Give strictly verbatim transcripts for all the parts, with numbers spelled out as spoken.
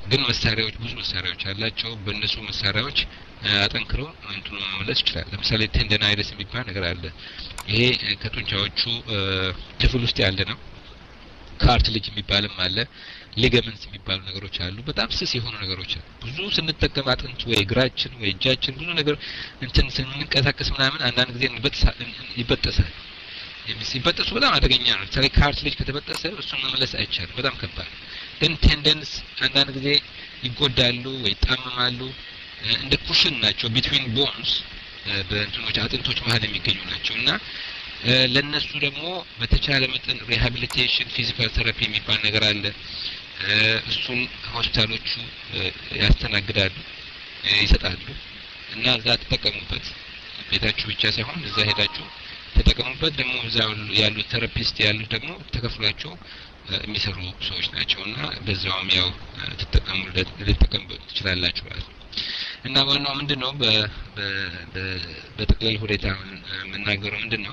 ግን መሳሪያዎች ብዙ መሳሪያዎች አላቸው በእነሱ መሳሪያዎች አጠንክሮ እንትኑ መመለስ ይችላል ለምሳሌ ቴንደናይደስ የሚባል ነገር አለ ይሄ ከጡንቻዎቹ ክፍል ውስጥ ያለ ነው ካርትሌጅ የሚባልም አለ ሊጋመንትስ የሚባሉ ነገሮች አሉ በጣም ስስ የሆኑ ነገሮች አሉ ብዙ ስንጠቀም አጥንት ወይ እግራችን ወይ እጃችን ብዙ ነገር እንትን ስንንቀሳቀስ ምናምን አንዳንድ ጊዜ ይበጠሳል ሲበጠሱ በጣም አደገኛ ነው ለምሳሌ ካርትሌጅ ከተበጠሰ እሱን መመለስ አይቻልም በጣም ከባድ ግን ቴንደንስ አንዳንድ ጊዜ ይጎዳሉ ወይ ይጣመማሉ እንደ ኩሽን ናቸው ቢትዊን ቦንስ በእንትኖች አጥንቶች መሃል የሚገኙ ናቸው እና ለነሱ ደግሞ በተቻለ መጠን ሪሃቢሊቴሽን ፊዚካል ቴራፒ የሚባል ነገር አለ እሱን ሆስፒታሎቹ ያስተናግዳሉ ይሰጣሉ እና እዛ ተጠቀሙበት ቤታችሁ ብቻ ሳይሆን እዛ ሄዳችሁ ተጠቀሙበት ደግሞ እዛ ያሉ ቴራፒስት ያሉ ደግሞ ተከፍሏቸው የሚሰሩ ሰዎች ናቸውና በዛውም ያው ተጠቀሙ ልትጠቀሙበት ትችላላችሁ ማለት ነው እና ዋናው ምንድነው በ በጠቅላላ ሁኔታ የምናገረው ምንድነው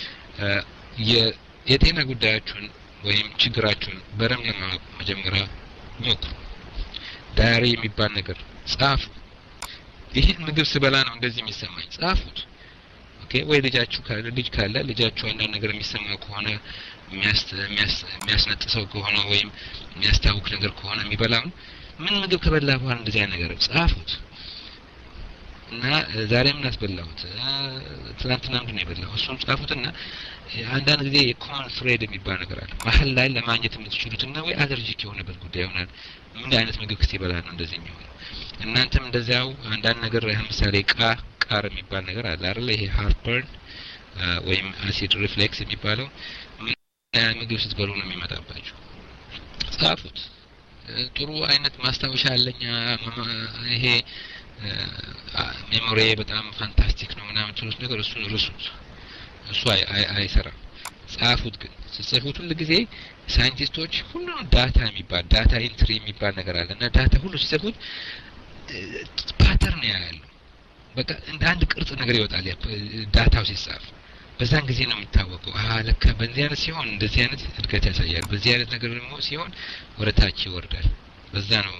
የጤና ጉዳያችሁን ወይም ችግራችሁን በረም ለመጀመሪያ ሞክሩ ዳይሪ የሚባል ነገር ጻፉ ይሄን ምግብ ስበላ ነው እንደዚህ የሚሰማኝ ጻፉት ኦኬ ወይ ልጃችሁ ካለ ልጅ ካለ ልጃችሁ አንዳንድ ነገር የሚሰማው ከሆነ የሚያስነጥሰው ከሆነ ወይም የሚያስታውክ ነገር ከሆነ የሚበላው ምን ምግብ ከበላ በኋላ እንደዚህ አይነት ነገር ጻፉት እና ዛሬ ምን አስበላሁት ትናንትና ምንድን ነው የበላሁት እሱን ጻፉትና አንዳንድ ጊዜ የኮመን ፍሬድ የሚባል ነገር አለ መሀል ላይ ለማግኘት የምትችሉትና ወይ አለርጂክ የሆነበት ጉዳይ ይሆናል ምን አይነት ምግብ ሲበላ ነው እንደዚህ የሚሆነው እናንተም እንደዛው አንዳንድ ነገር ለምሳሌ ቃ ቃር የሚባል ነገር አለ አይደል ይሄ ሃርፐርን ወይም አሲድ ሪፍሌክስ የሚባለው ምን ምግብ ስትበሉ ነው የሚመጣባችሁ ጻፉት ጥሩ አይነት ማስታወሻ አለኛ ይሄ ሜሞሪ በጣም ፋንታስቲክ ነው ምናምን ትሉት ነገር እሱን ርሱት እሱ አይሰራም ጻፉት ግን ጽፉት ሁሉ ጊዜ ሳይንቲስቶች ሁሉም ዳታ የሚባል ዳታ ኢንትሪ የሚባል ነገር አለ እና ዳታ ሁሉ ሲጽፉት ፓተርን ያያሉ በቃ እንደ አንድ ቅርጽ ነገር ይወጣል ዳታው ሲጻፍ በዛን ጊዜ ነው የሚታወቀው አሃ ለካ በዚህ አይነት ሲሆን እንደዚህ አይነት እድገት ያሳያል በዚህ አይነት ነገር ደግሞ ሲሆን ወረታች ይወርዳል በዛ ነው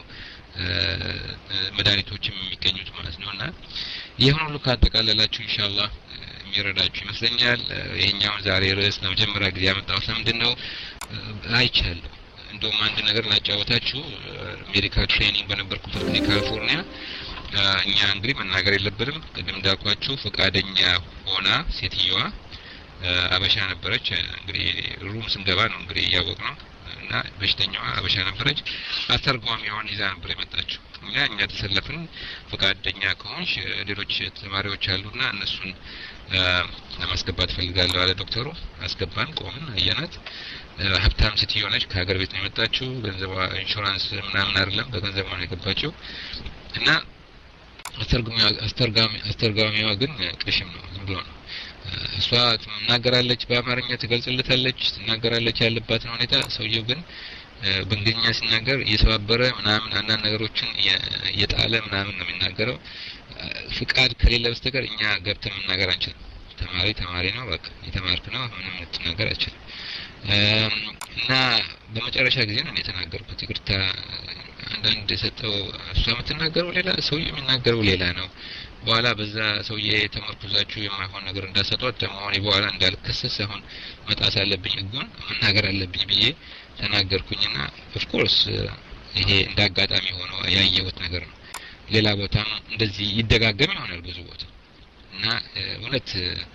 መድኃኒቶችም የሚገኙት ማለት ነውና ይሄን ሁሉ ካጠቃለላችሁ ኢንሻአላህ የሚረዳችሁ ይመስለኛል ይሄኛው ዛሬ ርዕስ ነው መጀመሪያ ጊዜ ያመጣሁት ምንድነው አይቻለሁ እንደውም አንድ ነገር ላጫወታችሁ ሜዲካል ትሬኒንግ በነበርኩበት ጊዜ ካሊፎርኒያ እኛ እንግዲህ መናገር የለብንም ቅድም እንዳልኳችሁ ፈቃደኛ ሆና ሴትየዋ አበሻ ነበረች እንግዲህ ሩም ስንገባ ነው እንግዲህ ያወቅነው እና በሽተኛዋ አበሻ ነበረች አስተርጓሚዋን ይዛ ነበር የመጣችው እኛ እኛ ተሰለፍን ፈቃደኛ ከሆንሽ ሌሎች ተማሪዎች አሉና እነሱን ለማስገባት ፈልጋለሁ አለ ዶክተሩ አስገባን ቆምን አየናት ሀብታም ሴትዮ ነች ከሀገር ቤት ነው የመጣችው ገንዘቧ ኢንሹራንስ ምናምን አይደለም በገንዘቧ ነው የገባችው እና አስተርጓሚዋ አስተርጓሚ አስተርጓሚዋ ግን ቅሽም ነው ዝም ብሎ ነው እሷ ትናገራለች በአማርኛ ትገልጽልታለች ትናገራለች ያለባትን ሁኔታ ሰውየው ግን በእንግሊዝኛ ሲናገር እየሰባበረ ምናምን አንዳንድ ነገሮችን እየጣለ ምናምን ነው የሚናገረው ፍቃድ ከሌለ በስተቀር እኛ ገብተን መናገር አንችልም ተማሪ ተማሪ ነው በቃ የተማርክ ነው ምንም ልትናገር አይችልም እና በመጨረሻ ጊዜ ነው የተናገርኩት ይቅርታ አንዳንድ የሰጠው እሷ የምትናገረው ሌላ ሰውዬው የሚናገረው ሌላ ነው በኋላ በዛ ሰውዬ ተመርኩዛችሁ የማይሆን ነገር እንዳሰጧት ደግሞ እኔ በኋላ እንዳልከሰስ አሁን መጣስ አለብኝ ህጉን መናገር አለብኝ ብዬ ተናገርኩኝና ኦፍ ኮርስ ይሄ እንዳጋጣሚ ሆኖ ያየሁት ነገር ነው ሌላ ቦታም እንደዚህ ይደጋገም ይሆናል ብዙ ቦታ እና እውነት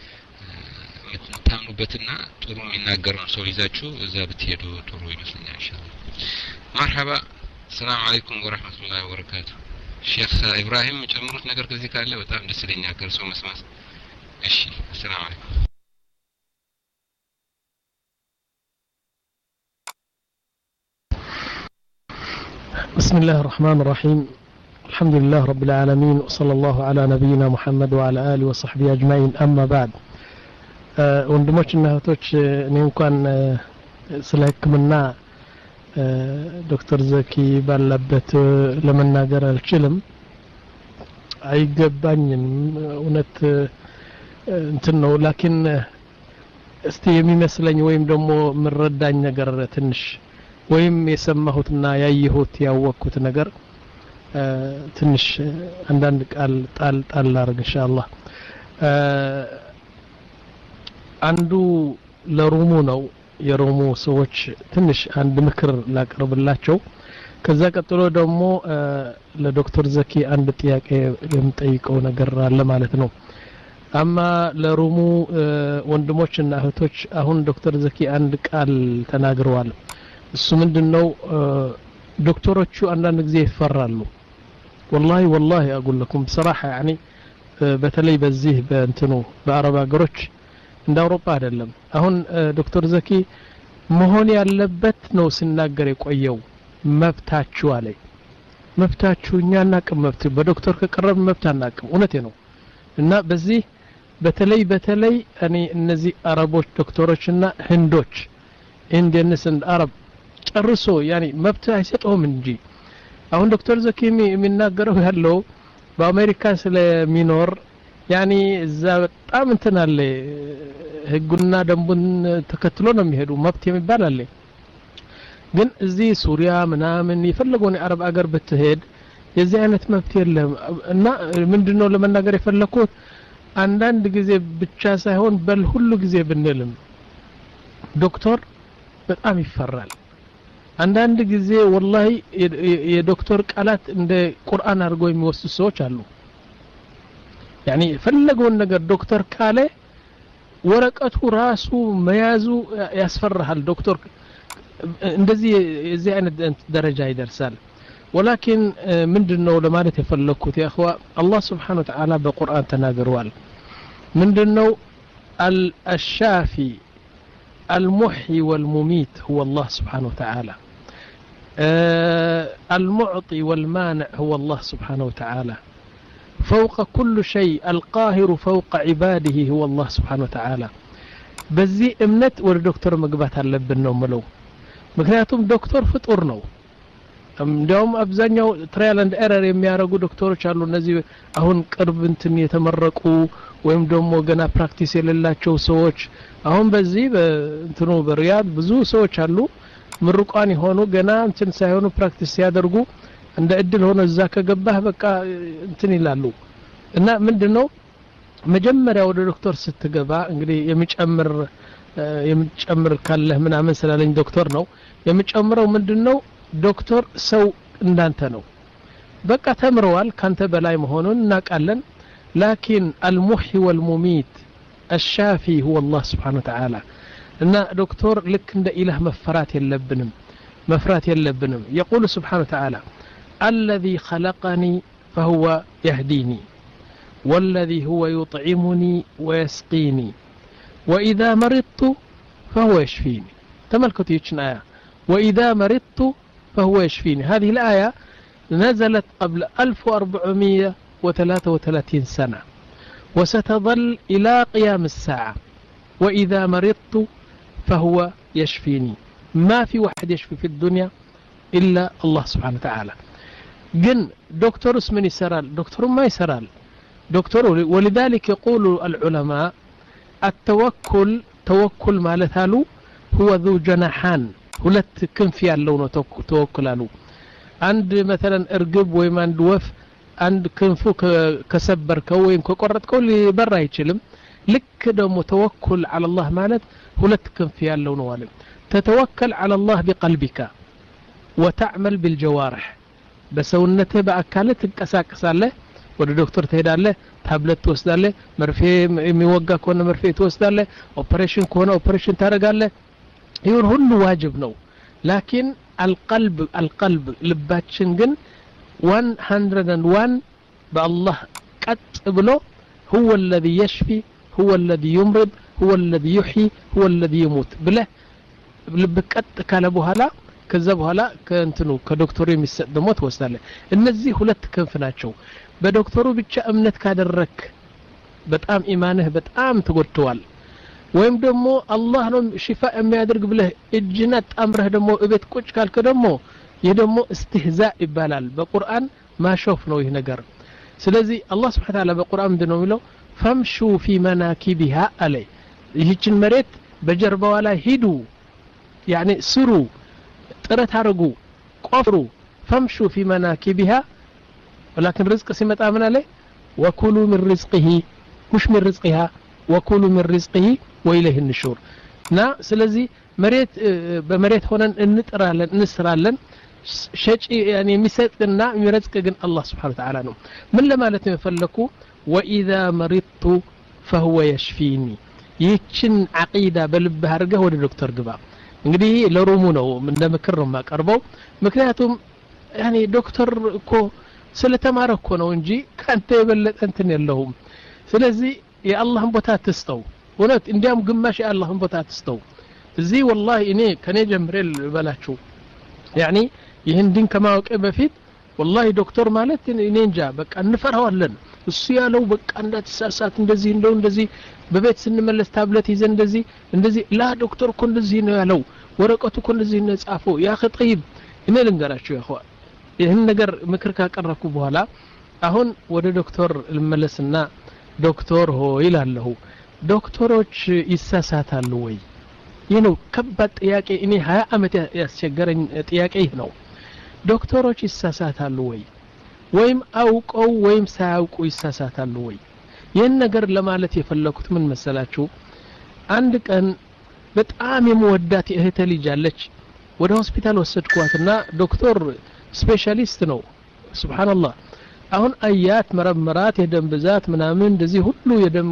የምታምኑበትና ጥሩ የሚናገረውን ሰው ይዛችሁ እዛ ብትሄዱ ጥሩ ይመስለኛል ኢንሻአላህ مرحبا السلام عليكم ورحمة الله وبركاته شيخ إبراهيم ጨምሩት ነገር ከዚህ ካለ በጣም ደስ ይለኛል ከርሶ መስማት እሺ السلام عليكم بسم الله الرحمن الرحيم الحمد لله رب العالمين وصلى الله على نبينا محمد وعلى آله وصحبه أجمعين أما بعد ወንድሞችና እህቶች እኔ እንኳን ስለ ህክምና ዶክተር ዘኪ ባለበት ለመናገር አልችልም አይገባኝም እውነት እንትን ነው ላኪን እስቲ የሚመስለኝ ወይም ደግሞ ምረዳኝ ነገር ትንሽ ወይም የሰማሁትና ያየሁት ያወቅኩት ነገር ትንሽ አንዳንድ ቃል ጣል ጣል ላርግ ኢንሻአላህ አንዱ ለሩሙ ነው የሩሙ ሰዎች ትንሽ አንድ ምክር ላቀርብላቸው ከዛ ቀጥሎ ደግሞ ለዶክተር ዘኪ አንድ ጥያቄ የምጠይቀው ነገር አለ ማለት ነው አማ ለሩሙ ወንድሞችና እህቶች አሁን ዶክተር ዘኪ አንድ ቃል ተናግረዋል እሱ ምንድነው ዶክተሮቹ አንዳንድ ጊዜ ይፈራሉ والله والله اقول لكم بصراحه يعني በተለይ በዚህ በእንትኑ በአረብ ሀገሮች እንደ አውሮፓ አይደለም አሁን ዶክተር ዘኪ መሆን ያለበት ነው ሲናገር የቆየው መብታችሁ አለ መብታችሁ እኛና ቅመብት በዶክተር ከቀረብ መብት አናቅም እውነቴ ነው እና በዚህ በተለይ በተለይ እኔ እነዚህ አረቦች ዶክተሮችና ህንዶች ኢንዲያንስ እና አረብ ጨርሶ ያኒ መብት አይሰጡም እንጂ አሁን ዶክተር ዘኪ የሚናገረው ያለው በአሜሪካ ስለሚኖር ያኒ እዛ በጣም እንትን አለ ህጉና ደንቡን ተከትሎ ነው የሚሄዱ መብት የሚባል አለ ግን እዚህ ሱሪያ ምናምን የፈለገውን የአረብ አገር ብትሄድ የዚህ አይነት መብት የለም እና ምንድነው ለመናገር የፈለኩት አንዳንድ ጊዜ ብቻ ሳይሆን በል ሁሉ ጊዜ ብንልም ዶክተር በጣም ይፈራል አንዳንድ ጊዜ والله የዶክተር ቃላት እንደ ቁርአን አድርጎ የሚወስዱ ሰዎች አሉ يعني ፈለገውን ነገር ዶክተር ካለ ወረቀቱ ራሱ መያዙ ያስፈራሃል ዶክተር እንደዚህ የዚህ አይነት ደረጃ ይደርሳል ولكن ምንድነው ለማለት የፈለኩት يا اخوا الله سبحانه وتعالى በቁርአን ተናግሯል ምንድነው الشافي المحيي والمميت هو الله سبحانه وتعالى المعطي والمانع هو الله سبحانه وتعالى فوق كل شيء القاهر فوق عباده هو الله سبحانه وتعالى بزي امنت والدكتور مغبات አለብን ነው ምለው ምክንያቱም ዶክተር ፍጡር ነው እንደውም አብዛኛው ትራያል ኤንድ ኤረር የሚያረጉ ዶክተሮች አሉ እነዚህ አሁን ቅርብ እንትን የተመረቁ ወይም ደግሞ ገና ፕራክቲስ የሌላቸው ሰዎች አሁን በዚህ እንትኑ በሪያድ ብዙ ሰዎች አሉ ምሩቃን የሆኑ ገና እንትን ሳይሆኑ ፕራክቲስ ያደርጉ እንደ እድል ሆኖ እዛ ከገባህ በቃ እንትን ይላሉ እና ምንድነው መጀመሪያ ወደ ዶክተር ስትገባ እንግዲህ የሚጨምር የሚጨምር ካለ ምናምን ስላለኝ ዶክተር ነው የሚጨምረው ምንድነው ዶክተር ሰው እንዳንተ ነው በቃ ተምረዋል ካንተ በላይ መሆኑን እናቃለን لكن المحيي والمميت الشافي هو الله سبحانه وتعالى ان دكتور لك عند اله مفرات يلبنم مفرات يلبنم يقول سبحانه وتعالى الذي خلقني فهو يهديني والذي هو يطعمني ويسقيني واذا مرضت فهو يشفيني تملكت يجن آية واذا مرضت فهو يشفيني هذه الآية نزلت قبل ألف وأربعمائة وثلاثة وثلاثين سنة وستظل إلى قيام الساعة وإذا مرضت فهو يشفيني ما في واحد يشفي في الدنيا إلا الله سبحانه وتعالى جن دكتور اسمه يسرال دكتور ما يسرال دكتور ولذلك يقول العلماء التوكل توكل ما لثالو هو ذو جناحان ሁለት ክንፍ ያለው ነው ተወክላሉ አንድ مثلا እርግብ ወይም አንድ ወፍ አንድ ክንፉ ከሰበርከው ወይም ከቆረጥከው ሊበራ አይችልም ልክ ደግሞ ተወኩል على الله ማለት ሁለት ክንፍ ያለው ነው አለ ተተወከል على الله بقلبك وتعمل بالجوارح በሰውነትህ በአካልህ ትንቀሳቀሳለህ ወደ ዶክተር ትሄዳለህ ታብሌት ትወስዳለህ መርፌ የሚወጋ ከሆነ መርፌ ትወስዳለህ ኦፕሬሽን ከሆነ ኦፕሬሽን ታደርጋለህ ይሁን ሁሉ ዋጅብ ነው لكن القلب القلب ልባችን ግን مئة وواحد بالله قط ብሎ هو الذي يشفي هو الذي يمرض هو الذي يحيي هو الذي يموت ብለ ልብ ቀጥ ካለ በኋላ ከዛ በኋላ ከእንትኑ ከዶክተሩ የሚሰጥ ደሞ ተወስዳለህ እነዚህ ሁለት ክንፍ ናቸው በዶክተሩ ብቻ እምነት ካደረክ በጣም ኢማንህ በጣም ተጎድቷል ወይም ደግሞ አላህ ነው ሽፋ የሚያደርግ ብለህ እጅና ጣምረህ ደግሞ እቤት ቁጭ ካልከ ደግሞ ይሄ ደግሞ استهزاء ይባላል በቁርአን ማሾፍ ነው ይሄ ነገር ስለዚህ አላህ Subhanahu Wa Ta'ala በቁርአን እንደነው የሚለው فامشوا في مناكبها علي ይህችን መሬት በጀርባዋ ላይ ሂዱ يعني ስሩ ጥረት አርጉ ቆፍሩ فامشوا في مناكبها ولكن رزق سمت آمنا لي وكلوا من رزقه مش من رزقها وكلوا من رزقه وإليه النشور نا سلزي مريت بمريت هنا نترالن نسرالن شيء يعني مسكنا يرزق جن الله سبحانه وتعالى نو من لما لتمفلكوا وإذا مرضت فهو يشفيني يتشن عقيدة بلبها رجع هو الدكتور جبا እንግዲህ ለሮሙ ነው እንደምክር ማቀርበው ምክንያቱም ያኒ ዶክተር እኮ ስለተማረ እኮ ነው እንጂ ካንተ የበለጠ እንትን የለውም ስለዚህ የአላህን ቦታ ተስተው ወለት እንዲያም ግማሽ የአላህን ቦታ ተስተው እዚህ والله እኔ ከኔ ጀምሬ ልበላችሁ ያኒ ይሄን ዲን ከማወቅ በፊት والله ዶክተር ማለት እኔ እንጃ በቃ እንፈራዋለን እሱ ያለው በቃ እንዳትሳሳት እንደዚህ እንደው እንደዚህ በቤት ስንመለስ ታብሌት ይዘን እንደዚህ እንደዚህ ላ ዶክተር እኮ እንደዚህ ነው ያለው ወረቀቱ እኮ እንደዚህ ነው ጻፈው ያ خطيب እኔ ልንገራችሁ ያخوا ይሄን ነገር ምክር ካቀረብኩ በኋላ አሁን ወደ ዶክተር ልመለስና ዶክተር ሆይ ይላልሁ ዶክተሮች ይሳሳታሉ ወይ ይሄ ነው ከባድ ጥያቄ እኔ ሃያ አመት ያስቸገረኝ ጥያቄ ይሄ ነው ዶክተሮች ይሳሳታሉ ወይ ወይም አውቀው ወይም ሳያውቁ ይሳሳታሉ ወይ ይሄን ነገር ለማለት የፈለኩት ምን መሰላችሁ አንድ ቀን በጣም የምወዳት እህቴ ልጅ አለች ወደ ሆስፒታል ወሰድኳትና ዶክተር ስፔሻሊስት ነው ሱብሃንአላህ አሁን አያት መረመራት የደም ብዛት ምናምን እንደዚህ ሁሉ የደም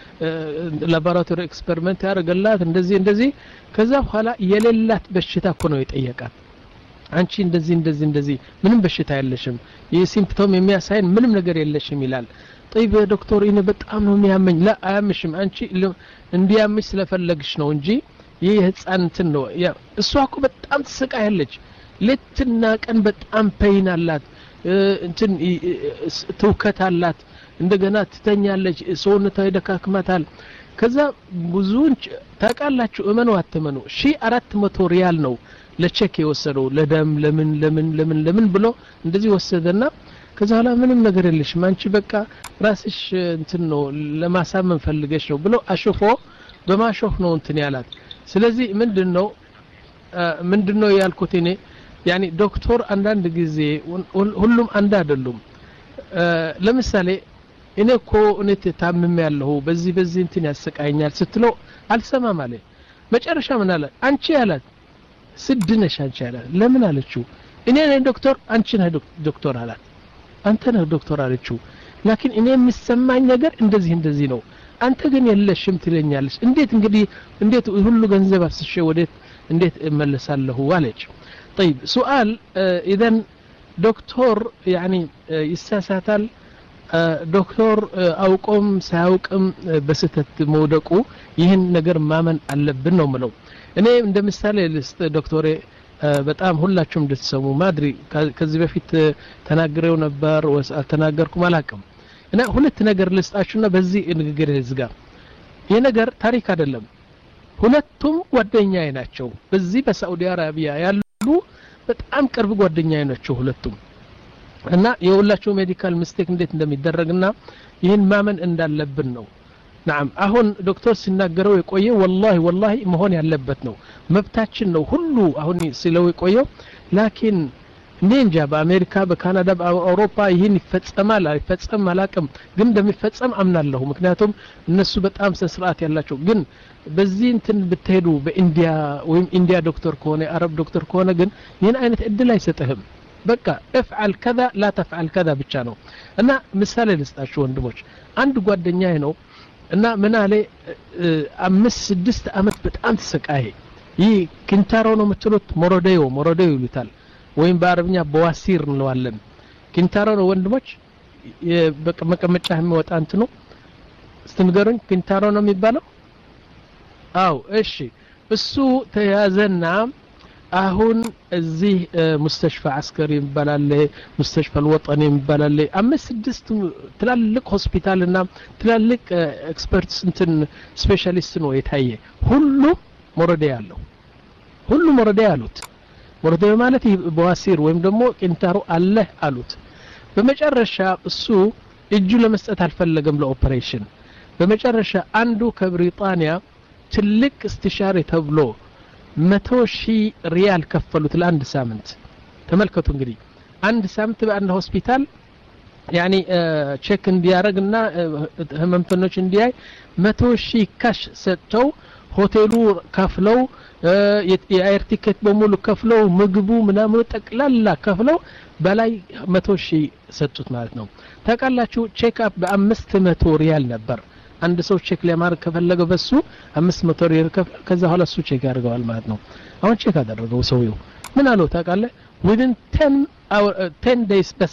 ላቦራቶሪ ኤክስፐሪመንት ያደርገላት እንደዚህ እንደዚህ ከዛ በኋላ የሌላት በሽታ እኮ ነው የጠየቃት አንቺ እንደዚህ እንደዚህ እንደዚህ ምንም በሽታ የለሽም የሲምፕቶም የሚያሳይ ምንም ነገር የለሽም ይላል طيب ዶክተር እኔ በጣም ነው የሚያመኝ لا አያምሽም አንቺ እንዲያምሽ ስለፈለግሽ ነው እንጂ ይሄ ህፃንትን ነው ያ እሷ እኮ በጣም ትስቃያለች ለትና ቀን በጣም ፔን አላት እንትን ትውከት አላት እንደገና ትተኛለች ሰውነቷ ይደካክማታል ከዛ ብዙን ታቃላችሁ እመኑ አትመኑ ሺ አራት መቶ ሪያል ነው ለቼክ የወሰደው ለደም ለምን ለምን ለምን ለምን ብሎ እንደዚህ ወሰደና ከዛ ኋላ ምንም ነገር የለሽም አንቺ በቃ ራስሽ እንትን ነው ለማሳመን ፈልገሽ ነው ብሎ አሽፎ በማሾፍ ነው እንትን ያላት ስለዚህ ምንድነው ምንድነው ያልኩት እኔ ያኒ ዶክተር አንዳንድ ጊዜ ሁሉም አንድ አይደሉም ለምሳሌ እኔ እኮ እኔ ታምም ያለሁ በዚህ በዚህ እንትን ያሰቃየኛል ስትለው አልሰማም አለ መጨረሻ ምን አለ አንቺ ያላት ስድነሽ አንቺ ያላት ለምን አለችው እኔ ነኝ ዶክተር አንቺ ነህ ዶክተር አላት አንተ ነህ ዶክተር አለችው ላኪን እኔ የሚሰማኝ ነገር እንደዚህ እንደዚህ ነው አንተ ግን የለሽም ትለኛለሽ እንዴት እንግዲህ እንዴት ሁሉ ገንዘብ አፍስሼ ወዴት እንዴት እመለሳለሁ አለች طيب سؤال اذا دكتور يعني يساساتال دكتور አውቆም ሳያውቅም በስተት መውደቁ ይሄን ነገር ማመን አለብን ነው ምለው እኔ እንደ ምሳሌ ልስጥ ዶክተር በጣም ሁላችሁም እንድትሰሙ ማድሪ ከዚህ በፊት ተናግሬው ነበር ወይስ አልተናገርኩም አላቅም እና ሁለት ነገር ልስጣችሁና በዚህ ንግግር ይዝጋ ይሄ ነገር ታሪክ አይደለም ሁለቱም ጓደኛዬ ናቸው በዚህ በሳዑዲ አረቢያ ያሉ በጣም ቅርብ ጓደኛዬ ናቸው ሁለቱም እና የሁላችሁ ሜዲካል ሚስቴክ እንዴት እንደሚደረግና ይሄን ማመን እንዳለብን ነው نعم አሁን ዶክተር ሲናገረው የቆየ والله والله መሆን ያለበት ነው መብታችን ነው ሁሉ አሁን ሲለው የቆየው ላኪን ኔንጃ በአሜሪካ በካናዳ በአውሮፓ ይሄን ይፈጸማል አይፈጸም አላቅም ግን እንደሚፈጸም አምናለሁ ምክንያቱም እነሱ በጣም ስርዓት ያላቸው ግን በዚህ እንትን ብትሄዱ በኢንዲያ ወይም ኢንዲያ ዶክተር ከሆነ አረብ ዶክተር ከሆነ ግን ይሄን አይነት እድል አይሰጥህም በቃ افعل كذا لا تفعل كذا ብቻ ነው እና ምሳሌ ልስጣችሁ ወንድሞች አንድ ጓደኛዬ ነው እና ምን አለ አምስት ስድስት አመት በጣም ተሰቃየ ይህ ኪንታሮ ነው የምትሉት ሞሮዴዮ ሞሮዴዮ ይሉታል ወይም በአረብኛ በዋሲር እንለዋለን ኪንታሮ ነው ወንድሞች በመቀመጫ የሚወጣ እንት ነው ስትንገሩኝ ኪንታሮ ነው የሚባለው አው እሺ እሱ ተያዘና አሁን እዚህ ሙስተሽፋ አስከሪ ይባላል ሙስተሽፋ الوطني ይባላል አምስት ስድስት ትላልቅ ሆስፒታልና ትላልቅ ኤክስፐርትስ እንትን ስፔሻሊስት ነው የታየ ሁሉ ሞሮዴ ያለው ሁሉ ሞሮዴ ያሉት ሞሮዴ ማለት በዋሲር ወይም ደግሞ ኪንታሮ አለ አሉት በመጨረሻ እሱ እጁ ለመስጠት አልፈለገም ለኦፕሬሽን በመጨረሻ አንዱ ከብሪጣንያ ትልቅ استشاري ተብሎ መቶ ሺህ ሪያል ከፈሉት ለአንድ ሳምንት ተመልከቱ እንግዲህ አንድ ሳምንት በአንድ ሆስፒታል ያኒ ቼክ እንዲያረግና ህመምተኞች እንዲያይ መቶ ሺህ ካሽ ሰጥተው ሆቴሉ ከፍለው የአየር ቲኬት በሙሉ ከፍለው ምግቡ ምናምን ጠቅላላ ከፍለው በላይ መቶ ሺህ ሰጡት ማለት ነው ታውቃላችሁ ቼክ አፕ በአምስት መቶ ሪያል ነበር አንድ ሰው ቼክ ለማድረግ ከፈለገ በሱ አምስት መቶ ሪያል ከፍለው ከዛ ኋላ እሱ ቼክ ያደርጋል ማለት ነው አሁን ቼክ አደረገው ሰውየው ምን አለው ታውቃለህ within ten hour uh, ten days በስ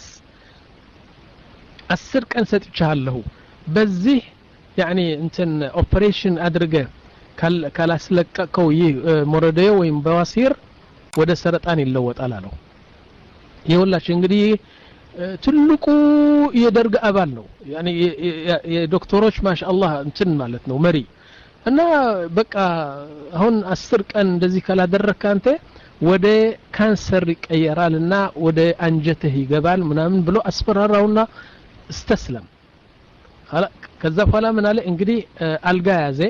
አስር ቀን ሰጥቻለሁ በዚህ ያኒ እንትን ኦፕሬሽን አድርገ ካላስለቀቀው ይህ ሞረደዮ ወይም በዋሲር ወደ ሰረጣን ይለወጣል አለው ይኸውላችሁ እንግዲህ ትልቁ የደርግ አባል ነው ያኒ የዶክተሮች ማሻአላህ እንትን ማለት ነው መሪ እና በቃ አሁን አስር ቀን እንደዚህ ካላደረክ አንተ ወደ ካንሰር ይቀየራልና ወደ አንጀትህ ይገባል ምናምን ብሎ አስፈራራውና استسلم ከዛ በኋላ ምን አለ እንግዲህ አልጋ ያዘ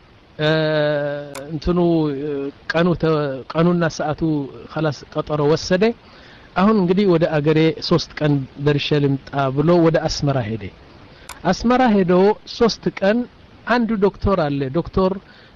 እንትኑ ቀኑ ቀኑና ሰዓቱ خلاص ቀጠሮ ወሰደ አሁን እንግዲህ ወደ አገሬ ሶስት ቀን ደርሸልም ጣ ብሎ ወደ አስመራ ሄደ አስመራ ሄዶ ሶስት ቀን አንዱ ዶክተር አለ ዶክተር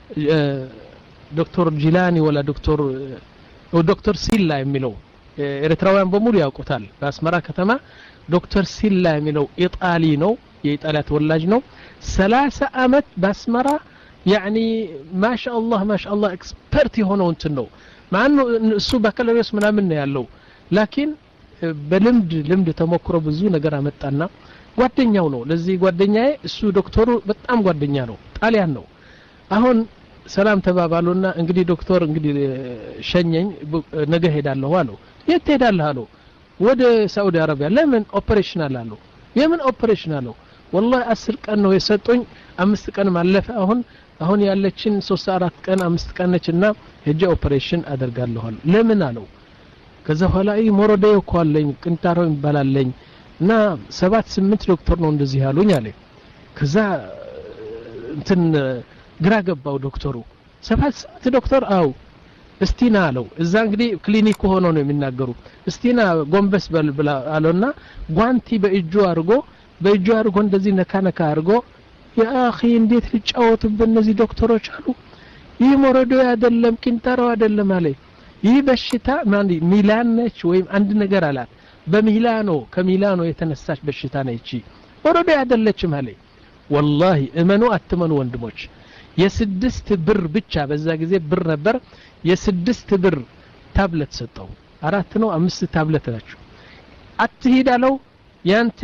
ዶክተር ጂላኒ ወላ ዶክተር ዶክተር ሲላ የሚለው ኤርትራውያን በሙሉ ያውቁታል በአስመራ ከተማ ዶክተር ሲላ የሚለው ኢጣሊ ነው የኢጣሊያ ተወላጅ ነው ሰላሳ አመት በአስመራ يعني ما شاء الله ما شاء الله ኤክስፐርት የሆነው እንትን ነው ማን እሱ በከለሪስ ምናምን ነው ያለው ላኪን በልምድ ልምድ ተሞክሮ ብዙ ነገር አመጣና ጓደኛው ነው ለዚህ ጓደኛዬ እሱ ዶክተሩ በጣም ጓደኛ ነው ጣሊያን ነው አሁን ሰላም ተባባሉና እንግዲህ ዶክተር እንግዲህ ሸኘኝ ነገ ሄዳለሁ አለው የት ሄዳለህ አለው ወደ ሳውዲ አረቢያ ለምን ኦፕሬሽን አለው የምን ኦፕሬሽን አለው والله አስር ቀን ነው የሰጡኝ አምስት ቀን ማለፈ አሁን አሁን ያለችን ሶስት አራት ቀን አምስት ቀን ነችና ሄጄ ኦፕሬሽን አደርጋለሁ ለምን አለው ከዛ ኋላ አይ ሞሮዴዮ ኮለኝ ቅንታሮ ይባላለኝ እና ሰባት ስምንት ዶክተር ነው እንደዚህ ያሉኝ አለ ከዛ እንትን ግራ ገባው ዶክተሩ ሰባት ስምንት ዶክተር አው እስቲና አለው እዛ እንግዲህ ክሊኒክ ሆኖ ነው የሚናገሩ እስቲና ጎንበስ በልብላ አለውና ጓንቲ በእጁ አርጎ በእጁ አርጎ እንደዚህ ነካ ነካ አርጎ ያ አኺ እንዴት ሊጫወቱ በእነዚህ ዶክተሮች አሉ ይህ ሞሮዴዮ አይደለም ቅንታሮ አይደለም አለ ይህ በሽታ ማን ሚላን ነች ወይም አንድ ነገር አላት በሚላኖ ከሚላኖ የተነሳች በሽታ ነች ሞሮዴዮ አይደለችም አለ والله እመኑ አትመኑ ወንድሞች የስድስት ብር ብቻ በዛ ጊዜ ብር ነበር የስድስት ብር ታብሌት ሰጠው አራት ነው አምስት ታብሌት ናቸው አትሂዳለው ያንተ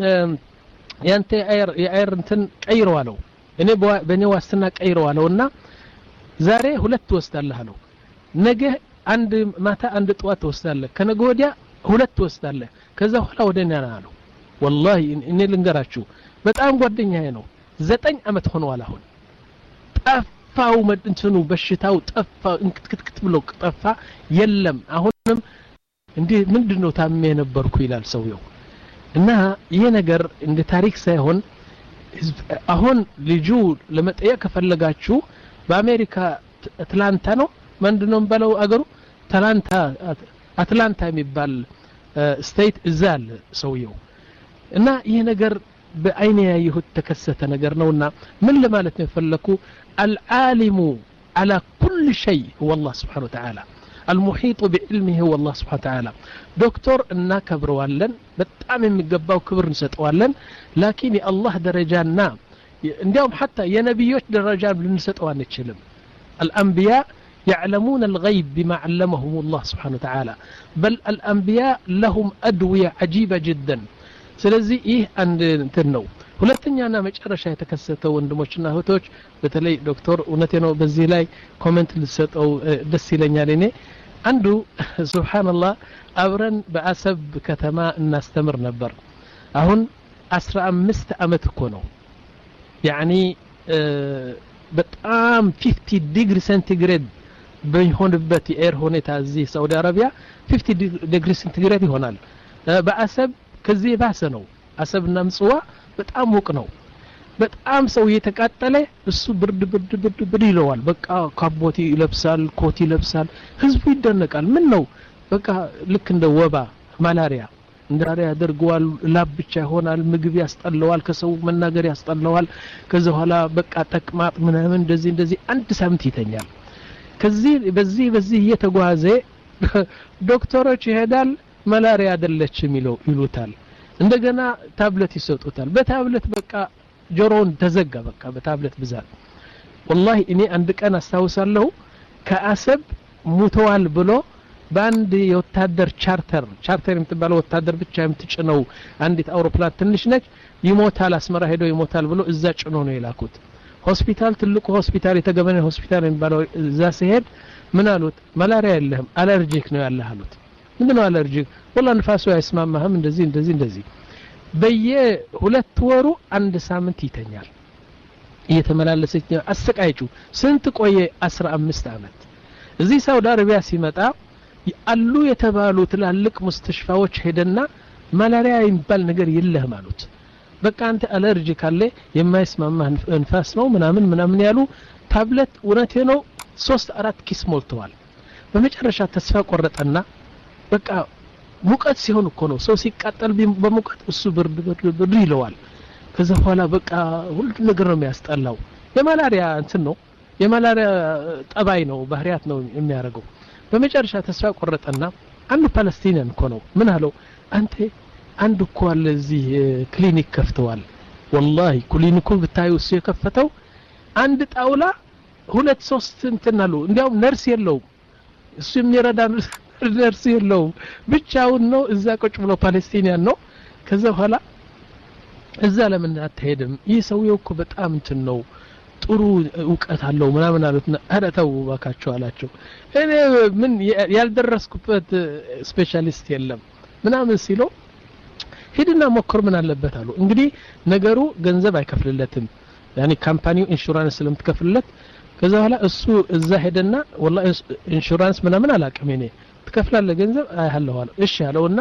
ያንተ አይር የአይር እንትን ቀይረዋለው እኔ በኔ ዋስትና ቀይረዋለውና ዛሬ ሁለት ወስዳለህ አለው ነገ አንድ ማታ አንድ ጧት ወስዳለህ ከነገ ወዲያ ሁለት ወስዳለህ ከዛ ኋላ ወደኛ አለው والله እኔ ልንገራችሁ በጣም ጓደኛዬ ነው ዘጠኝ አመት ሆኗል አሁን ጠፋው እንትኑ በሽታው ጠፋ እንክትክት ብሎ ጠፋ የለም አሁንም እንዴ ምንድነው ታመ ነበርኩ ይላል ሰውየው እና ይሄ ነገር እንደ ታሪክ ሳይሆን አሁን ልጁ ለመጠየቅ ከፈለጋችሁ በአሜሪካ አትላንታ ነው ምንድነው ባለው አገሩ አትላንታ አትላንታ የሚባል ስቴት እዛል ሰውየው እና ይሄ ነገር በአይኔ ያየሁት ተከሰተ ነገር ነውና ምን ለማለት ነው ፈለኩ العالم على كل شيء هو الله سبحانه وتعالى المحيط بعلمه هو الله سبحانه وتعالى دكتور እና ከብረዋለን በጣም የሚገባው ክብር እንሰጠዋለን ላኪን የአላህ ደረጃና እንዲያውም حتى የነብዮች ደረጃ ልንሰጠው አንችልም الانبياء يعلمون الغيب بما علمهم الله سبحانه وتعالى بل الانبياء لهم ادويه عجيبه جدا ስለዚህ ይህ አንድ እንትን ነው ሁለተኛና መጨረሻ የተከሰተው ወንድሞችና እህቶች በተለይ ዶክተር እውነቴ ነው በዚህ ላይ ኮሜንት ልሰጠው ደስ ይለኛል እኔ አንዱ ሱብሃንአላህ አብረን በአሰብ ከተማ እናስተምር ነበር አሁን አስራ አምስት አመት እኮ ነው يعني በጣም fifty ዲግሪ ሴንቲግሬድ በሆነበት ኤር ሁኔታ እዚህ ሳውዲ አረቢያ fifty ዲግሪ ሴንቲግሬድ ይሆናል በአሰብ ከዚህ ባሰ ነው አሰብና ምጽዋ በጣም ሙቅ ነው በጣም ሰው እየተቃጠለ እሱ ብርድ ብርድ ብርድ ብርድ ይለዋል በቃ ካቦቲ ይለብሳል ኮቲ ይለብሳል ህዝቡ ይደነቃል ምን ነው በቃ ልክ እንደ ወባ ማላሪያ እንዳሪያ ያደርገዋል ላብ ብቻ ይሆናል ምግብ ያስጠላዋል ከሰው መናገር ያስጠላዋል ከዛ በኋላ በቃ ተቅማጥ ምናምን እንደዚህ እንደዚህ አንድ ሳምንት ይተኛል ከዚህ በዚህ በዚህ እየተጓዘ ዶክተሮች ይሄዳል ማላሪያ አይደለችም ይለው ይሉታል እንደገና ታብሌት ይሰጡታል በታብሌት በቃ ጆሮን ተዘጋ በቃ በታብሌት ብዛት والله እኔ አንድ ቀን አስተዋውሳለሁ ከአሰብ ሙተዋል ብሎ ባንድ የወታደር ቻርተር ቻርተር የምትባለው ወታደር ብቻ የምትጭነው አንዲት አውሮፕላን ትንሽ ነች ይሞታል አስመራ ሄዶ ይሞታል ብሎ እዛ ጭኖ ነው የላኩት ሆስፒታል ትልቁ ሆስፒታል የተገበነ ሆስፒታል የሚባለው እዛ ሲሄድ ምን አሉት ማላሪያ የለህም አለርጂክ ነው ያለህ አሉት ምንድነው አለርጂክ والله ንፋሱ አይስማማህም እንደዚህ እንደዚህ እንደዚህ በየሁለት ወሩ አንድ ሳምንት ይተኛል እየተመላለሰች አሰቃይጩ ስንት ቆየ አስራ አምስት አመት እዚህ ሳውዲ አረቢያ ሲመጣ አሉ የተባሉ ትላልቅ ሙስተሽፋዎች ሄደና ማላሪያ የሚባል ነገር የለህም አሉት በቃ አንተ አለርጂክ አለ የማይስማማህ ንፋስ ነው ምናምን ምናምን ያሉ ታብሌት እውነቴ ነው ሶስት አራት ኪስ ሞልተዋል በመጨረሻ ተስፋ ቆረጠና በቃ ሙቀት ሲሆን እኮ ነው ሰው ሲቃጠል በሙቀት እሱ ብርድ ብርድ ብርድ ይለዋል ከዛ በኋላ በቃ ሁሉ ነገር ነው የሚያስጠላው የማላሪያ እንትን ነው የማላሪያ ጠባይ ነው ባህሪያት ነው የሚያደርገው በመጨረሻ ተስፋ ቆረጠና አንዱ ፓለስቲኒያን እኮ ነው ምን አለው አንተ አንድ እኮ አለ እዚህ ክሊኒክ ከፍተዋል والله ክሊኒኩ ብታዩ እሱ የከፈተው አንድ ጣውላ ሁለት ሶስት እንትን አሉ እንዲያውም ነርስ የለውም እሱ የሚረዳ ነርስ የለውም ብቻውን ነው እዛ ቁጭ ብሎ ፓለስቲኒያን ነው ከዛ በኋላ እዛ ለምን አትሄድም ይህ ሰውየው እኮ በጣም እንትን ነው ጥሩ ዕውቀት አለው ምናምን አሉትና አረተው ባካቸው አላቸው እኔ ምን ያልደረስኩበት ስፔሻሊስት የለም ምናምን ሲሎ ሄድና ሞክር ምን አለበት አሉ እንግዲህ ነገሩ ገንዘብ አይከፍልለትም ያኒ ካምፓኒው ኢንሹራንስ ስለምትከፍልለት ከዛ በኋላ እሱ እዛ ሄደና والله ኢንሹራንስ ምናምን አላቀም እኔ ትከፍላለህ ገንዘብ አይሃለሁ አለ እሺ አለውና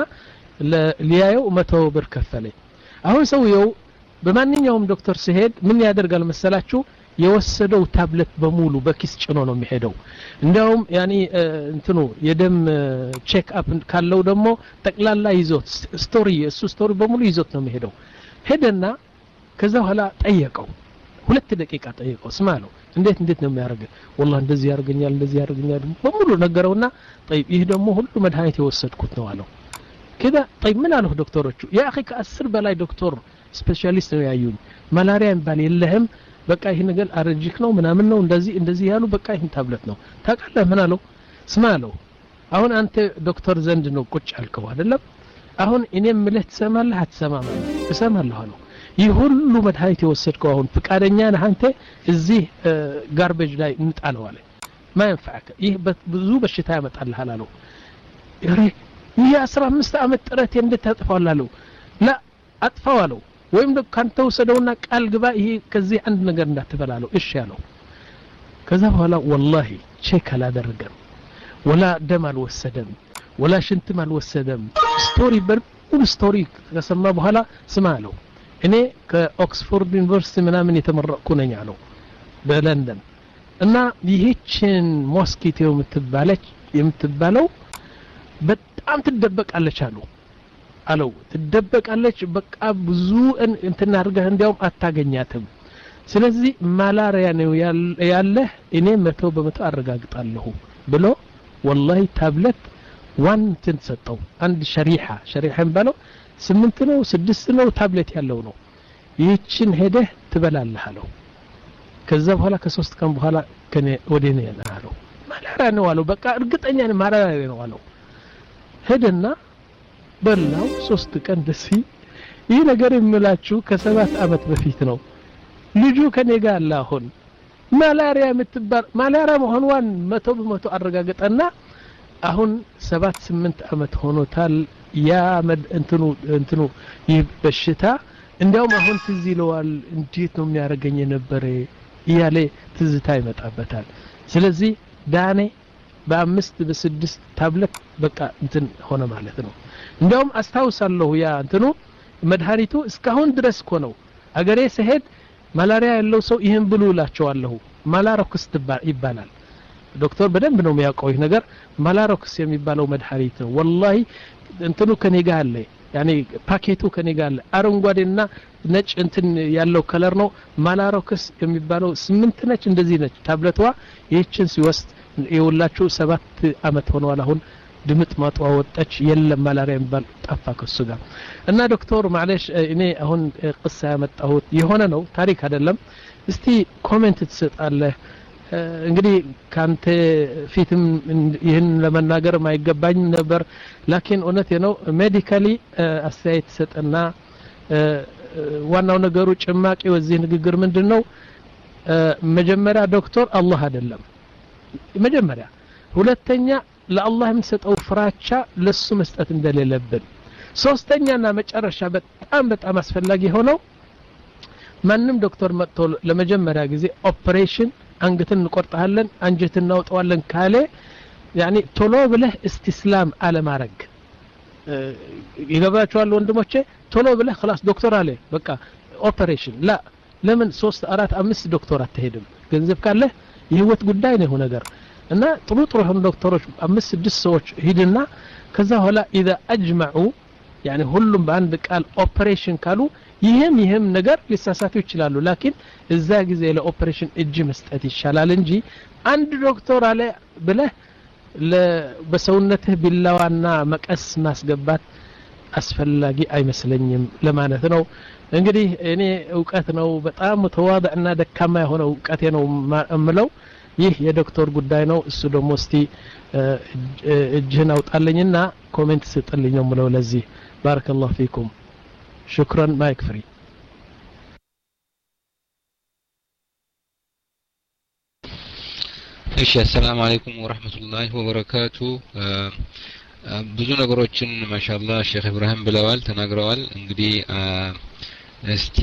ለሊያየው መቶ ብር ከፈለ አሁን ሰውየው በማንኛውም ዶክተር ሲሄድ ምን ያደርጋል መሰላችሁ የወሰደው ታብሌት በሙሉ በኪስ ጭኖ ነው የሚሄደው እንዲያውም ያኒ እንትኑ የደም ቼክ አፕ ካለው ደግሞ ጠቅላላ ይዞት ስቶሪ እሱ ስቶሪ በሙሉ ይዞት ነው የሚሄደው ሄደና ከዛ በኋላ ጠየቀው ሁለት ደቂቃ ጠየቀው ስማለው እንዴት እንዴት ነው የሚያደርገው والله እንደዚህ ያርገኛል እንደዚህ ያርገኛል በሙሉ ነገረውና طيب ይሄ ደግሞ ሁሉ መድኃኒት የወሰድኩት ነው አለው ከዛ طيب ምን አለው ዶክተሮቹ ያ اخي ከአስር በላይ ዶክተር ስፔሻሊስት ነው ያዩኝ ማላሪያ እንባል የለህም በቃ ይሄ ነገር አለርጂክ ነው ምናምን ነው እንደዚህ እንደዚህ ያሉ በቃ ይሄን ታብሌት ነው ታውቃለህ ምን አለው ስማለው አሁን አንተ ዶክተር ዘንድ ነው ቁጭ አልከው አይደለም አሁን እኔም ምልህ ትሰማለህ አትሰማም እሰማለሁ አለው ይህ ሁሉ መድኃኒት የወሰድከው አሁን ፍቃደኛ ነህ አንተ እዚህ ጋርቤጅ ላይ እንጣለው አለ ما ينفعك ይህ ብዙ በሽታ ያመጣልሃል አለው ይሄ ይህ አስራ አምስት አመት ጥረት እንድታጥፋው አለው لا አጥፋው አለው ወይም ደግሞ ካንተ ወሰደውና ቃል ግባ ይሄ ከዚህ አንድ ነገር እንዳትበላለው እሺ ያለው ከዛ በኋላ والله ቼክ አላደረገም ولا ደም አልወሰደም ولا ሽንትም አልወሰደም ስቶሪ በሙሉ ስቶሪ ከሰማ በኋላ ስማ አለው እኔ ከኦክስፎርድ ዩኒቨርሲቲ ምናምን የተመረቅኩ ነኝ አለው በለንደን እና ይህችን ሞስኪቶ የምትባለች የምትባለው በጣም ትደበቃለች አለው አለው ትደበቃለች በቃ ብዙ እንትና አድርገህ እንዲያውም አታገኛትም ስለዚህ ማላሪያ ነው ያለ እኔ መቶ በመቶ አረጋግጣለሁ ብሎ والله ታብሌት ዋን ትንሰጠው አንድ ሸሪሐ ሸሪሐ ባለው ስምንት ነው ስድስት ነው ታብሌት ያለው ነው ይህችን ሄደህ ትበላለህ አለው ከዛ በኋላ ከሶስት ቀን በኋላ ከኔ ወደኔ አለው ማላሪያ ነው አለው በቃ እርግጠኛ ነኝ ማላሪያ ነው አለው ሄደና በላው ሶስት ቀን ደስ ይህ ነገር የምላችሁ ከሰባት አመት በፊት ነው ልጁ ከኔ ጋር አለ አሁን ማላሪያ የምትባል ማላሪያ መሆኗን መቶ በመቶ አረጋግጠና አሁን ሰባት ስምንት አመት ሆኖታል ያ መድ እንትኑ እንትኑ ይህ በሽታ እንዲያውም አሁን ትዝ ይለዋል እንዴት ነው የሚያረጋኝ ነበር ይያለ ትዝታ ይመጣበታል ስለዚህ ዳኔ በአምስት በስድስት ታብሌት በቃ እንትን ሆነ ማለት ነው እንዲያውም አስታውሳለሁ ያ እንትኑ መድኃኒቱ እስካሁን ድረስ እኮ ነው አገሬ ሲሄድ ማላሪያ ያለው ሰው ይሄን ብሉ እላቸዋለሁ ማላሮክስ ይባላል ዶክተር በደንብ ነው የሚያውቀው ይሄ ነገር ማላሮክስ የሚባለው መድኃኒት ነው ወላሂ እንትኑ ከኔ ጋር አለ ያኒ ፓኬቱ ከኔ ጋር አለ አረንጓዴና ነጭ እንትን ያለው ከለር ነው ማላሮክስ የሚባለው ስምንት ነች እንደዚህ ነች ታብለቷ ይህችን ሲወስድ የወላችሁ ሰባት አመት ሆኗል አሁን ድምጥ ማጥዋ ወጣች የለም ማላሪያ የሚባል ጠፋ ከሱ ጋር እና ዶክተር ማለሽ እኔ አሁን ቅሳ ያመጣሁት የሆነ ነው ታሪክ አይደለም እስቲ ኮሜንት ትሰጣለህ እንግዲህ ካንተ ፊትም ይሄን ለመናገር ማይገባኝ ነበር ላኪን እውነት ነው ሜዲካሊ አስተያየት ሰጠና ዋናው ነገሩ ጭማቂ ወዚህ ንግግር ምንድነው መጀመሪያ ዶክተር አላህ አይደለም መጀመሪያ ሁለተኛ ለአላህ የምንሰጠው ፍራቻ ለሱ መስጠት እንደሌለብን ሶስተኛና መጨረሻ በጣም በጣም አስፈላጊ ሆነው ማንንም ዶክተር መጥቶ ለመጀመሪያ ጊዜ ኦፕሬሽን አንገትን እንቆርጣለን አንጀትን እናውጣዋለን ካለ ያኒ ቶሎ ብለህ እስቲስላም አለማረግ ይገባቸዋል ወንድሞቼ ቶሎ ብለህ خلاص ዶክተር አለ በቃ ኦፕሬሽን ላ ለምን ሶስት አራት አምስት ዶክተር አትሄድም ገንዘብ ካለ የህይወት ጉዳይ ነው ነገር እና ጥሩ ጥሩ ሆነ ዶክተሮች አምስት ስድስት ሰዎች ሂድና ከዛ ኋላ اذا اجمعوا يعني ሁሉም በአንድ ቃል ኦፕሬሽን ካሉ ይሄም ይሄም ነገር ሊሳሳቱ ይችላሉ ላኪን እዛ ጊዜ ለኦፕሬሽን እጅ መስጠት ይሻላል እንጂ አንድ ዶክተር አለ ብለህ በሰውነትህ ቢላዋና መቀስ ማስገባት አስፈላጊ አይመስለኝም ለማለት ነው እንግዲህ እኔ ዕውቀት ነው በጣም ተዋضعና ደካማ የሆነ ዕውቀት ነው እምለው ይህ የዶክተር ጉዳይ ነው እሱ ደግሞ እስቲ እጅህን አውጣልኝና ኮሜንት ስጥልኝ ነው ምለው ለዚህ ባረከላሁ ፊኩም شكرا مايك فري እሺ السلام عليكم ورحمة الله وبركاته ብዙ ነገሮችን ማሻአላህ ሼክ ኢብራሂም ብለዋል ተናግረዋል እንግዲህ እስቲ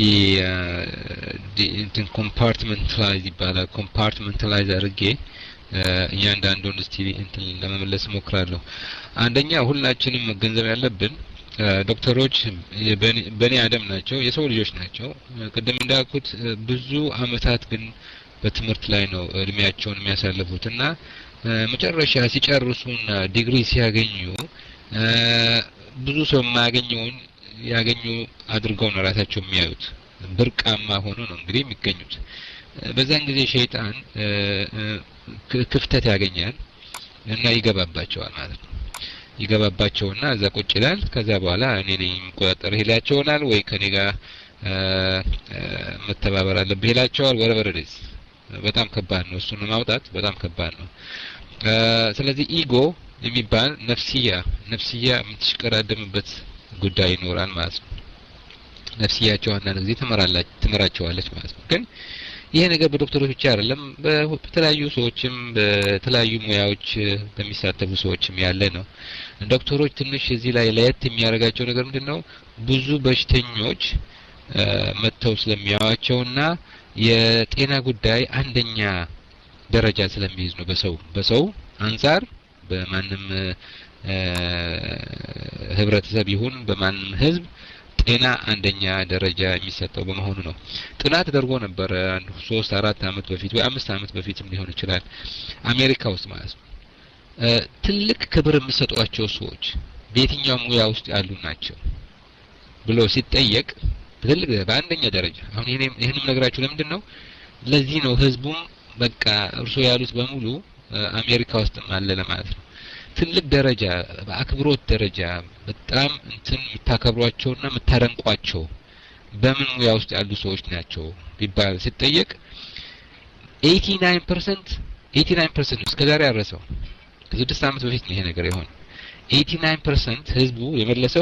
እንትን ኮምፓርትመንታላይዝ ይባላል ኮምፓርትመንታላይዝ አድርጌ እያንዳንዱን እስቲ እንትን ለመመለስ ሞክራለሁ አንደኛ ሁላችንም መገንዘብ ያለብን ዶክተሮች በኔ አደም ናቸው የሰው ልጆች ናቸው ቅድም እንዳልኩት ብዙ አመታት ግን በትምህርት ላይ ነው እድሜያቸውን የሚያሳልፉትና መጨረሻ ሲጨርሱና ዲግሪ ሲያገኙ ብዙ ሰው ማያገኘውን ያገኙ አድርገው ነው ራሳቸው የሚያዩት ብርቃማ ሆኖ ነው እንግዲህ የሚገኙት በዛን ጊዜ ሸይጣን ክፍተት ያገኛል እና ይገባባቸዋል ማለት ነው ይገባባቸውና እዛ ቁጭ ይላል ከዛ በኋላ እኔ ነኝ ቆጣጠር ይላቸውናል ወይ ከኔ ጋር መተባበር አለብህ ይላቸዋል ወረበረደስ በጣም ከባድ ነው እሱን ማውጣት በጣም ከባድ ነው ስለዚህ ኢጎ የሚባል ነፍሲያ ነፍሲያ የምትሽቀዳደምበት ጉዳይ ይኖራል ማለት ነው ነፍሲያቸው አንዳንድ ጊዜ ተመራላች ተመራቸዋለች ማለት ነው ግን ይሄ ነገር በዶክተሮች ብቻ አይደለም በተለያዩ ሰዎችም በተለያዩ ሙያዎች በሚሳተፉ ሰዎችም ያለ ነው ዶክተሮች ትንሽ እዚህ ላይ ለየት የሚያደርጋቸው ነገር ምንድነው ብዙ በሽተኞች መተው ስለሚያዋቸውና የጤና ጉዳይ አንደኛ ደረጃ ስለሚይዝ ነው በሰው በሰው አንፃር በማንም ህብረተሰብ ይሁን በማንም ህዝብ ጤና አንደኛ ደረጃ የሚሰጠው በመሆኑ ነው ጥናት ተደርጎ ነበር አንድ ሶስት አራት አመት በፊት ወይ አምስት አመት በፊትም ሊሆን ይችላል አሜሪካ ውስጥ ማለት ነው ትልቅ ክብር የሚሰጧቸው ሰዎች በየትኛው ሙያ ውስጥ ያሉ ናቸው ብሎ ሲጠየቅ ትልቅ በአንደኛ ደረጃ አሁን ይሄን ይሄንም ነገራችሁ ለምንድን ነው ለዚህ ነው ህዝቡም በቃ እርሶ ያሉት በሙሉ አሜሪካ ውስጥ አለ ለማለት ነው ትልቅ ደረጃ በአክብሮት ደረጃ በጣም እንትን የምታከብሯቸውና የምታደንቋቸው በምን ሙያ ውስጥ ያሉ ሰዎች ናቸው ቢባል ሲጠየቅ eighty-nine percent eighty-nine percent እስከዛሬ ያረሰው ከስድስት አመት በፊት ነው ይሄ ነገር የሆነው eighty-nine percent ህዝቡ የመለሰው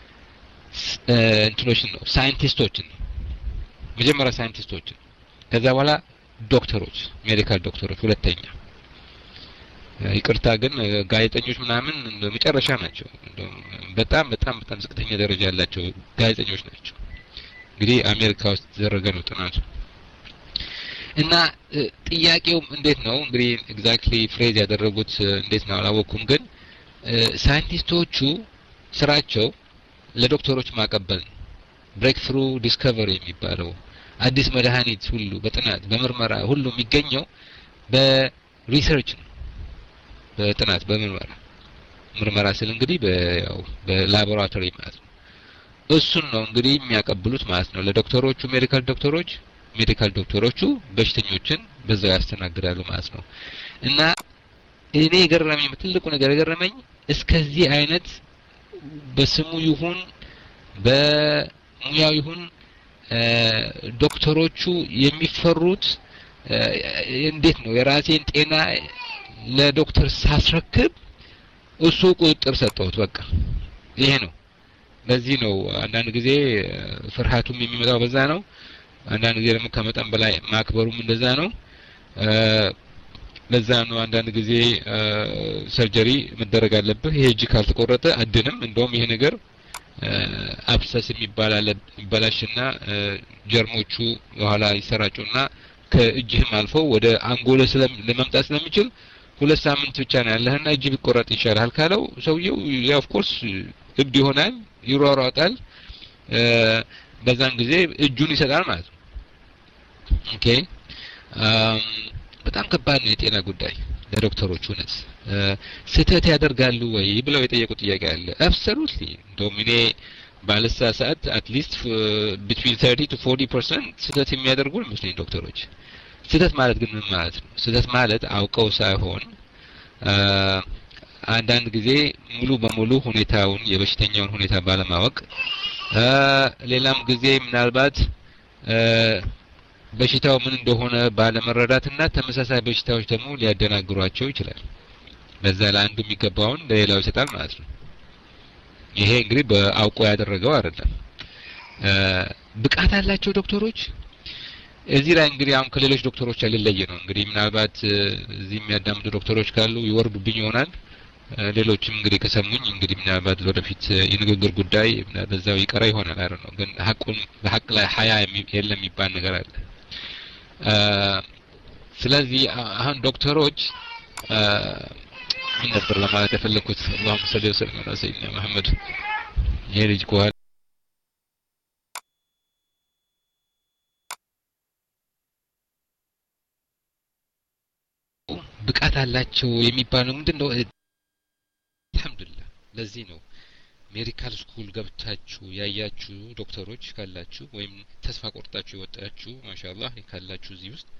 እንትኖችን ነው ሳይንቲስቶችን ነው መጀመሪያ ሳይንቲስቶችን ከዛ በኋላ ዶክተሮች ሜዲካል ዶክተሮች ሁለተኛ ይቅርታ ግን ጋዜጠኞች ምናምን መጨረሻ ናቸው በጣም በጣም በጣም ዝቅተኛ ደረጃ ያላቸው ጋዜጠኞች ናቸው እንግዲህ አሜሪካ ውስጥ ተደረገ ነው ጥናቱ እና ጥያቄው እንዴት ነው እንግዲህ ኤግዛክትሊ ፍሬዝ ያደረጉት እንዴት ነው አላወኩም ግን ሳይንቲስቶቹ ስራቸው ለዶክተሮች ማቀበል ብሬክ ትሩ ዲስከቨሪ የሚባለው አዲስ መድኃኒት ሁሉ በጥናት በምርመራ ሁሉ የሚገኘው በሪሰርች ነው በጥናት በምርመራ ምርመራ ስል እንግዲህ በያው በላቦራቶሪ ማለት ነው እሱን ነው እንግዲህ የሚያቀብሉት ማለት ነው ለዶክተሮቹ ሜዲካል ዶክተሮች ሜዲካል ዶክተሮቹ በሽተኞችን በዛው ያስተናግዳሉ ማለት ነው እና እኔ ገረመኝ ትልቁ ነገር ገረመኝ እስከዚህ አይነት በስሙ ይሁን በሙያው ይሁን ዶክተሮቹ የሚፈሩት እንዴት ነው የራሴን ጤና ለዶክተር ሳስረክብ እሱ ቁጥጥር ሰጠውት በቃ ይሄ ነው ለዚህ ነው አንዳንድ ጊዜ ፍርሃቱም የሚመጣው በዛ ነው አንዳንድ ጊዜ ደግሞ ከመጠን በላይ ማክበሩም እንደዛ ነው ለዛ ነው አንዳንድ ጊዜ ሰርጀሪ መደረግ አለበት ይሄ እጅ ካልተቆረጠ አድንም እንደውም ይሄ ነገር አብሰስ የሚባል አለ ይበላሽና ጀርሞቹ በኋላ ይሰራጩና ከእጅህም አልፎ ወደ አንጎለ ለመምጣት ስለሚችል ሁለት ሳምንት ብቻ ነው ያለህና እጅ ቢቆረጥ ይሻላል ካለው ሰውየው ያ ኦፍ ኮርስ እብድ ይሆናል ይሯሯጣል በዛን ጊዜ እጁን ይሰጣል ማለት ነው ኦኬ በጣም ከባድ ነው የጤና ጉዳይ ለዶክተሮቹ ነስ ስህተት ያደርጋሉ ወይ ብለው የጠየቁ ጥያቄ አለ አብሶሉትሊ ዶሚኔ ባለሳ ሰዓት at least between thirty to forty percent ስህተት የሚያደርጉ መስለኝ ዶክተሮች ስህተት ማለት ግን ምን ማለት ነው ስህተት ማለት አውቀው ሳይሆን አንዳንድ ጊዜ ሙሉ በሙሉ ሁኔታውን የበሽተኛውን ሁኔታ ባለማወቅ ሌላም ጊዜ ምናልባት በሽታው ምን እንደሆነ ባለመረዳትና ተመሳሳይ በሽታዎች ደግሞ ሊያደናግሯቸው ይችላል በዛ ለአንዱ የሚገባውን ለሌላው ይሰጣል ማለት ነው ይሄ እንግዲህ በአውቆ ያደረገው አይደለም ብቃት ያላቸው ዶክተሮች እዚህ ላይ እንግዲህ አሁን ከሌሎች ዶክተሮች ያለለየ ነው እንግዲህ ምናልባት እዚህ የሚያዳምጡ ዶክተሮች ካሉ ይወርዱብኝ ይሆናል ሌሎችም እንግዲህ ከሰሙኝ እንግዲህ ምናልባት ወደፊት የንግግር ጉዳይ በዛው ይቀራ ይሆናል አይደል ነው ግን ሐቁን በሐቅ ላይ ሐያ የለም የሚባል ነገር አለ ስለዚህ አሁን ዶክተሮች ምን ነበር ለማለት የፈለኩት አላሁ ሰለላሁ ዐለይሂ ወሰለም ሰይድና መሐመድ ይሄ ልጅ ቆይ ብቃት አላቸው የሚባለው ምንድነው አልহামዱሊላህ ለዚህ ነው ሜዲካል ስኩል ገብታችሁ ያያችሁ ዶክተሮች ካላችሁ ወይም ተስፋ ቆርጣችሁ ይወጣችሁ ማሻአላህ ካላችሁ እዚህ ውስጥ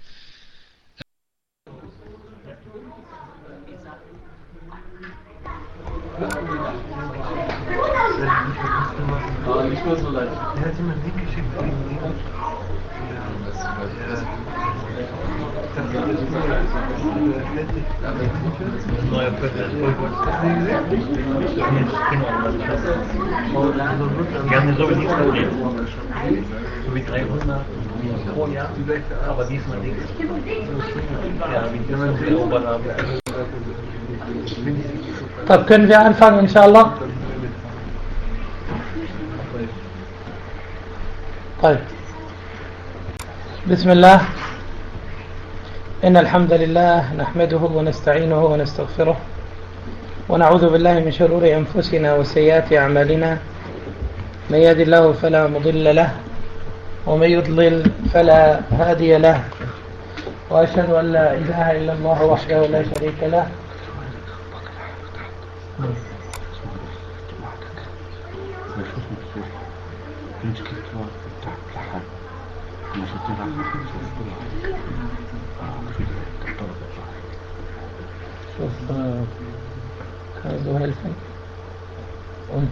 Gerne so wie diesmal nicht. So wie dreihundert pro Jahr, aber diesmal nichts. Ja, wie diesmal sie erobert haben. طب können wir anfangen inshallah طيب بسم الله إن الحمد لله نحمده ونستعينه ونستغفره ونعوذ بالله من شرور أنفسنا وسيئات أعمالنا من يهد الله فلا مضل له ومن يضلل فلا هادي له وأشهد أن لا إله إلا الله وحده لا شريك له شوف هذا هالفن وانت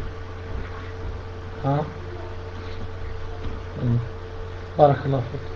ها بارك الله فيك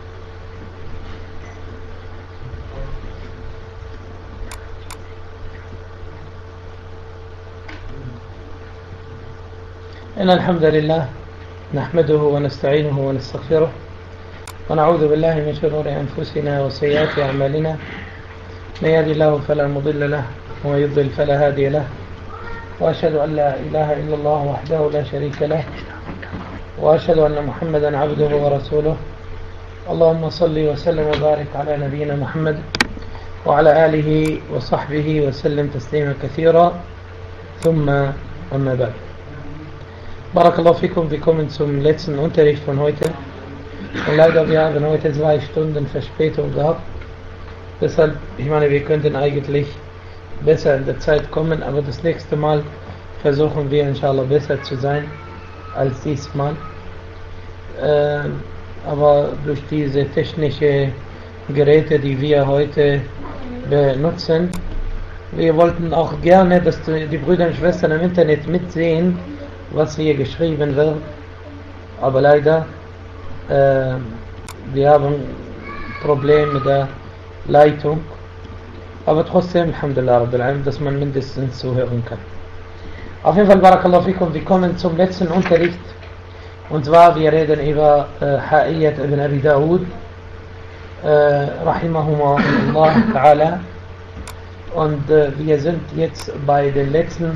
إن الحمد لله نحمده ونستعينه ونستغفره ونعوذ بالله من شرور أنفسنا وسيئات أعمالنا من يهد الله فلا مضل له ومن يضلل فلا هادي له وأشهد أن لا إله إلا الله وحده لا شريك له وأشهد أن محمدا عبده ورسوله اللهم صل وسلم وبارك على نبينا محمد وعلى آله وصحبه وسلم تسليما كثيرا ثم أما بعد. Barakallahu fikum, wir kommen zum letzten Unterricht von heute Und leider, wir haben heute zwei Stunden Verspätung gehabt. Deshalb, ich meine, wir könnten eigentlich besser in der Zeit kommen, aber das nächste Mal versuchen wir inshallah besser zu sein als diesmal. Ähm, aber durch diese technischen Geräte, die wir heute benutzen, wir wollten auch gerne, dass die Brüder und Schwestern im Internet mitsehen, was hier geschrieben wird. Aber leider, äh, wir haben Probleme mit der Leitung. Aber trotzdem, Alhamdulillah Rabbil Alamin, dass man mindestens zuhören kann. Auf jeden Fall, Barakallahu fikum, wir kommen zum letzten Unterricht. Und zwar, wir reden über äh, Ha'iyat ibn Abi Dawud, äh, Rahimahumullah Ta'ala. Und äh, wir sind jetzt bei den letzten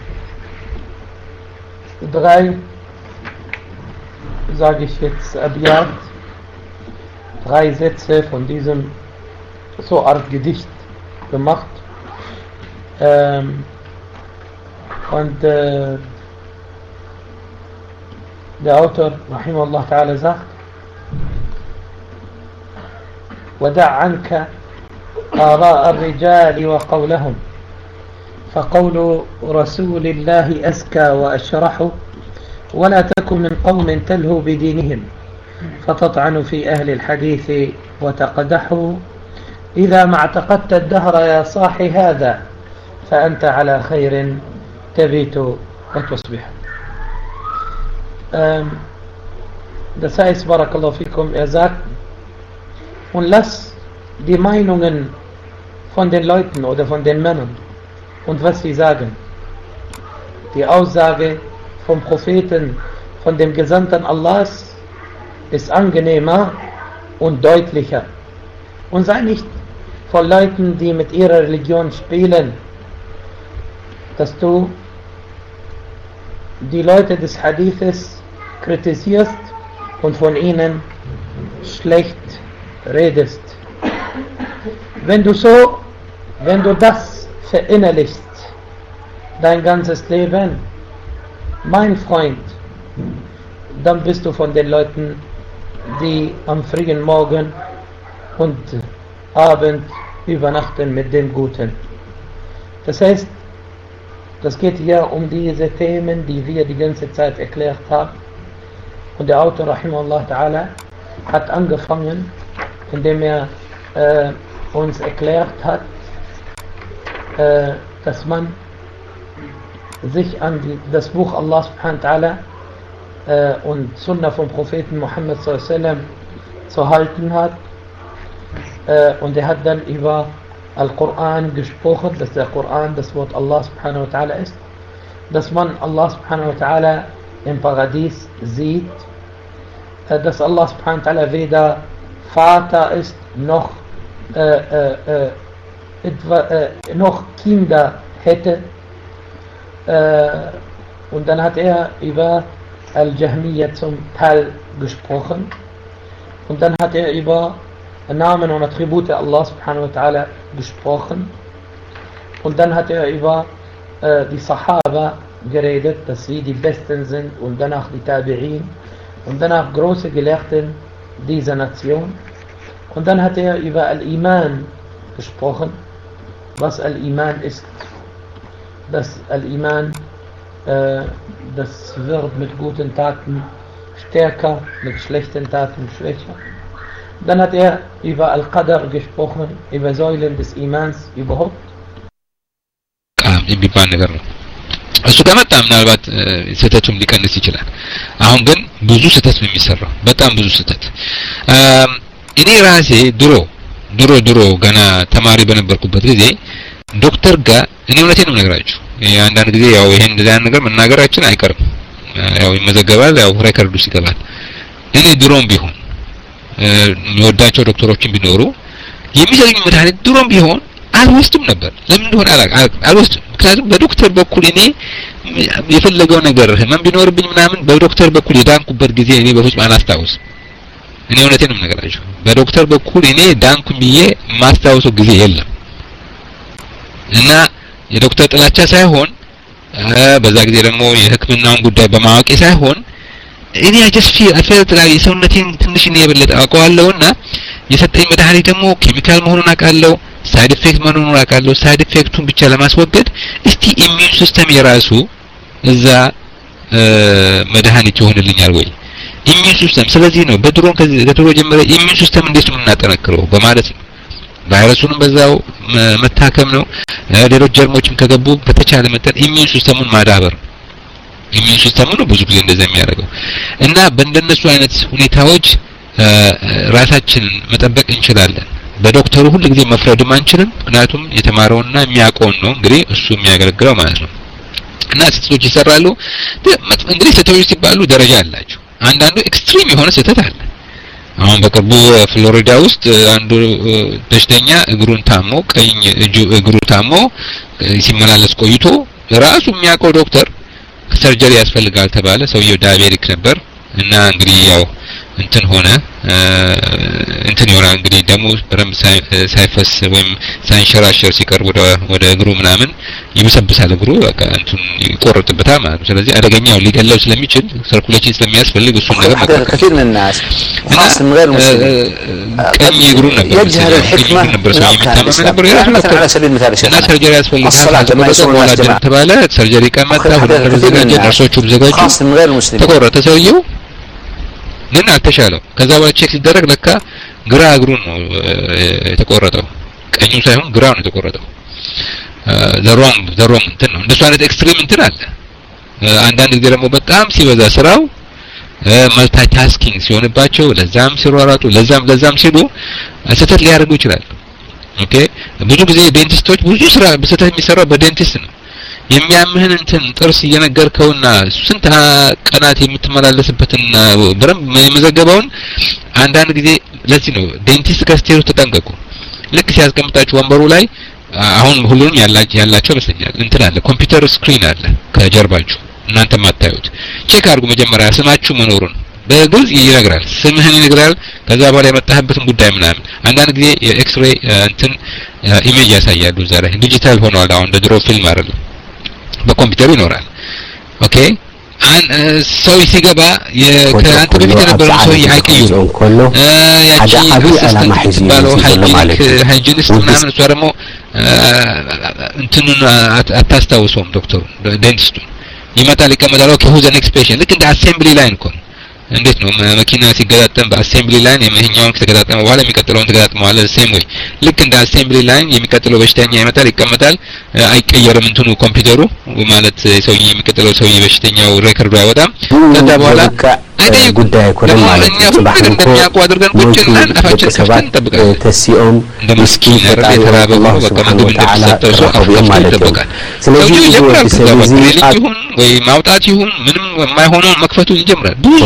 drei, sage ich jetzt, Abiyat, drei Sätze von diesem so Art Gedicht gemacht. Ähm, und äh, der Autor, Rahimahullah Ta'ala, sagt: ودع عنك آراء الرجال وقولهم فقول رسول الله أزكى وأشرح ولا تكن من قوم تلهو بدينهم فتطعن في أهل الحديث وتقدحوا إذا ما اعتقدت الدهر يا صاحي هذا فأنت على خير تبيت وتصبح. Das heißt, Barakallahu fikum, er sagt, und lass die Meinungen von den Leuten oder von den Männern und was sie sagen, die Aussage vom Propheten, von dem Gesandten Allahs ist angenehmer und deutlicher. Und sei nicht von Leuten, die mit ihrer Religion spielen, dass du die Leute des Hadithes kritisierst und von ihnen schlecht redest. Wenn du so, wenn du das verinnerlichst, dein ganzes Leben, mein Freund, dann bist du von den Leuten, die am frühen Morgen und Abend übernachten mit dem Guten. Das heißt, das geht hier um diese Themen, die wir die ganze Zeit erklärt haben. Und der Autor, Rahimahullah Ta'ala, hat angefangen, indem er äh, uns erklärt hat, äh, dass man sich an die, das Buch Allah Subhanahu wa Ta'ala äh, und Sunna vom Propheten Muhammad sallallahu alaihi wasallam zu halten hat. Äh, und er hat dann über Al-Quran gesprochen, dass der Koran das Wort Allah Subhanahu wa Ta'ala ist, dass man Allah Subhanahu wa Ta'ala im Paradies sieht, äh, dass Allah Subhanahu wa Ta'ala weder Vater ist, noch, äh, äh, etwa, äh, noch Kinder hätte. Äh, und dann hat er über Al-Jahmiyyah zum Teil gesprochen. Und dann hat er über Namen und Attribute Allah Subhanahu wa Ta'ala gesprochen. Und dann hat er über äh, die Sahaba geredet, dass sie die Besten sind, und danach die Tabi'in und danach große Gelehrten dieser Nation. Und dann hat er über Al-Iman gesprochen, was Al-Iman ist. Das Al-Iman, äh, das wird mit guten Taten stärker, mit schlechten Taten schwächer. Dann hat er über Al-Qadar gesprochen, über Säulen des Imans überhaupt. የሚባል ነገር ነው። እሱ ከመጣ ምናልባት ስህተቱም ሊቀንስ ይችላል። አሁን ግን ብዙ ስህተት ነው የሚሰራው፣ በጣም ብዙ ስህተት። እኔ ራሴ ድሮ ድሮ ድሮ ገና ተማሪ በነበርኩበት ጊዜ ዶክተር ጋር እኔ እውነቴን ነው የምነግራችሁ። አንዳንድ ጊዜ ያው ይሄን እንደዛ ነገር መናገራችን አይቀርም፣ ያው ይመዘገባል፣ ያው ሬከርድ ውስጥ ይገባል። እኔ ድሮም ቢሆን የሚወዳቸው ዶክተሮችን ቢኖሩ የሚሰጡኝ መድኃኒት ድሮም ቢሆን አልወስድም ነበር። ለምን እንደሆነ አልወስድም። ምክንያቱም በዶክተር በኩል እኔ የፈለገው ነገር ህመም ቢኖርብኝ ምናምን በዶክተር በኩል የዳንኩበት ጊዜ እኔ በፍጹም አላስታውስም። እኔ እውነቴን ነው የምነግራችሁ። በዶክተር በኩል እኔ ዳንኩኝ ብዬ ማስታወሰው ጊዜ የለም። እና የዶክተር ጥላቻ ሳይሆን በዛ ጊዜ ደግሞ የሕክምናውን ጉዳይ በማወቄ ሳይሆን እኔ አጀስ ፊል አፈርት ላይ ሰውነቴን ትንሽ ነው የበለጠ አውቀዋለሁና የሰጠኝ መድኃኒት ደግሞ ኬሚካል መሆኑን አውቃለሁ ሳይድ ኢፌክት መሆኑን አውቃለሁ ሳይድ ኢፌክቱን ብቻ ለማስወገድ እስቲ ኢሚዩን ሲስተም የራሱ እዛ መድኃኒት ይሆንልኛል ወይ ኢሚዩን ሲስተም ስለዚህ ነው በድሮ ከድሮ ጀምሮ ኢሚዩን ሲስተም እንዴት ነው እናጠናክረው በማለት ነው ቫይረሱንም በዛው መታከም ነው ሌሎች ጀርሞችም ከገቡ በተቻለ መጠን ኢሚዩን ሲስተሙን ማዳበር ኢሚዩን ሲስተሙ ነው ብዙ ጊዜ እንደዛ የሚያደርገው እና በእንደነሱ አይነት ሁኔታዎች ራሳችንን መጠበቅ እንችላለን በዶክተሩ ሁሉ ጊዜ መፍረድም አንችልም ምክንያቱም የተማረውና የሚያውቀውን ነው እንግዲህ እሱ የሚያገለግለው ማለት ነው እና ስህተቶች ይሰራሉ እንግዲህ ስህተቶች ሲባሉ ደረጃ አላቸው አንዳንዱ ኤክስትሪም የሆነ ስህተት አለ አሁን በቅርቡ ፍሎሪዳ ውስጥ አንዱ በሽተኛ እግሩን ታሞ ቀኝ እጁ እግሩ ታሞ ሲመላለስ ቆይቶ ራሱ የሚያውቀው ዶክተር ሰርጀሪ ያስፈልጋል ተባለ ሰውየው ዳያቤቲክ ነበር እና እንግዲህ ያው እንትን ሆነ እንትን ይሆናል እንግዲህ ደግሞ በረም ሳይፈስ ወይም ሳይንሸራሸር ሲቀርብ ወደ ወደ እግሩ ምናምን ይበሰብሳል እግሩ በቃ እንትን ይቆርጥበታል ማለት ነው ስለዚህ አደገኛው ሊገለው ስለሚችል ሰርኩሌሽን ስለሚያስፈልግ እሱ ነገር مقدر كثير من الناس خاصة من غير المسلمين ቀኝ እግሩ ነበር يجهل الحكمة ነበር ሰው የሚታመም ነበር مثلا على سبيل المثال እና ሰርጀሪ ያስፈልጋል ተባለ ሰርጀሪ ቀመጣ ሁሉ ተዘጋጀ ነርሶቹ ተዘጋጁ خاصة من غير المسلمين ተቆረጠ ሰውየው ግን አልተሻለው ከዛ በኋላ ቼክ ሲደረግ ለካ ግራ እግሩን ነው የተቆረጠው ቀኙ ሳይሆን ግራው ነው የተቆረጠው ዘሮም ዘሮም እንትን ነው እንደሱ አይነት ኤክስትሪም እንትን አለ አንዳንድ ጊዜ ደግሞ በጣም ሲበዛ ስራው መልቲ ታስኪንግ ሲሆንባቸው ለዛም ሲሯሯጡ ለዛም ለዛም ሲሉ ስህተት ሊያደርጉ ይችላል ኦኬ ብዙ ጊዜ ዴንቲስቶች ብዙ ስራ በስህተት የሚሰራው በዴንቲስት ነው የሚያምህን እንትን ጥርስ እየነገርከውና ስንት ቀናት የምትመላለስበትን በረም የመዘገበውን አንዳንድ ጊዜ ለዚህ ነው ዴንቲስት ከስቴሩ ተጠንቀቁ ልክ ሲያስቀምጣችሁ ወንበሩ ላይ አሁን ሁሉንም ያላችሁ ያላችሁ መስለኛል እንትን አለ ኮምፒውተር ስክሪን አለ ከጀርባችሁ እናንተ ማታዩት ቼክ አድርጉ መጀመሪያ ስማችሁ መኖሩን በግልጽ ይነግራል ስምህን ይነግራል ከዛ በኋላ የመጣህበትን ጉዳይ ምናምን አንዳንድ ጊዜ የኤክስሬይ እንትን ኢሜጅ ያሳያሉ እዛ ላይ ዲጂታል ሆኗል አሁን እንደ ድሮ ፊልም አይደለም በኮምፒውተር ይኖራል ኦኬ አን ሰው ሲገባ ከአንተ በፊት የነበረው ሰው አይቀይሩ ያቺ አሲስታንት ባለው ሃይጂኒስት ምናምን እሷ ደግሞ እንትኑን አታስታውሰውም ዶክተሩ ዴንቲስቱ ይመጣል ይቀመጣል ኦኬ ሁዘ ኔክስት ፔሽንት ልክ እንደ አሴምብሊ ላይን እኮ እንዴት ነው መኪና ሲገጣጠም በአሴምብሊ ላይን የመህኛውን ከተገጣጠመ በኋላ የሚቀጥለውን ተገጣጥመዋል ሴም ወይ ልክ እንደ አሴምብሊ ላይን የሚቀጥለው በሽተኛ ይመጣል ይቀመጣል አይቀየርም እንትኑ ኮምፒውተሩ ማለት ሰውዬ የሚቀጥለው ሰውዬ በሽተኛው ሬከርዱ አይወጣም ከዛ በኋላ አይደል ጉዳይ ኮለም ማለት ጽባህ እንደሚያውቁ አድርገን ቁጭና አፋችን ከፍተን እንጠብቃለን ተሲኦም እንደምስኪን የተራበው በቃ ምግብ እንደሚሰጠው ሰው አውቆም ማለት ነው ስለዚህ ስለዚህ ይሁን ወይ ማውጣት ይሁን ምንም የማይሆነውን መክፈቱ ይጀምራል ብዙ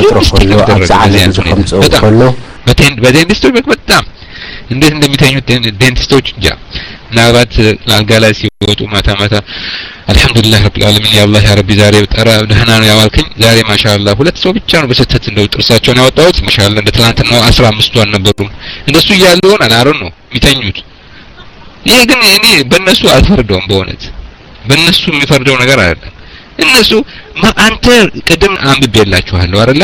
በዴንቲስቶች በጣም እንዴት እንደሚተኙት ዴንቲስቶች እንጃ ምናልባት አልጋ ላይ ሲወጡ ማታ ማታ አልহামዱሊላህ ረብል ዓለሚን ያ አላህ ያ ረቢ ዛሬ ጠራ ደህና ነው ያዋልከኝ ዛሬ ማሻአላህ ሁለት ሰው ብቻ ነው በስተት እንደው ጥርሳቸውን ያወጣሁት ማሻአላህ እንደ ትላንትናው አስራ አምስቱ አልነበሩም እንደሱ እያሉን አላሩን ነው የሚተኙት ይሄ ግን እኔ በእነሱ አልፈርደውም በእውነት በእነሱ የሚፈርደው ነገር አይደለም እነሱ አንተ ቀደም አንብቤላችኋለሁ አይደለ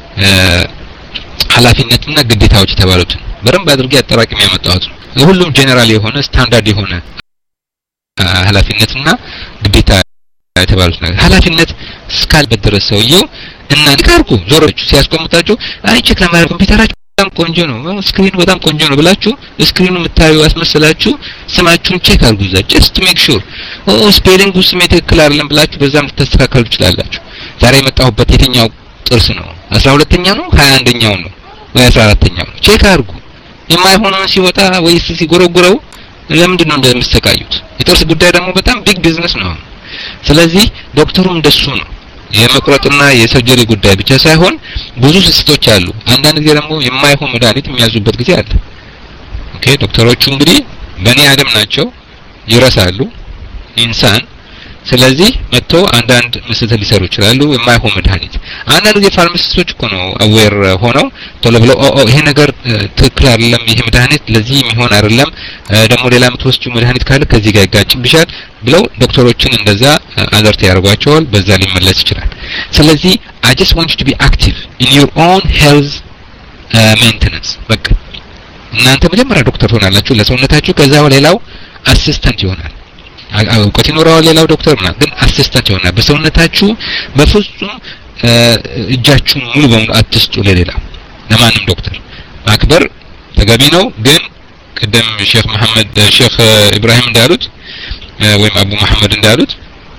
ኃላፊነትና ግዴታዎች ተባሉት በረም አድርጌ አጠራቅም ያመጣሁት ሁሉም ጄነራል የሆነ ስታንዳርድ የሆነ ኃላፊነትና ግዴታ ተባሉት ነገር ኃላፊነት እስካልበት ድረስ ሰውየው እና ንካርኩ ዞሮቹ ሲያስቆምጣችሁ አይ ቼክ ለማድረግ ኮምፒውተራችሁ በጣም ቆንጆ ነው ስክሪኑ በጣም ቆንጆ ነው ብላችሁ ስክሪኑ የምታዩ አስመስላችሁ ስማችሁን ቼክ አድርጉ እዛ just to make sure ኦ ስፔሊንግ ውስጥ ትክክል አይደለም ብላችሁ በዛም ተስተካከሉ ትችላላችሁ ዛሬ የመጣሁበት የትኛው ጥርስ ነው አስራ ሁለተኛው ነው ሃያ አንደኛው ነው ወይ አስራ አራተኛው ነው ቼክ አድርጉ የማይሆነውን ሲወጣ ወይስ ሲጎረጉረው ለምንድን ነው እንደምትሰቃዩት የጥርስ ጉዳይ ደግሞ በጣም ቢግ ቢዝነስ ነው ስለዚህ ዶክተሩም እንደሱ ነው የመቁረጥና የሰርጀሪ ጉዳይ ብቻ ሳይሆን ብዙ ስህተቶች አሉ አንዳንድ ጊዜ ደግሞ የማይሆን መድኃኒት የሚያዙበት ጊዜ አለ ኦኬ ዶክተሮቹ እንግዲህ በእኔ አደም ናቸው ይረሳሉ ኢንሳን ስለዚህ መጥቶ አንዳንድ መስጠት ሊሰሩ ይችላሉ የማይሆን መድኃኒት አንዳንድ ጊዜ ፋርማሲስቶች እኮ ነው አዌር ሆነው ቶሎ ብለው ኦ ይሄ ነገር ትክክል አይደለም ይሄ መድኃኒት ለዚህ የሚሆን አይደለም ደግሞ ሌላ የምትወስጂው መድኃኒት ካለ ከዚህ ጋር ይጋጭብሻል ብለው ዶክተሮችን እንደዛ አለርት ያደርጓቸዋል በዛ ሊመለስ ይችላል ስለዚህ I just want you to be active in your own health uh, maintenance በቃ እናንተ መጀመሪያ ዶክተር ሆናላችሁ ለሰውነታችሁ ከዛው ሌላው አሲስታንት ይሆናል እውቀት ይኖረዋል ሌላው ዶክተር ምናምን ግን አሲስታንት ይሆናል በሰውነታችሁ በፍጹም እጃችሁን ሙሉ በሙሉ አትስጡ ለሌላ ለማንም ዶክተር ማክበር ተገቢ ነው ግን ቀደም ሼክ መሐመድ ሼክ ኢብራሂም እንዳሉት ወይም አቡ መሐመድ እንዳሉት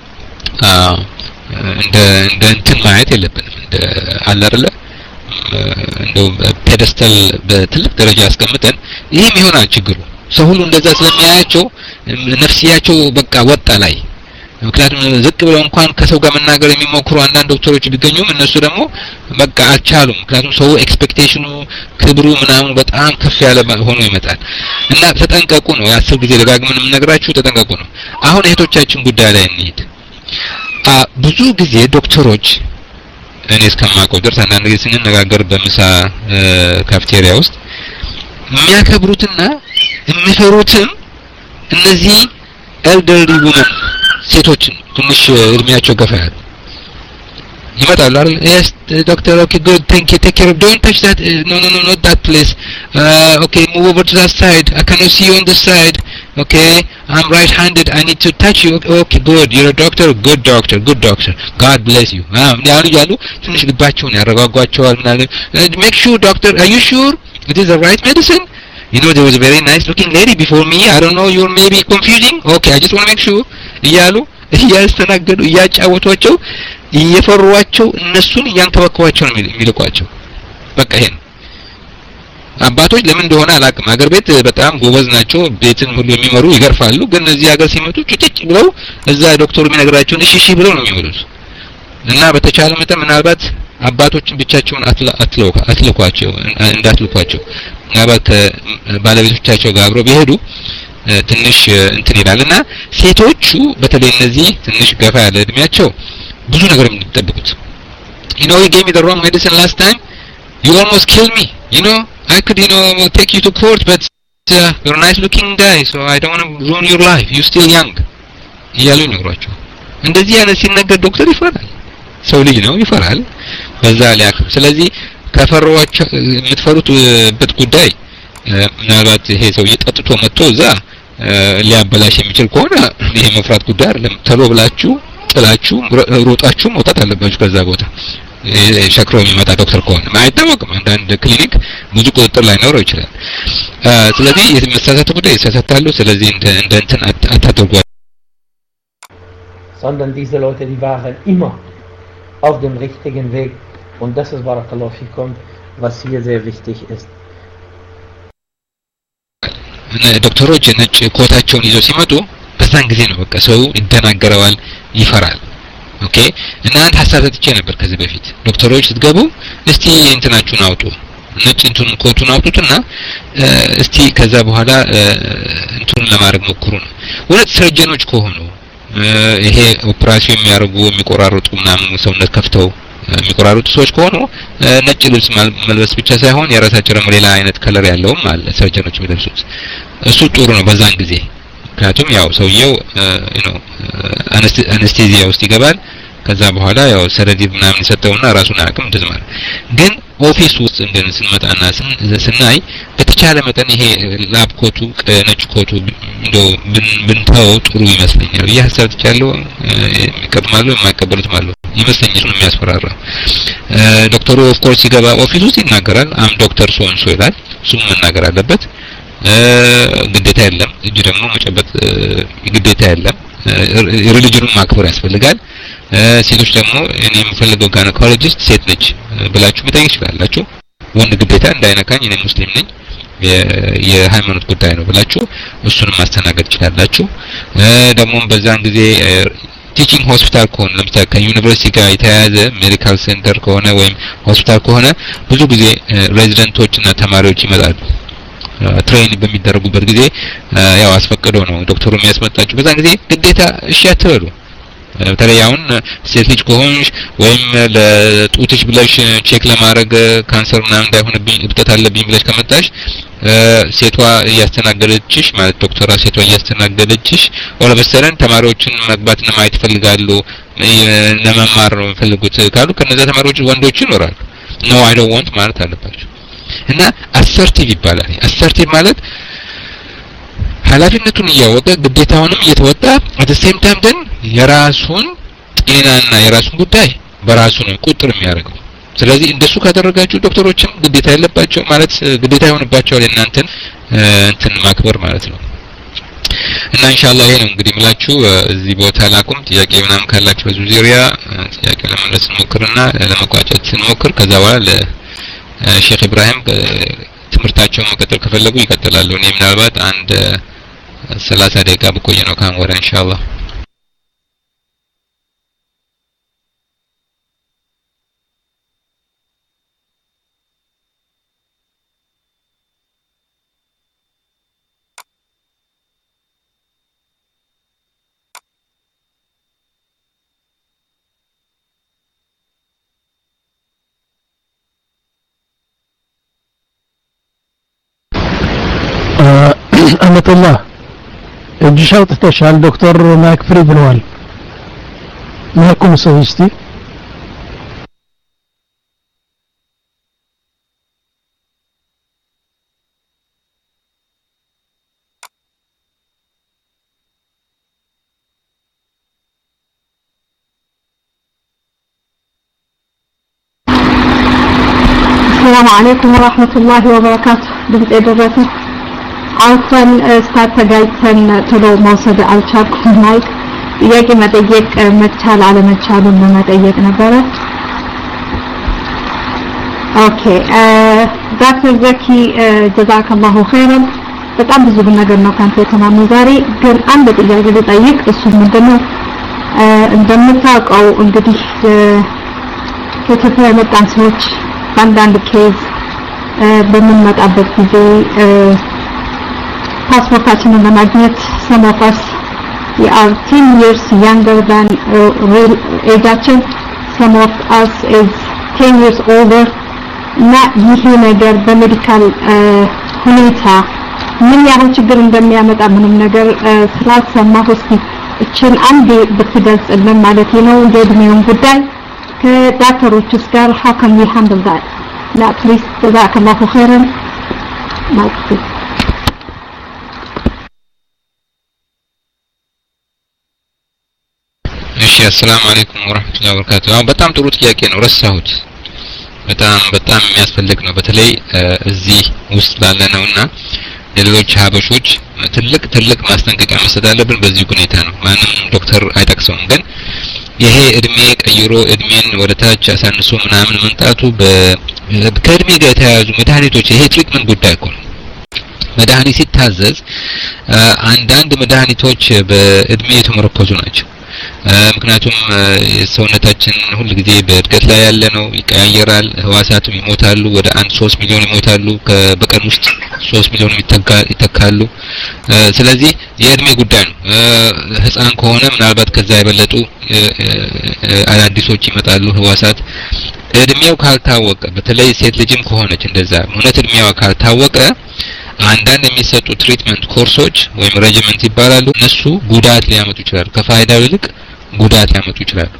እንደ እንደ እንትን ማየት የለብንም እንደ አለ አይደለ እንደው ፔደስተል በትልቅ ደረጃ አስቀምጠን ይሄም ይሆናል ችግሩ ሰው ሁሉ እንደዛ ስለሚያያቸው ነፍሲያቸው በቃ ወጣ ላይ ምክንያቱም ዝቅ ብለው እንኳን ከሰው ጋር መናገር የሚሞክሩ አንዳንድ ዶክተሮች ቢገኙም እነሱ ደግሞ በቃ አልቻሉም ምክንያቱም ሰው ኤክስፔክቴሽኑ ክብሩ ምናምን በጣም ከፍ ያለ ሆኖ ይመጣል እና ተጠንቀቁ ነው ያስብ ጊዜ ደጋግመን የምነግራችሁ ተጠንቀቁ ነው አሁን እህቶቻችን ጉዳይ ላይ እንሂድ ብዙ ጊዜ ዶክተሮች እኔ እስከማውቀው ድረስ አንዳንድ ጊዜ ስንነጋገር በምሳ ካፍቴሪያ ውስጥ የሚያከብሩትና የሚፈሩትም እነዚህ ኤልደርሊ ውመን ሴቶችን ትንሽ እድሜያቸው ገፋ ያሉ ይመጣሉ አይደል yes doctor okay good thank you take care of don't touch that uh, no no no not that place uh, okay move over to that side I cannot see you on this side okay I'm right handed I need to touch you okay, okay good you're a doctor good doctor good doctor God bless you ah ያሉ ያሉ ትንሽ ልባቸውን ያረጋጓቸዋል ምናምን make sure doctor are you sure it is the right medicine you know there was a very nice looking lady before me I don't know you're maybe confusing okay I just want to make sure ይያሉ እያስተናገዱ እያጫወቷቸው እየፈሯቸው እነሱን እያንከባከቧቸው ነው የሚልቋቸው በቃ ይሄን አባቶች ለምን እንደሆነ አላቅም ሀገር ቤት በጣም ጎበዝ ናቸው ቤትን ሁሉ የሚመሩ ይገርፋሉ ግን እዚህ ሀገር ሲመጡ ጭጭ ብለው እዛ ዶክተሩ የሚነግራቸውን እሺ እሺ ብለው ነው የሚመሩት እና በተቻለ መጠን ምናልባት አባቶችን ብቻቸውን አትለው አትልኳቸው እንዳትልኳቸው ምናልባት ባለቤቶቻቸው ጋር አብረው ቢሄዱ ትንሽ እንትን ይላልና ሴቶቹ በተለይ እነዚህ ትንሽ ገፋ ያለ እድሜያቸው ብዙ ነገር የሚጠብቁት you know he gave me the wrong medicine last time you almost killed me you know I could you know take you to court but uh, you're a nice looking guy so I don't want to ruin your life you're still young ይያሉ ይነግሯቸው እንደዚህ ያለ ሲነገር ዶክተር ይፈራል ሰው ልጅ ነው ይፈራል በዛ ላይ ስለዚህ ከፈሯቸው የምትፈሩት ጉዳይ ምናልባት ይሄ ሰው እየጠጥቶ መጥቶ እዛ ሊያበላሽ የሚችል ከሆነ ይሄ መፍራት ጉዳይ አይደለም ተሎ ብላችሁ ጥላችሁ ሮጣችሁ መውጣት አለባችሁ ከዛ ቦታ ሸክሮ የሚመጣ ዶክተር ከሆነ አይታወቅም አንዳንድ ክሊኒክ ብዙ ቁጥጥር ላይ ኖረው ይችላል ስለዚህ የመሳሳት ጉዳይ ይሳሳታሉ ስለዚህ እንደ እንደ እንትን አታደርጉ sondern diese Leute die waren immer auf dem richtigen Weg und das ist barakallahu fikum was hier sehr wichtig ist ዶክተሮች ነጭ ኮታቸውን ይዘው ሲመጡ በዛን ጊዜ ነው በቃ ሰው ይደናገረዋል ይፈራል ኦኬ እና አንድ ሐሳብ ተጥቼ ነበር ከዚህ በፊት ዶክተሮች ስትገቡ እስቲ እንትናችሁን አውጡ ነጭ እንቱን ኮቱን አውጡትና እስቲ ከዛ በኋላ እንቱን ለማድረግ ሞክሩ ነው ወለት ሰርጀኖች ከሆኑ ይሄ ኦፕራሲዮን የሚያደርጉ የሚቆራርጡ ምናምን ሰውነት ከፍተው የሚቆራርጡ ሰዎች ከሆኑ ነጭ ልብስ መልበስ ብቻ ሳይሆን የራሳቸው ደግሞ ሌላ አይነት ከለር ያለውም አለ ሰርጀኖች የሚለብሱት እሱ ጥሩ ነው በዛን ጊዜ ምክንያቱም ያው ሰውየው you know አነስቴዚያ ውስጥ ይገባል ከዛ በኋላ ያው ሰረዲ ምናምን ይሰጠውና ራሱን አቅም እንደዝማል ግን ኦፊስ ውስጥ እንደን ስንመጣና ስናይ በተቻለ መጠን ይሄ ላብ ኮቱ ነጭ ኮቱ እንደው ብንተው ጥሩ ይመስለኛል ይያሳት ያለው ይቀጥማሉ የማይቀበሉት ማለት ይመስለኛል ነው የሚያስፈራራው ዶክተሩ ኦፍ ኮርስ ይገባ ኦፊስ ውስጥ ይናገራል አም ዶክተር ሶንሶ ይላል እሱም መናገር አለበት ግዴታ የለም እጅ ደግሞ መጨበጥ ግዴታ የለም ሪሊጅኑን ማክበር ያስፈልጋል ሴቶች ደግሞ እኔ የምፈልገው ጋይኖኮሎጂስት ሴት ነች ብላችሁ መጠየቅ ይችላልላችሁ ወንድ ግዴታ እንዳይነካኝ እኔ ሙስሊም ነኝ የሃይማኖት ጉዳይ ነው ብላችሁ እሱንም ማስተናገድ ይችላልላችሁ ደግሞ በዛን ጊዜ ቲቺንግ ሆስፒታል ከሆነ ለምሳሌ ከዩኒቨርሲቲ ጋር የተያያዘ ሜዲካል ሴንተር ከሆነ ወይም ሆስፒታል ከሆነ ብዙ ጊዜ ሬዚደንቶችና ተማሪዎች ይመጣሉ ትሬን በሚደረጉበት ጊዜ ያው አስፈቅደው ነው ዶክተሩ የሚያስመጣችሁ በዛን ጊዜ ግዴታ እሺ አትበሉ በተለያውን ሴት ልጅ ከሆንሽ ወይም ለጡትሽ ብለሽ ቼክ ለማድረግ ካንሰር ምናምን እንዳይሆንብኝ እብጠት አለብኝ ብለሽ ከመጣሽ ሴቷ እያስተናገደችሽ ማለት ዶክተሯ ሴቷ እያስተናገደችሽ ወለ በሰረን ተማሪዎችን መግባትና ማየት ፈልጋሉ ለመማር ነው ፈልጉት ካሉ ከነዛ ተማሪዎች ወንዶች ይኖራሉ no I don't want ማለት አለባቸው እና assertive ይባላል assertive ማለት ኃላፊነቱን እያወቀ ግዴታውንም እየተወጣ at the same time ግን የራሱን ጤናና የራሱን ጉዳይ በራሱ ነው ቁጥር የሚያደርገው ስለዚህ እንደሱ ካደረጋችሁ ዶክተሮችም ግዴታ ያለባቸው ማለት ግዴታ ይሆንባቸዋል እናንተን እንትን ማክበር ማለት ነው እና ኢንሻአላህ ይሄ ነው እንግዲህ ምላችሁ እዚህ ቦታ ላቁም ጥያቄ ምናምን ካላችሁ በዙ ዙሪያ ጥያቄ ለመመለስ እንሞክርና ለመቋጨት እንሞክር ከዛ በኋላ ለሼክ ኢብራሂም ትምህርታቸውን መቀጠል ከፈለጉ ይቀጥላሉ እኔ ምናልባት አንድ ሰላሳ ደቂቃ ብቆይ ነው ካንወራ ኢንሻአላህ አመተላህ እጅሽ አውጥተሻል ዶክተር ማይክ ፍሪ ብለዋል ማይኩም ሰው እስቲ السلام عليكم ورحمة الله وبركاته بنت إدرسة عفوا استاذ تجايتن تلو موصد الشاركون مايك يجي ما تجيك متشال على متشال وما تجيك نبرة اوكي دكتور زكي جزاك الله خيرا በጣም ብዙ ነገር ነው ካንተ ተማም ዛሬ ግን አንድ ጥያቄ ልጠይቅ እሱ ምንድነው እንደምታውቀው እንግዲህ ከኢትዮጵያ የመጣን ሰዎች አንዳንድ ኬዝ በመመጣበት ጊዜ ፓስፖርታችንን ለማግኘት some of us we are ten years younger than uh, real age some of us is ten years older እና ይሄ ነገር በሜዲካል ሁኔታ ምን ያህል ችግር እንደሚያመጣ ምንም ነገር ስላልሰማሁ እስኪ እችን አንዴ ብትገልጽልን ማለት ነው የእድሜውን ጉዳይ ከዳክተሮችስ ጋር how can we handle that لا please جزاك الله خيرا ماكسي እሺ አሰላሙ አለይኩም ወራህመቱላሂ ወበረካቱሁ አሁን በጣም ጥሩ ጥያቄ ነው ረሳሁት በጣም በጣም የሚያስፈልግ ነው በተለይ እዚህ ውስጥ ላለነውና ለሌሎች ሀበሾች ትልቅ ትልቅ ማስጠንቀቂያ መስጠት አለብን በዚህ ሁኔታ ነው ማንም ዶክተር አይጠቅሰውም ግን ይሄ እድሜ ቀይሮ እድሜን ወደ ታች አሳንሶ ምናምን መንጣቱ በከድሜ ጋር የተያያዙ መድኃኒቶች ይሄ ትሪትመንት ጉዳይ እኮ ነው መድኃኒት ሲታዘዝ አንዳንድ መድኃኒቶች በእድሜ የተመረኮዙ ናቸው ምክንያቱም ሰውነታችን ሁሉ ጊዜ በእድገት ላይ ያለ ነው ይቀያየራል ህዋሳቱም ይሞታሉ ወደ አንድ ሶስት ሚሊዮን ይሞታሉ በቀን ውስጥ ሶስት ሚሊዮን ይተካሉ ስለዚህ የእድሜ ጉዳይ ነው ህፃን ከሆነ ምናልባት ከዛ የበለጡ አዳዲሶች ይመጣሉ ህዋሳት እድሜው ካልታወቀ በተለይ ሴት ልጅም ከሆነች እንደዛ እውነት እድሜዋ ካልታወቀ አንዳንድ የሚሰጡ ትሪትመንት ኮርሶች ወይም ሬጂመንት ይባላሉ እነሱ ጉዳት ሊያመጡ ይችላሉ ከፋይዳው ይልቅ ጉዳት ሊያመጡ ይችላሉ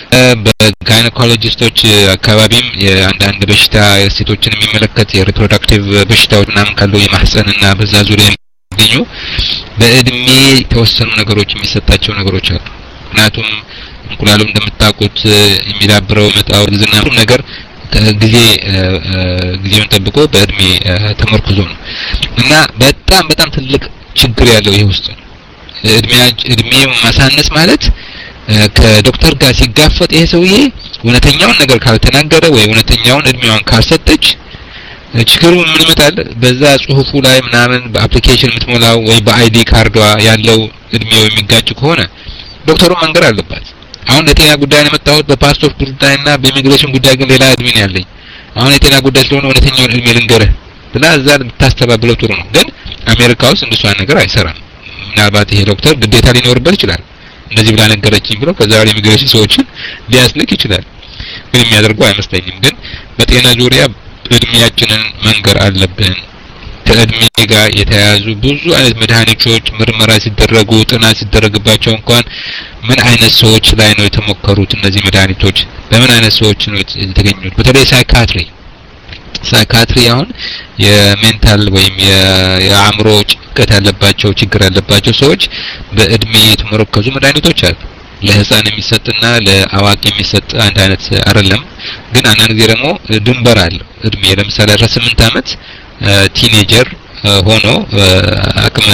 በጋይኖኮሎጂስቶች አካባቢም የአንዳንድ በሽታ ሴቶችን የሚመለከት የሪፕሮዳክቲቭ በሽታዎች ምናምን ካሉ የማህፀንና በዛ ዙሪያ የሚገኙ በእድሜ የተወሰኑ ነገሮች የሚሰጣቸው ነገሮች አሉ ምክንያቱም እንቁላሉ እንደምታውቁት የሚዳብረው መጣው ግዝና ነገር ጊዜ ጊዜውን ጠብቆ በእድሜ ተመርኩዞ ነው እና በጣም በጣም ትልቅ ችግር ያለው ይሄ ውስጥ ነው እድሜ እድሜው ማሳነስ ማለት ከዶክተር ጋር ሲጋፈጥ ይሄ ሰውዬ እውነተኛውን ነገር ካልተናገረ ወይ እውነተኛውን እድሜዋን ካልሰጠች ችግሩ ምን ይመጣል በዛ ጽሁፉ ላይ ምናምን በአፕሊኬሽን የምትሞላው ወይ በአይዲ ካርዷ ያለው እድሜው የሚጋጭ ከሆነ ዶክተሩ መንገር አለበት አሁን ለጤና ጉዳይ ነው መጣሁት በፓስፖርት ጉዳይና በኢሚግሬሽን ጉዳይ ግን ሌላ እድሜ ነው ያለኝ አሁን የጤና ጉዳይ ስለሆነ እውነተኛውን እድሜ ልንገርህ ብላ እዛ ብታስተባብለው ጥሩ ነው ግን አሜሪካ ውስጥ እንደሱ ነገር አይሰራም ምናልባት ይሄ ዶክተር ግዴታ ሊኖርበት ይችላል እንደዚህ ብላ ነገረችኝ ብሎ ከዛ ወደ ኢሚግሬሽን ሰዎችን ሊያስልክ ይችላል ግን የሚያደርገው አይመስለኝም ግን በጤና ዙሪያ እድሜያችንን መንገር አለብን ከእድሜ ጋር የተያያዙ ብዙ አይነት መድኃኒቶች ምርመራ ሲደረጉ ጥናት ሲደረግባቸው እንኳን ምን አይነት ሰዎች ላይ ነው የተሞከሩት እነዚህ መድኃኒቶች በምን አይነት ሰዎች ነው የተገኙት በተለይ ሳይካትሪ ሳይካትሪ አሁን የሜንታል ወይም የአእምሮ ጭንቀት ያለባቸው ችግር ያለባቸው ሰዎች በእድሜ የተመረከዙ መድኃኒቶች አሉ ለህፃን የሚሰጥና ለአዋቂ የሚሰጥ አንድ አይነት አይደለም ግን አንዳንድ ጊዜ ደግሞ ድንበር አለ እድሜ ለምሳሌ አስራ ስምንት አመት ቲኔጀር ሆኖ አቅመ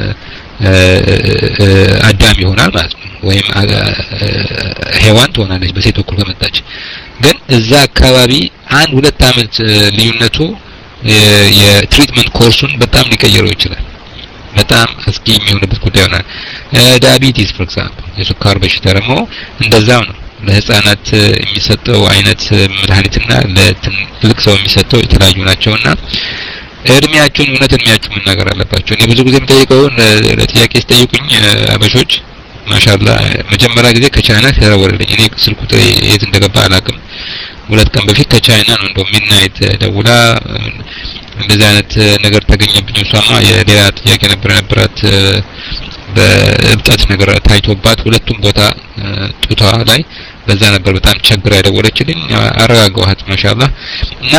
አዳም ይሆናል ማለት ነው ወይም ሄዋን ትሆናለች በሴት በኩል ከመጣች ግን እዛ አካባቢ አንድ ሁለት አመት ልዩነቱ የትሪትመንት ኮርሱን በጣም ሊቀየረው ይችላል በጣም አስጊ የሚሆንበት ጉዳይ ነው ዳያቢቲስ for example የስኳር በሽታ ደግሞ እንደዛው ነው ለህፃናት የሚሰጠው አይነት መድኃኒትና ለትልቅ ሰው የሚሰጠው የተለያዩ ናቸውና እድሜያቸውን እውነት እድሜያቸውን መናገር አለባቸው እኔ ብዙ ጊዜ የምጠይቀው ለጥያቄ ሲጠይቁኝ አበሾች ማሻአላ መጀመሪያ ጊዜ ከቻይና ተደወለልኝ እኔ ስልኩ የት እንደገባ አላውቅም ሁለት ቀን በፊት ከቻይና ነው እንደው ሚድናይት ደውላ እንደዚህ አይነት ነገር ተገኘብኝ እሷማ የሌላ ጥያቄ ነበር ነበራት በእብጠት ነገር ታይቶባት ሁለቱም ቦታ ጡቷ ላይ በዛ ነበር በጣም ቸግራ ያደወለችልኝ አረጋጋኋት ማሻአላ እና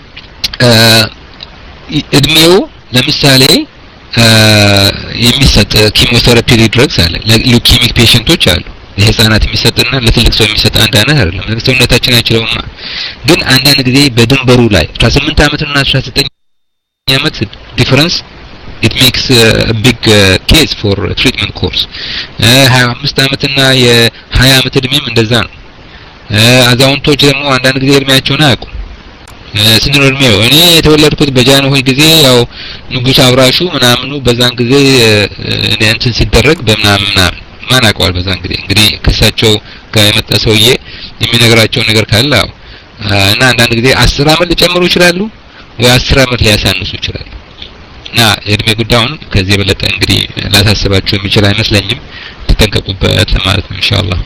እድሜው ለምሳሌ የሚሰጥ ኪሞቴራፒ ድረግስ አለ ለሉኪሚክ ፔሸንቶች አሉ ለህፃናት የሚሰጥና ለትልቅ ሰው የሚሰጥ አንድ አይነት አይደለም ለሰውነታችን አይችለውማ ግን አንዳንድ ጊዜ በድንበሩ ላይ አስራ ስምንት አመት እና አስራ ዘጠኝ አመት ዲፈረንስ it makes a big uh, case for a treatment course ሀያ አምስት አመት እና የ20 አመት እድሜም እንደዛ ነው አዛውንቶች ደግሞ አንዳንድ ጊዜ እድሜያቸውን አያውቁም ስንት ነው እድሜው እኔ የተወለድኩት በጃንሆይ ጊዜ ያው ንጉስ አብራሹ ምናምኑ በዛን ጊዜ እኔ እንትን ሲደረግ በምናምን ማን አውቀዋል በዛን ጊዜ እንግዲህ ከሳቸው ጋር የመጣ ሰውዬ የሚነግራቸው ነገር ካለ እና አንዳንድ ጊዜ አስር አመት ሊጨምሩ ይችላሉ ወይ አስር አመት ሊያሳንሱ ይችላሉ እና የእድሜ ጉዳዩን ከዚህ በለጠ እንግዲህ ላሳስባችሁ የሚችል አይመስለኝም ተጠንቀቁበት ማለት ነው ኢንሻአላህ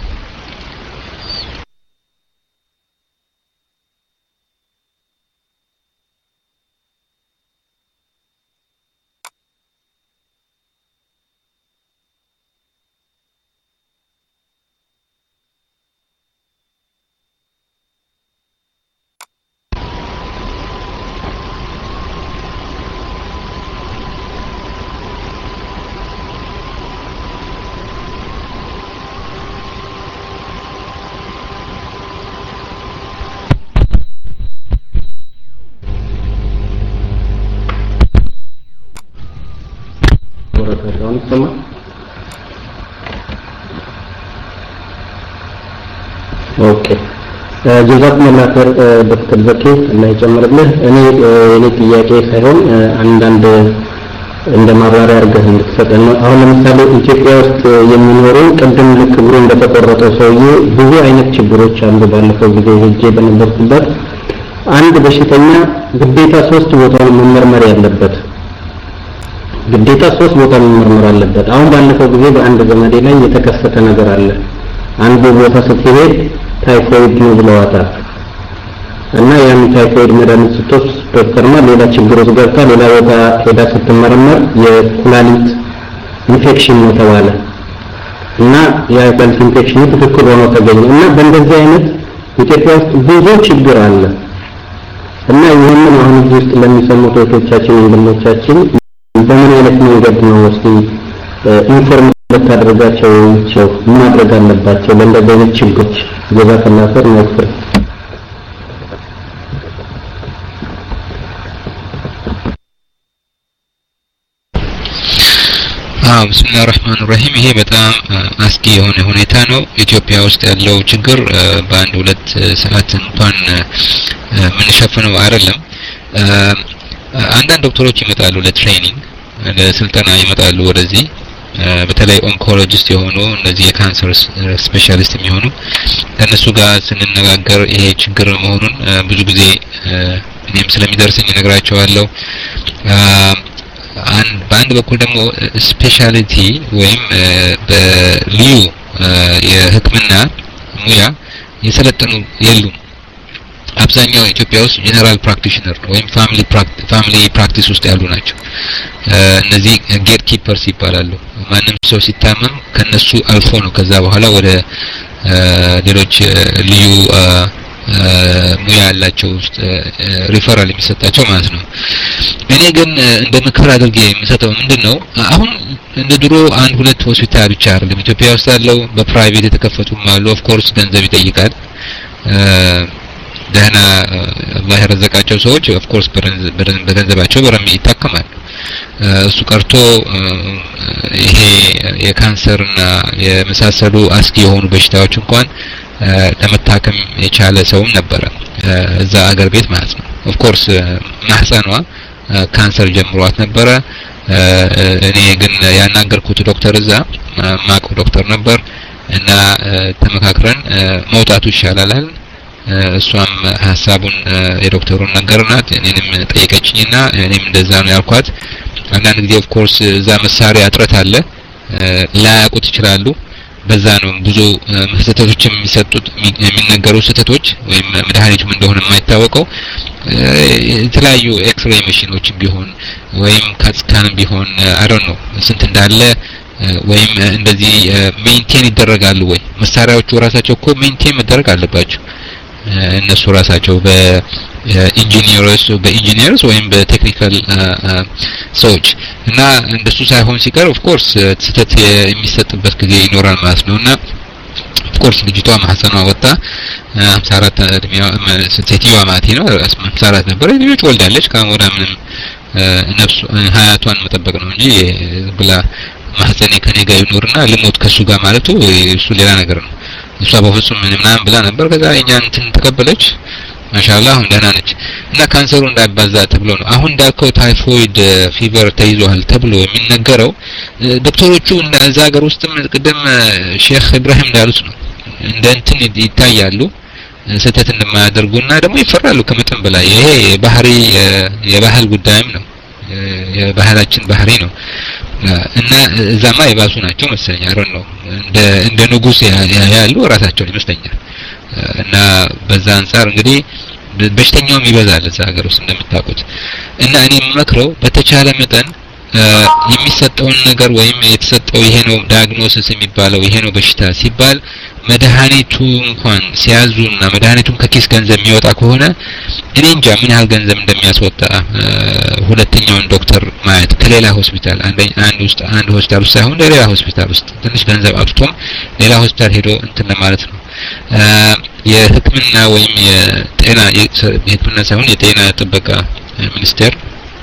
sama ኦኬ ጀዛኩም الله خير ዶክተር ዘኪ አላህ ይጨምርልህ እኔ እኔ ጥያቄ ሳይሆን አንዳንድ እንደ ማብራሪያ አድርገህ እንድትሰጠን ነው አሁን ለምሳሌ ኢትዮጵያ ውስጥ የሚኖሩ ቅድም ልክ ብሎ እንደተቆረጠው ሰውዬ ብዙ አይነት ችግሮች አሉ ባለፈው ጊዜ ሄጄ በነበርኩበት አንድ በሽተኛ ግዴታ ሶስት ቦታ መመርመር ያለበት ግዴታ ሶስት ቦታ መመርመር አለበት አሁን ባለፈው ጊዜ በአንድ ዘመዴ ላይ የተከሰተ ነገር አለ አንዱ ቦታ ስትሄድ ታይፎይድ ነው ብለዋታል እና ያን ታይፎይድ መድኃኒት ስትወስድ ዶክተርማ ሌላ ችግር ውስጥ ገብታ ሌላ ቦታ ሄዳ ስትመረመር የኩላሊት ኢንፌክሽን ነው ተባለ እና ያ ኩላሊት ኢንፌክሽን ትክክል ሆኖ ተገኘ እና በእንደዚህ አይነት ኢትዮጵያ ውስጥ ብዙ ችግር አለ እና ይህንን አሁን እዚህ ውስጥ ለሚሰሙ ቶቶቻችን ወንድሞቻችን በምን አይነት መንገድ ነው እስቲ ኢንፎርም ልታደርጋቸው ይችላል ምን ማድረግ አለባቸው ለእንደዚህ አይነት ችግሮች ጀዛከላሁ ኸይር ነው አዎ ብስሚላሂር ረህማኒር ረሂም ይሄ በጣም አስጊ የሆነ ሁኔታ ነው ኢትዮጵያ ውስጥ ያለው ችግር በአንድ ሁለት ሰዓት እንኳን ምን ሸፈነው አይደለም አንዳንድ ዶክተሮች ይመጣሉ ለትሬኒንግ ለስልጠና ይመጣሉ ወደዚህ በተለይ ኦንኮሎጂስት የሆኑ እነዚህ የካንሰር ስፔሻሊስት የሚሆኑ ከነሱ ጋር ስንነጋገር ይሄ ችግር መሆኑን ብዙ ጊዜ እኔም ስለሚደርሰኝ ነግራቸዋለሁ አንድ በአንድ በኩል ደግሞ ስፔሻሊቲ ወይም በልዩ የሕክምና ሙያ የሰለጠኑ የሉም አብዛኛው ኢትዮጵያ ውስጥ ጀነራል ፕራክቲሽነር ወይም ፋሚሊ ፋሚሊ ፕራክቲስ ውስጥ ያሉ ናቸው። እነዚህ ጌት ኪፐርስ ይባላሉ። ማንም ሰው ሲታመም ከነሱ አልፎ ነው ከዛ በኋላ ወደ ሌሎች ልዩ ሙያ ያላቸው ውስጥ ሪፈራል የሚሰጣቸው ማለት ነው። እኔ ግን እንደ ምክር አድርጌ የምሰጠው ምንድነው አሁን እንደ ድሮ አንድ ሁለት ሆስፒታል ብቻ አይደለም ኢትዮጵያ ውስጥ ያለው በፕራይቬት የተከፈቱም አሉ። ኦፍ ኮርስ ገንዘብ ይጠይቃል። ደህና አላህ የረዘቃቸው ሰዎች ኦፍ ኮርስ በገንዘባቸው በረም ይታከማሉ። እሱ ቀርቶ ይሄ የካንሰርና የመሳሰሉ አስጊ የሆኑ በሽታዎች እንኳን ለመታከም የቻለ ሰውም ነበረ እዛ አገር ቤት ማለት ነው። ኦፍ ኮርስ ማህፀኗ ካንሰር ጀምሯት ነበረ። እኔ ግን ያናገርኩት ዶክተር እዛ ማቆ ዶክተር ነበር እና ተመካክረን መውጣቱ ይሻላል። እሷም ሐሳቡን የዶክተሩን ነገርናት። እኔንም ጠየቀችኝና እኔም እንደዛ ነው ያልኳት። አንዳንድ ጊዜ ኦፍ ኮርስ እዛ መሳሪያ እጥረት አለ፣ ላያውቁት ይችላሉ። በዛ ነው ብዙ ስህተቶች የሚሰጡት የሚነገሩ ስህተቶች ወይም መድኃኒቱም እንደሆነ የማይታወቀው የተለያዩ ኤክስሬይ ማሽኖች ቢሆን ወይም ካትስካን ቢሆን አይ ዶንት ኖ ስንት እንዳለ ወይም እንደዚህ ሜንቴን ይደረጋሉ ወይ መሳሪያዎቹ ራሳቸው እኮ ሜንቴን መደረግ አለባቸው እነሱ ራሳቸው በኢንጂኒየርስ በኢንጂኒየርስ ወይም በቴክኒካል ሰዎች እና እንደሱ ሳይሆን ሲቀር ኦፍ ኮርስ ስህተት የሚሰጥበት ጊዜ ይኖራል ማለት ነውና ኦፍ ኮርስ ልጅቷ ማህፀኗ ወጣ ሃምሳ አራት እድሜዋ ሴትዮዋ ማለት ነው ሃምሳ አራት ነበር ልጅ ወልዳለች። ካሞራ ምንም ነፍሱ ሀያቷን መጠበቅ ነው እንጂ ብላ ማህፀኔ ከኔ ጋር ይኖርና ልሞት ከሱ ጋር ማለቱ እሱ ሌላ ነገር ነው። እሷ በፍጹም ምንም ብላ ነበር። ከዛ እኛን እንትን ተቀበለች። ማሻአላህ አሁን ደህና ነች እና ካንሰሩ እንዳይባዛ ተብሎ ነው አሁን እንዳልከው ታይፎይድ ፊቨር ተይዟል ተብሎ የሚነገረው ዶክተሮቹ እዛ ሀገር ውስጥም ቅድም ሼክ ኢብራሂም እንዳሉት ነው እንደ እንትን ይታያሉ ስህተት እንደማያደርጉና ደግሞ ይፈራሉ ከመጠን በላይ። ይሄ ባህሪ የባህል ጉዳይም ነው የባህላችን ባህሪ ነው እና እዛማ የባሱ ናቸው መሰለኝ አረን ነው እንደ እንደ ንጉስ ያያሉ ራሳቸው ይመስለኛል። እና በዛ አንፃር እንግዲህ በሽተኛውም ይበዛል እዛ ሀገር ውስጥ እንደምታውቁት። እና እኔ የምመክረው በተቻለ መጠን የሚሰጠውን ነገር ወይም የተሰጠው ይሄ ነው ዳያግኖሲስ የሚባለው ይሄ ነው በሽታ ሲባል መድኃኒቱ እንኳን ሲያዙና መድኃኒቱን ከኪስ ገንዘብ የሚወጣ ከሆነ እኔ እንጃ ምን ያህል ገንዘብ እንደሚያስወጣ ሁለተኛውን ዶክተር ማየት ከሌላ ሆስፒታል አንደኛ አንድ ውስጥ አንድ ሆስፒታል ውስጥ ሳይሆን ሌላ ሆስፒታል ውስጥ ትንሽ ገንዘብ አውጥቶም ሌላ ሆስፒታል ሄዶ እንትን ለማለት ነው። የሕክምና ወይም የጤና የሕክምና ሳይሆን የጤና ጥበቃ ሚኒስቴር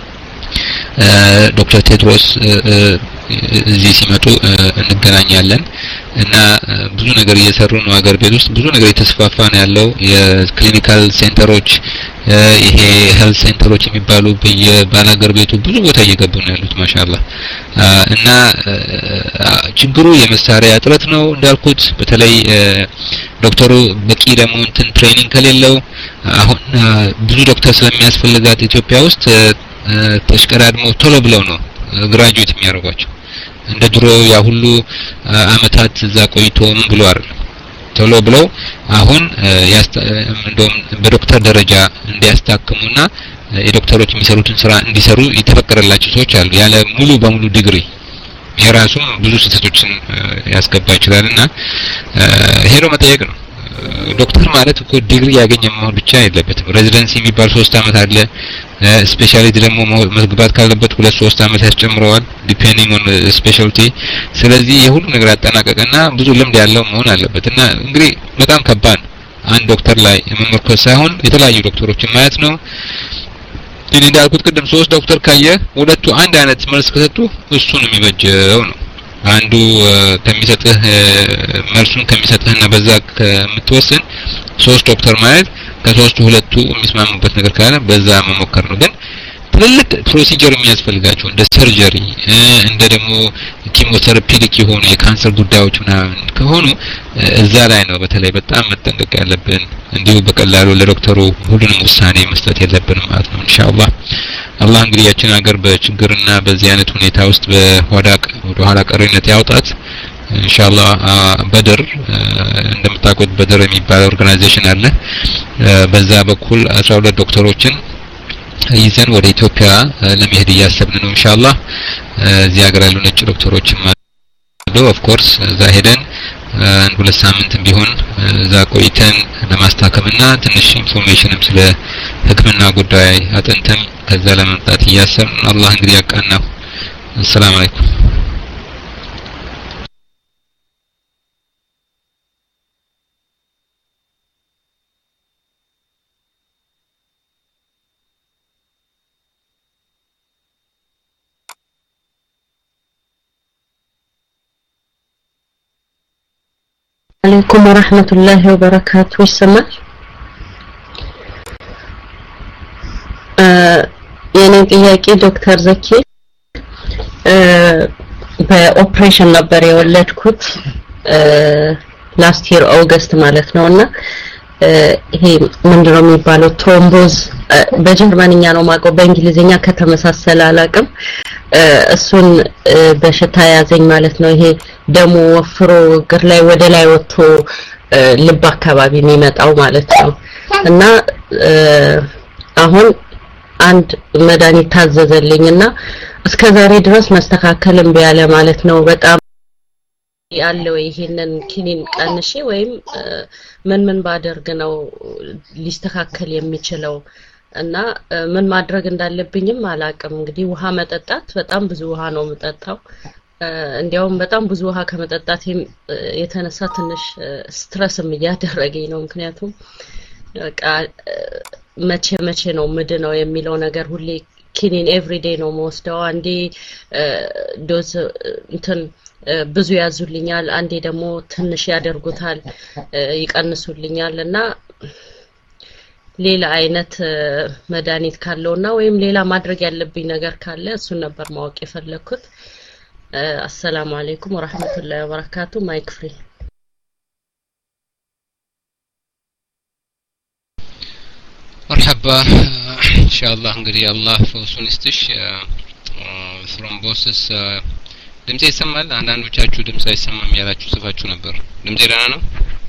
ዶክተር ቴድሮስ እዚህ ሲመጡ እንገናኛለን እና ብዙ ነገር እየሰሩ ነው። ሀገር ቤት ውስጥ ብዙ ነገር የተስፋፋ ነው ያለው። የክሊኒካል ሴንተሮች ይሄ ሄልት ሴንተሮች የሚባሉ በየባላገር ቤቱ ብዙ ቦታ እየገቡ ነው ያሉት ማሻአላህ። እና ችግሩ የመሳሪያ እጥረት ነው እንዳልኩት። በተለይ ዶክተሩ በቂ ደግሞ እንትን ትሬኒንግ ከሌለው አሁን ብዙ ዶክተር ስለሚያስፈልጋት ኢትዮጵያ ውስጥ ተሽቀዳድሞ ቶሎ ብለው ነው ግራጁዌት የሚያደርጓቸው። እንደ ድሮ ያ ሁሉ አመታት እዛ ቆይቶ ምን ብሎ አይደለም ቶሎ ብለው አሁን እንደውም በዶክተር ደረጃ እንዲያስታክሙና የዶክተሮች የሚሰሩትን ስራ እንዲሰሩ የተፈቀደላቸው ሰዎች አሉ ያለ ሙሉ በሙሉ ዲግሪ። የራሱ ብዙ ስህተቶችን ያስገባ ይችላልና ሄዶ መጠየቅ ነው። ዶክተር ማለት እኮ ዲግሪ ያገኘ መሆን ብቻ አይደለበትም። ሬዚደንሲ የሚባል ሶስት አመት አለ። ስፔሻሊቲ ደግሞ መግባት ካለበት ሁለት ሶስት አመት ያስጨምረዋል ዲፔንዲንግ ኦን ስፔሻሊቲ። ስለዚህ የሁሉ ነገር ያጠናቀቀና ብዙ ልምድ ያለው መሆን አለበት። እና እንግዲህ በጣም ከባድ አንድ ዶክተር ላይ መመርኮዝ ሳይሆን የተለያዩ ዶክተሮችን ማየት ነው። እኔ እንዳልኩት ቅድም ሶስት ዶክተር ካየ ሁለቱ አንድ አይነት መልስ ከሰጡ እሱን የሚበጀው ነው። አንዱ ከሚሰጥህ መልሱን ከሚሰጥህና በዛ ከምትወስን ሶስት ዶክተር ማለት ከሶስቱ ሁለቱ የሚስማሙበት ነገር ካለ በዛ መሞከር ነው። ግን ትልልቅ ፕሮሲጀር የሚያስፈልጋቸው እንደ ሰርጀሪ እንደ ደግሞ ኪሞቴራፒክ የሆኑ የካንሰር ጉዳዮች ምናምን ከሆኑ እዛ ላይ ነው በተለይ በጣም መጠንቀቅ ያለብን። እንዲሁ በቀላሉ ለዶክተሩ ሁሉንም ውሳኔ መስጠት የለብንም ማለት ነው። ኢንሻአላህ አላህ እንግዲህ ያችን ሀገር በችግርና በዚህ አይነት ሁኔታ ውስጥ በኋላ ወደ ኋላ ቀርነት ያውጣት። ኢንሻአላህ በድር እንደምታውቁት በድር የሚባል ኦርጋናይዜሽን አለ በዛ በኩል አስራ ሁለት ዶክተሮችን ይዘን ወደ ኢትዮጵያ ለመሄድ እያሰብን ነው ኢንሻአላህ እዚህ ሀገር ያሉ ነጭ ዶክተሮችም አሉ ኦፍ ኮርስ እዛ ሄደን አንድ ሁለት ሳምንትም ቢሆን እዛ ቆይተን ለማስተካከምና ትንሽ ኢንፎርሜሽንም ስለ ህክምና ጉዳይ አጥንተን ከዛ ለመምጣት እያሰብን አላህ እንግዲህ ያቃናው السلام عليكم عليكم ورحمة الله وبركاته والسماء يعني ጥያቄ ዶክተር ዘኪ በኦፕሬሽን ነበር የወለድኩት ላስት ይር ኦገስት ማለት ነውና ይሄ ምንድነው የሚባለው ትሮምቦዝ በጀርመንኛ ነው ማቀው በእንግሊዝኛ ከተመሳሰለ አላቅም እሱን በሽታ ያዘኝ ማለት ነው ይሄ ደሙ ወፍሮ እግር ላይ ወደ ላይ ወጥቶ ልብ አካባቢ የሚመጣው ማለት ነው እና አሁን አንድ መድኃኒት ታዘዘልኝና እስከዛሬ ድረስ መስተካከልም ቢያለ ማለት ነው በጣም ያለው ይሄንን ኪኒን ቀንሺ ወይም ምን ምን ባደርግ ነው ሊስተካከል የሚችለው እና ምን ማድረግ እንዳለብኝም አላቅም እንግዲህ ውሃ መጠጣት በጣም ብዙ ውሃ ነው መጠጣው እንዲያውም በጣም ብዙ ውሃ ከመጠጣት የተነሳ ትንሽ ስትረስም ያደረገኝ ነው ምክንያቱም በቃ መቼ መቼ ነው ምድነው የሚለው ነገር ሁሌ ኪኒን ኤቭሪዴይ ነው መወስደው አንዴ ዶዝ እንትን ብዙ ያዙልኛል አንዴ ደግሞ ትንሽ ያደርጉታል ይቀንሱልኛል እና ሌላ አይነት መድኃኒት ካለውና ወይም ሌላ ማድረግ ያለብኝ ነገር ካለ እሱን ነበር ማወቅ የፈለኩት አሰላሙ አለይኩም ወራህመቱላሂ ወበረካቱ ማይክ ፍሪ مرحبا ان شاء الله እንግዲህ አላህ ፈውሱን ይስጥሽ ትሮምቦሲስ ድምጼ ይሰማል አንዳንዶቻችሁ ድምጽ አይሰማም ያላችሁ ጽፋችሁ ነበር ድምጼ ደህና ነው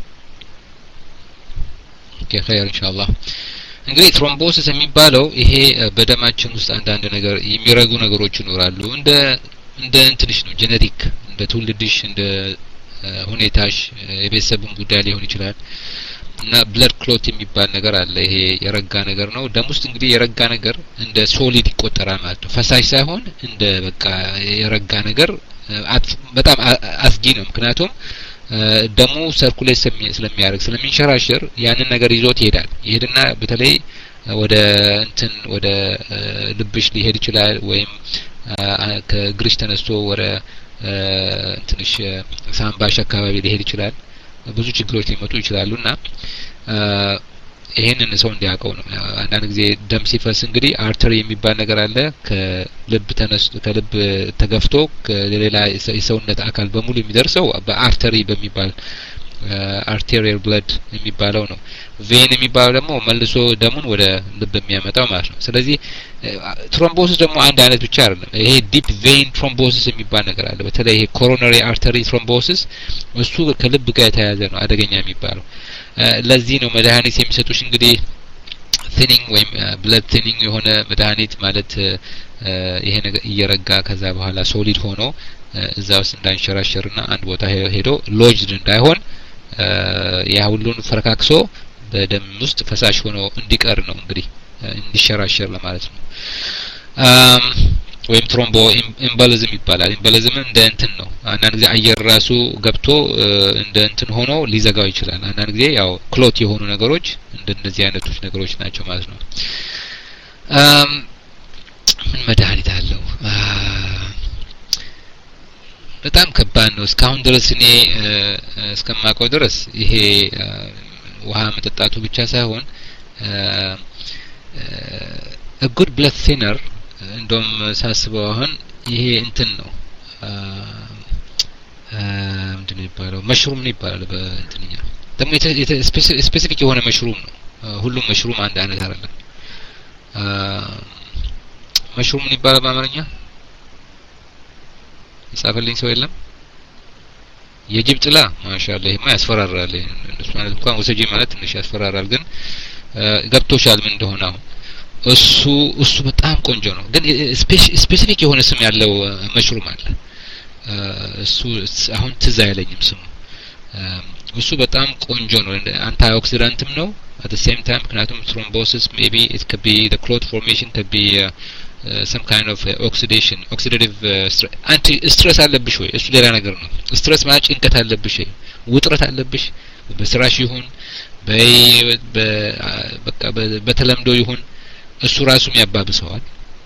ኦኬ خير ان شاء الله እንግዲህ ትሮምቦሲስ የሚባለው ይሄ በደማችን ውስጥ አንዳንድ ነገር የሚረጉ ነገሮች ይኖራሉ እንደ እንደ እንትልሽ ነው ጄኔቲክ እንደ ትውልድሽ እንደ ሁኔታሽ የቤተሰብም ጉዳይ ሊሆን ይችላል እና ብለድ ክሎት የሚባል ነገር አለ ይሄ የረጋ ነገር ነው ደም ውስጥ እንግዲህ የረጋ ነገር እንደ ሶሊድ ይቆጠራል ማለት ነው ፈሳሽ ሳይሆን እንደ በቃ የረጋ ነገር በጣም አስጊ ነው ምክንያቱም ደሙ ሰርኩሌት ስለሚያደርግ ስለሚንሸራሸር ያንን ነገር ይዞት ይሄዳል ይሄድና በተለይ ወደ እንትን ወደ ልብሽ ሊሄድ ይችላል ወይም ከግሪሽ ተነስቶ ወደ እንትንሽ ሳምባሽ አካባቢ ሊሄድ ይችላል ብዙ ችግሮች ሊመጡ ይችላሉና ይሄንን ሰው እንዲያውቀው ነው አንዳንድ ጊዜ ደም ሲፈስ እንግዲህ አርተሪ የሚባል ነገር አለ ከልብ ተነስቶ ከልብ ተገፍቶ ከሌላ የሰውነት አካል በሙሉ የሚደርሰው በአርተሪ በሚባል arterial blood የሚባለው ነው ቬን የሚባለው ደግሞ መልሶ ደሙን ወደ ልብ የሚያመጣው ማለት ነው ስለዚህ ትሮምቦሲስ ደግሞ አንድ አይነት ብቻ አይደለም ይሄ ዲፕ ቬን ትሮምቦሲስ የሚባል ነገር አለ በተለይ ይሄ ኮሮነሪ አርተሪ ትሮምቦሲስ እሱ ከልብ ጋር የተያያዘ ነው አደገኛ የሚባለው ለዚህ ነው መድኃኒት የሚሰጡሽ እንግዲህ ቲኒንግ ወይም ብለድ ቲኒንግ የሆነ መድኃኒት ማለት ይሄ ነገር እየረጋ ከዛ በኋላ ሶሊድ ሆኖ እዛ ውስጥ እንዳንሸራሸርና አንድ ቦታ ሄዶ ሎጅድ እንዳይሆን ያ ሁሉን ፈረካክሶ በደም ውስጥ ፈሳሽ ሆኖ እንዲቀር ነው እንግዲህ እንዲሸራሸር ለማለት ነው ወይም ትሮምቦ ኤምቦሊዝም ይባላል ኤምቦሊዝም እንደ እንትን ነው አንዳንድ ጊዜ አየር ራሱ ገብቶ እንደ እንትን ሆኖ ሊዘጋው ይችላል አንዳንድ ጊዜ ያው ክሎት የሆኑ ነገሮች እንደነዚህ አይነቶች ነገሮች ናቸው ማለት ነው ምን መድኃኒት አለው በጣም ከባድ ነው እስካሁን ድረስ እኔ እስከማውቀው ድረስ ይሄ ውሃ መጠጣቱ ብቻ ሳይሆን a good blood thinner እንደም ሳስበው አሁን ይሄ እንትን ነው ምንድነው ይባላል መሽሩም ነው ይባላል በእንትንኛ ደግሞ ስፔሲፊክ የሆነ መሽሩም ነው ሁሉም መሽሩም አንድ አይነት አይደለም መሽሩም ነው ይባላል በአማርኛ ይጻፈልኝ ሰው የለም የጅብ ጥላ ማሻአላህ ይሄማ ያስፈራራል እሱ ማለት እንኳን ወሰጂ ማለት ትንሽ ያስፈራራል ግን ገብቶሻል ምን እንደሆነ አሁን እሱ እሱ በጣም ቆንጆ ነው ግን ስፔሲፊክ የሆነ ስም ያለው መሽሩም አለ እሱ አሁን ትዝ አይለኝም ስሙ እሱ በጣም ቆንጆ ነው አንታይ ኦክሲዳንትም ነው at the same time ምክንያቱም thrombosis maybe it could be the clot formation could be uh, uh, some kind of uh, oxidation oxidative uh, anti stress አለብሽ ወይ እሱ ሌላ ነገር ነው stress ማለት ጭንቀት አለብሽ ውጥረት አለብሽ በስራሽ ይሁን በይ በቃ በተለምዶ ይሁን እሱ ራሱም ያባብሰዋል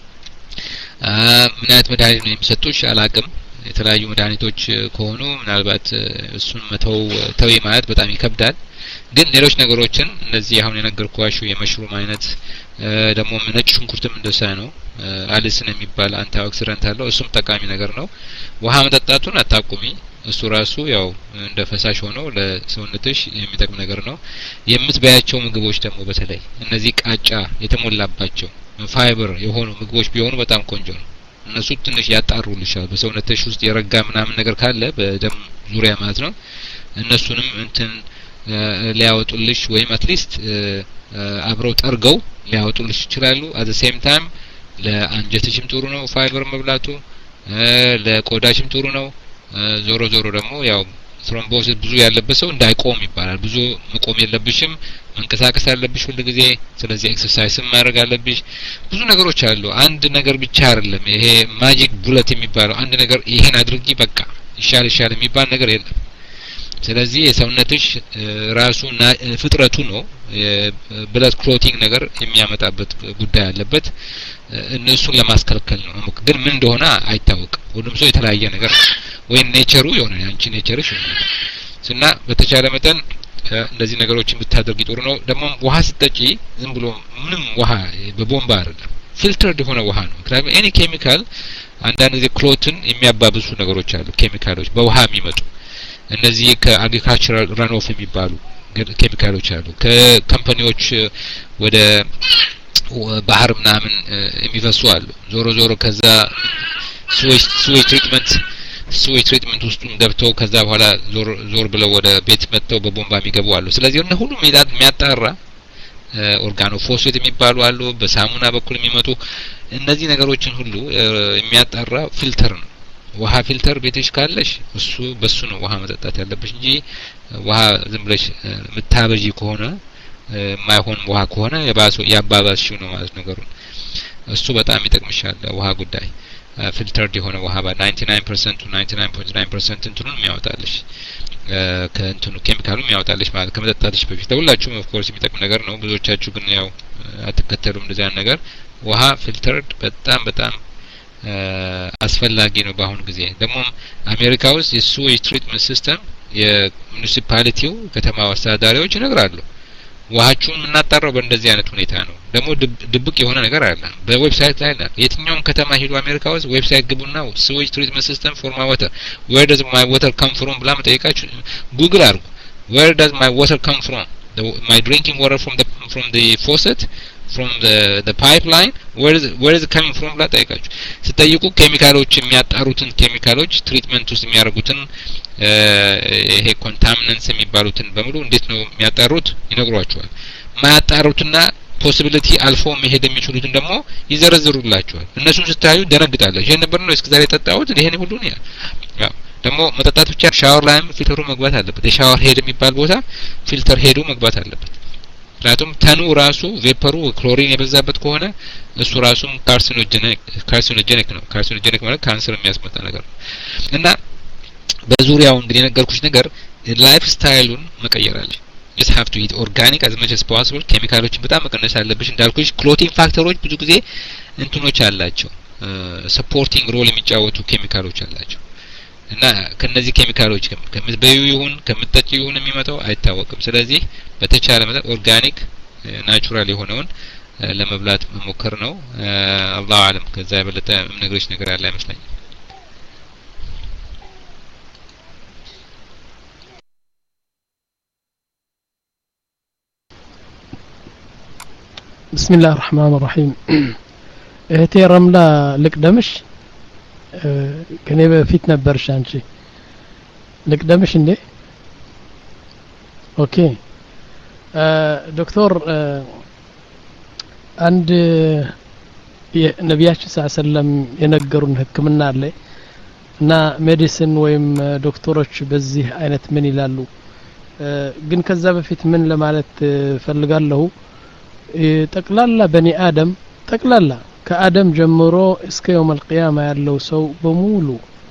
አ ምን አይነት መድኃኒት ነው የሚሰጡሽ አላቅም የተለያዩ መድኃኒቶች ከሆኑ ምናልባት እሱን መተው ተው ማለት በጣም ይከብዳል ግን ሌሎች ነገሮችን እነዚህ አሁን የነገርኳችሁ የመሽሩም አይነት ደግሞ ነጭ ሽንኩርትም እንደዛ ነው አሊስን የሚባል አንቲኦክሲዳንት አለው እሱም ጠቃሚ ነገር ነው ውሃ መጠጣቱን አታቁሚ እሱ ራሱ ያው እንደ ፈሳሽ ሆኖ ለሰውነትሽ የሚጠቅም ነገር ነው የምትበያቸው ምግቦች ደግሞ በተለይ እነዚህ ቃጫ የተሞላባቸው ፋይበር የሆኑ ምግቦች ቢሆኑ በጣም ቆንጆ ነው እነሱ ትንሽ ያጣሩልሻል በሰውነትሽ ውስጥ የረጋ ምናምን ነገር ካለ በደም ዙሪያ ማለት ነው እነሱንም እንትን ሊያወጡልሽ ወይም አትሊስት አብረው ጠርገው ሊያወጡልሽ ይችላሉ at the same time ለአንጀትሽም ጥሩ ነው ፋይበር መብላቱ ለቆዳሽም ጥሩ ነው ዞሮ ዞሮ ደግሞ ያው ትሮምቦሲስ ብዙ ያለበት ሰው እንዳይቆም ይባላል ብዙ መቆም የለብሽም መንቀሳቀስ ያለብሽ ሁሉ ጊዜ ስለዚህ ኤክሰርሳይዝ ማድረግ አለብሽ ብዙ ነገሮች አሉ አንድ ነገር ብቻ አይደለም ይሄ ማጂክ ቡሌት የሚባለው አንድ ነገር ይሄን አድርጊ በቃ ይሻል ይሻል የሚባል ነገር የለም ስለዚህ የሰውነትሽ ራሱ ፍጥረቱ ነው ብለድ ክሎቲንግ ነገር የሚያመጣበት ጉዳይ አለበት እነሱን ለማስከልከል ነው ግን ምን እንደሆነ አይታወቅም ሁሉም ሰው የተለያየ ነገር ወይ ኔቸሩ የሆነ አንቺ ኔቸርሽ እና በተቻለ መጠን እንደዚህ ነገሮችን ብታደርጊ ጥሩ ነው ደግሞ ውሃ ስትጠጪ ዝም ብሎ ምንም ውሃ በቦምባ አይደለም ፊልተርድ የሆነ ውሃ ነው ምክንያቱም ኤኒ ኬሚካል አንዳንድ ጊዜ ክሎትን የሚያባብሱ ነገሮች አሉ ኬሚካሎች በውሃ የሚመጡ እነዚህ ከአግሪካልቸራል ራንኦፍ የሚባሉ ኬሚካሎች አሉ ከካምፓኒዎች ወደ ባህር ምናምን የሚፈሱ አሉ ዞሮ ዞሮ ከዛ ስዌጅ ስዌጅ ትሪትመንት ስዌጅ ትሪትመንት ውስጡም ገብተው ከዛ በኋላ ዞር ዞር ብለው ወደ ቤት መጥተው በቦምባ የሚገቡ አሉ ስለዚህ እነ ሁሉ ሜዳት የሚያጣራ ኦርጋኖ ፎስፌት የሚባሉ አሉ በሳሙና በኩል የሚመጡ እነዚህ ነገሮችን ሁሉ የሚያጣራ ፊልተር ነው ውሃ ፊልተር ቤትሽ ካለሽ እሱ በሱ ነው ውሃ መጠጣት ያለብሽ እንጂ ውሃ ዝም ብለሽ ምታበጂ ከሆነ ማይሆን ውሃ ከሆነ የባሱ ያባባስሽው ነው ማለት ነገሩ እሱ በጣም ይጠቅምሻል ውሃ ጉዳይ ፊልተርድ የሆነ ውሃ በ99% to ninety-nine point nine percent እንትኑን የሚያወጣልሽ ከእንትኑ ኬሚካሉን የሚያወጣልሽ ማለት ከመጠጣትሽ በፊት ለሁላችሁም ኦፍ ኮርስ የሚጠቅም ነገር ነው ብዙዎቻችሁ ግን ያው አትከተሉም እንደዛ ነገር ውሃ ፊልተርድ በጣም በጣም አስፈላጊ ነው በአሁን ጊዜ ደግሞ አሜሪካ ውስጥ የስዌጅ ትሪትመንት ሲስተም የሙኒሲፓሊቲው ከተማ አስተዳዳሪዎች ይነግራሉ ውሃችሁን እናጣራው በእንደዚህ አይነት ሁኔታ ነው ደግሞ ድብቅ የሆነ ነገር አለ በዌብሳይት ላይ ነው የትኛውም ከተማ ሄዱ አሜሪካ ውስጥ ዌብሳይት ግቡና ስዌጅ ትሪትመንት ሲስተም ፎር ማይ ዋተር where does my water come from ብላ መጠየቃችሁ ጉግል አድርጉ where does my water come from the, my drinking water from the from the faucet from the the pipeline where is where is it coming from ብላ ጠይቃችሁ ሲጠይቁ ኬሚካሎች የሚያጣሩትን ኬሚካሎች ትሪትመንት ውስጥ የሚያደርጉትን ይሄ ኮንታሚናንስ የሚባሉትን በሙሉ እንዴት ነው የሚያጣሩት ይነግሯቸዋል ማያጣሩትና ፖሲቢሊቲ አልፎ መሄድ የሚችሉትን ደግሞ ይዘረዝሩላችኋል እነሱን ስታዩ ደነግጣለሁ ይሄን ነበር ነው እስከ ዛሬ ተጣጣሁት ይሄን ሁሉ ነው ያው ደግሞ መጠጣት ብቻ ሻወር ላይም ፊልተሩ መግባት አለበት የሻወር ሄድ የሚባል ቦታ ፊልተር ሄዱ መግባት አለበት ምክንያቱም ተኑ ራሱ ቬፐሩ ክሎሪን የበዛበት ከሆነ እሱ ራሱም ካርሲኖጀኒክ ካርሲኖጀኒክ ነው ካርሲኖጀኒክ ማለት ካንሰር የሚያስመጣ ነገር ነው እና በዙሪያው እንግዲህ የነገርኩሽ ነገር ላይፍ ስታይሉን መቀየር አለ just have to eat organic as much as possible ኬሚካሎችን በጣም መቀነስ አለብሽ እንዳልኩሽ ክሎቲንግ ፋክተሮች ብዙ ጊዜ እንትኖች አላቸው ሰፖርቲንግ ሮል የሚጫወቱ ኬሚካሎች አላቸው እና ከነዚህ ኬሚካሎች ከምትበዩ ይሁን ከምትጠጪ ይሁን የሚመጣው አይታወቅም ስለዚህ በተቻለ መጠን ኦርጋኒክ ናቹራል የሆነውን ለመብላት መሞከር ነው አላሁ አለም ከዛ የበለጠ ነገሮች ነገር ያለ አይመስለኝም بسم الله الرحمن الرحيم እህቴ ረምላ ልቅደምሽ ከኔ በፊት ነበርሽ አንቺ ልቅደምሽ እንዴ ኦኬ ዶክተር አንድ የነቢያችን ሰለላም የነገሩን ህክምና አለ እና ሜዲሲን ወይም ዶክተሮች በዚህ አይነት ምን ይላሉ ግን ከዛ በፊት ምን ለማለት ፈልጋለሁ ጠቅላላ በኒ አደም ጠቅላላ ከአደም ጀምሮ እስከ يوم القيامه ያለው ሰው በሙሉ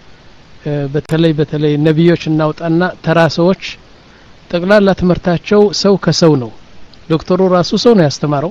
በተለይ በተለይ ነብዮች እናውጣና ተራሶች ጠቅላላ ትምርታቸው ሰው ከሰው ነው ዶክተሩ ራሱ ሰው ነው ያስተማረው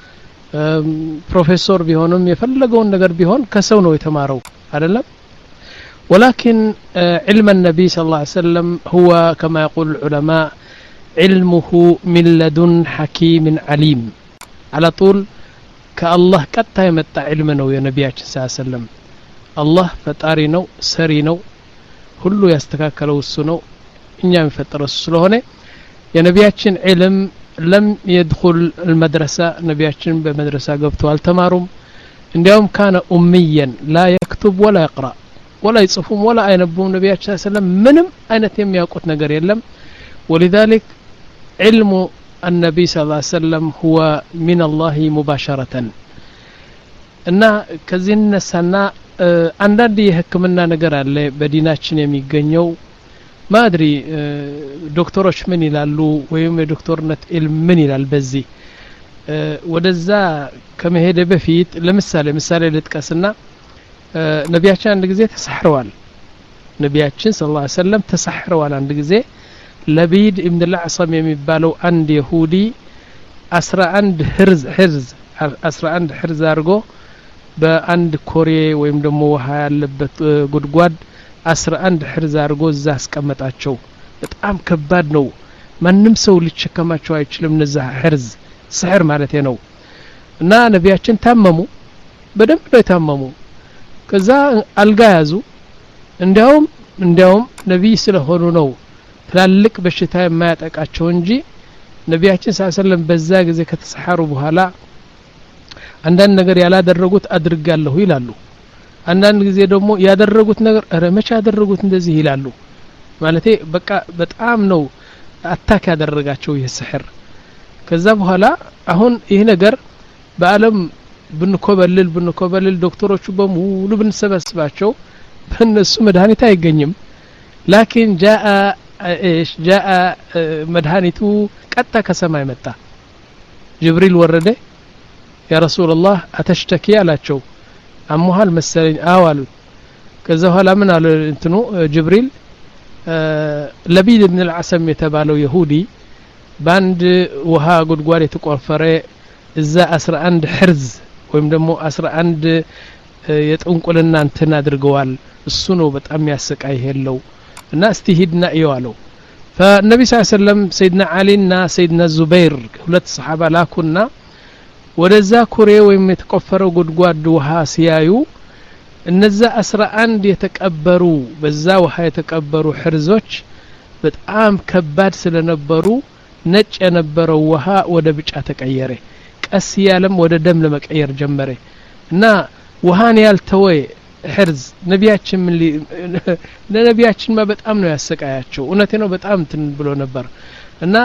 ፕሮፌሰር ቢሆንም የፈለገውን ነገር ቢሆን ከሰው ነው የተማረው አይደለም ولكن علم النبي صلى الله عليه وسلم هو كما يقول العلماء علمه من لدن حكيم عليم على طول كالله قد يمطى علم ነው የነቢያችን صلى الله عليه وسلم الله ፈጣሪ ነው ሰሪ ነው ሁሉ ያስተካከለው እሱ ነው እኛ የሚፈጠረው ስለሆነ የነቢያችን علم لم يدخل المدرسة نبياتنا بمدرسة قبطوا التمارم عندهم كان أميا لا يكتب ولا يقرأ ولا يصفهم ولا ينبون نبياتنا صلى الله عليه وسلم منهم أين تم يقوت نقر يلم ولذلك علم النبي صلى الله عليه وسلم هو من الله مباشرة إن كزين سنة عندنا دي هكمنا نقر اللي بديناتنا يميقنيو ما أدري دكتورش من يلالو ويوم دكتورنت علم من يلال بزي ودزا كما هيدا بفيت لمثال مثال لتكاسنا نبياتنا عندك زي تسحروال نبياتنا صلى الله عليه وسلم تسحروال عندك زي لبيد ابن العصم يمبالو عند يهودي أسرى عند حرز حرز أسرى عند حرز أرجو بأند كوري ويم دمو هاي لبت قدقاد አስራ አንድ ሕርዝ አርጎ እዛ አስቀመጣቸው በጣም ከባድ ነው ማንንም ሰው ሊቸከማቸው አይችልም ነዛ ሕርዝ ስሕር ማለት ነው እና ነቢያችን ታመሙ በደንብ ነው ታመሙ ከዛ አልጋ ያዙ እንዲያውም እንዲያውም ነብይ ስለሆኑ ነው ትላልቅ በሽታ የማያጠቃቸው እንጂ ነቢያችን ሰለላሁ ዐለይሂ ወሰለም በዛ ጊዜ ከተሰሐሩ በኋላ አንዳንድ ነገር ያላደረጉት አድርጋለሁ ይላሉ አንዳንድ ጊዜ ደግሞ ያደረጉት ነገር አረ መቼ ያደረጉት እንደዚህ ይላሉ ማለቴ በቃ በጣም ነው አታክ ያደረጋቸው ይስሕር ከዛ በኋላ አሁን ይሄ ነገር በአለም ብንኮበልል ብንኮበልል ዶክተሮቹ በሙሉ ብንሰበስባቸው በእነሱ መድኃኒት አይገኝም ላኪን جاء ايش جاء መድኃኒቱ ቀጣ ከሰማይ መጣ ጅብሪል ወረደ ያ ረሱላህ አተሽተኪ አላቸው አሙሃል መሰለኝ አዋሉ ከዛ ኋላ ምን አለ እንትኑ ጅብሪል ለቢድ ኢብኑ አልዓሰም የተባለው ይሁዲ ባንድ ውሃ ጉድጓድ የተቆፈረ እዛ አስራ አንድ ሕርዝ ወይም ደግሞ አስራ አንድ የጥንቁልና እንትን አድርገዋል እሱ ነው በጣም ያሰቃይ ሄለው እና እስቲ ሂድና ይዋለው فالنبي صلى الله عليه وسلم سيدنا علي እና سيدنا زبير ሁለት ሰሃባ ላኩና ወደዛ ኩሬ ወይም የተቆፈረው ጉድጓድ ውሃ ሲያዩ እነዛ አስራ አንድ የተቀበሩ በዛ ውሃ የተቀበሩ ሕርዞች በጣም ከባድ ስለነበሩ ነጭ የነበረው ውሃ ወደ ብጫ ተቀየረ ቀስ ያለም ወደ ደም ለመቀየር ጀመረ እና ውሃን ያልተወ ሕርዝ ነቢያችን ምን ለነቢያችን በጣም ነው ያሰቃያቸው እውነቴ ነው በጣም ትን ብሎ ነበር እና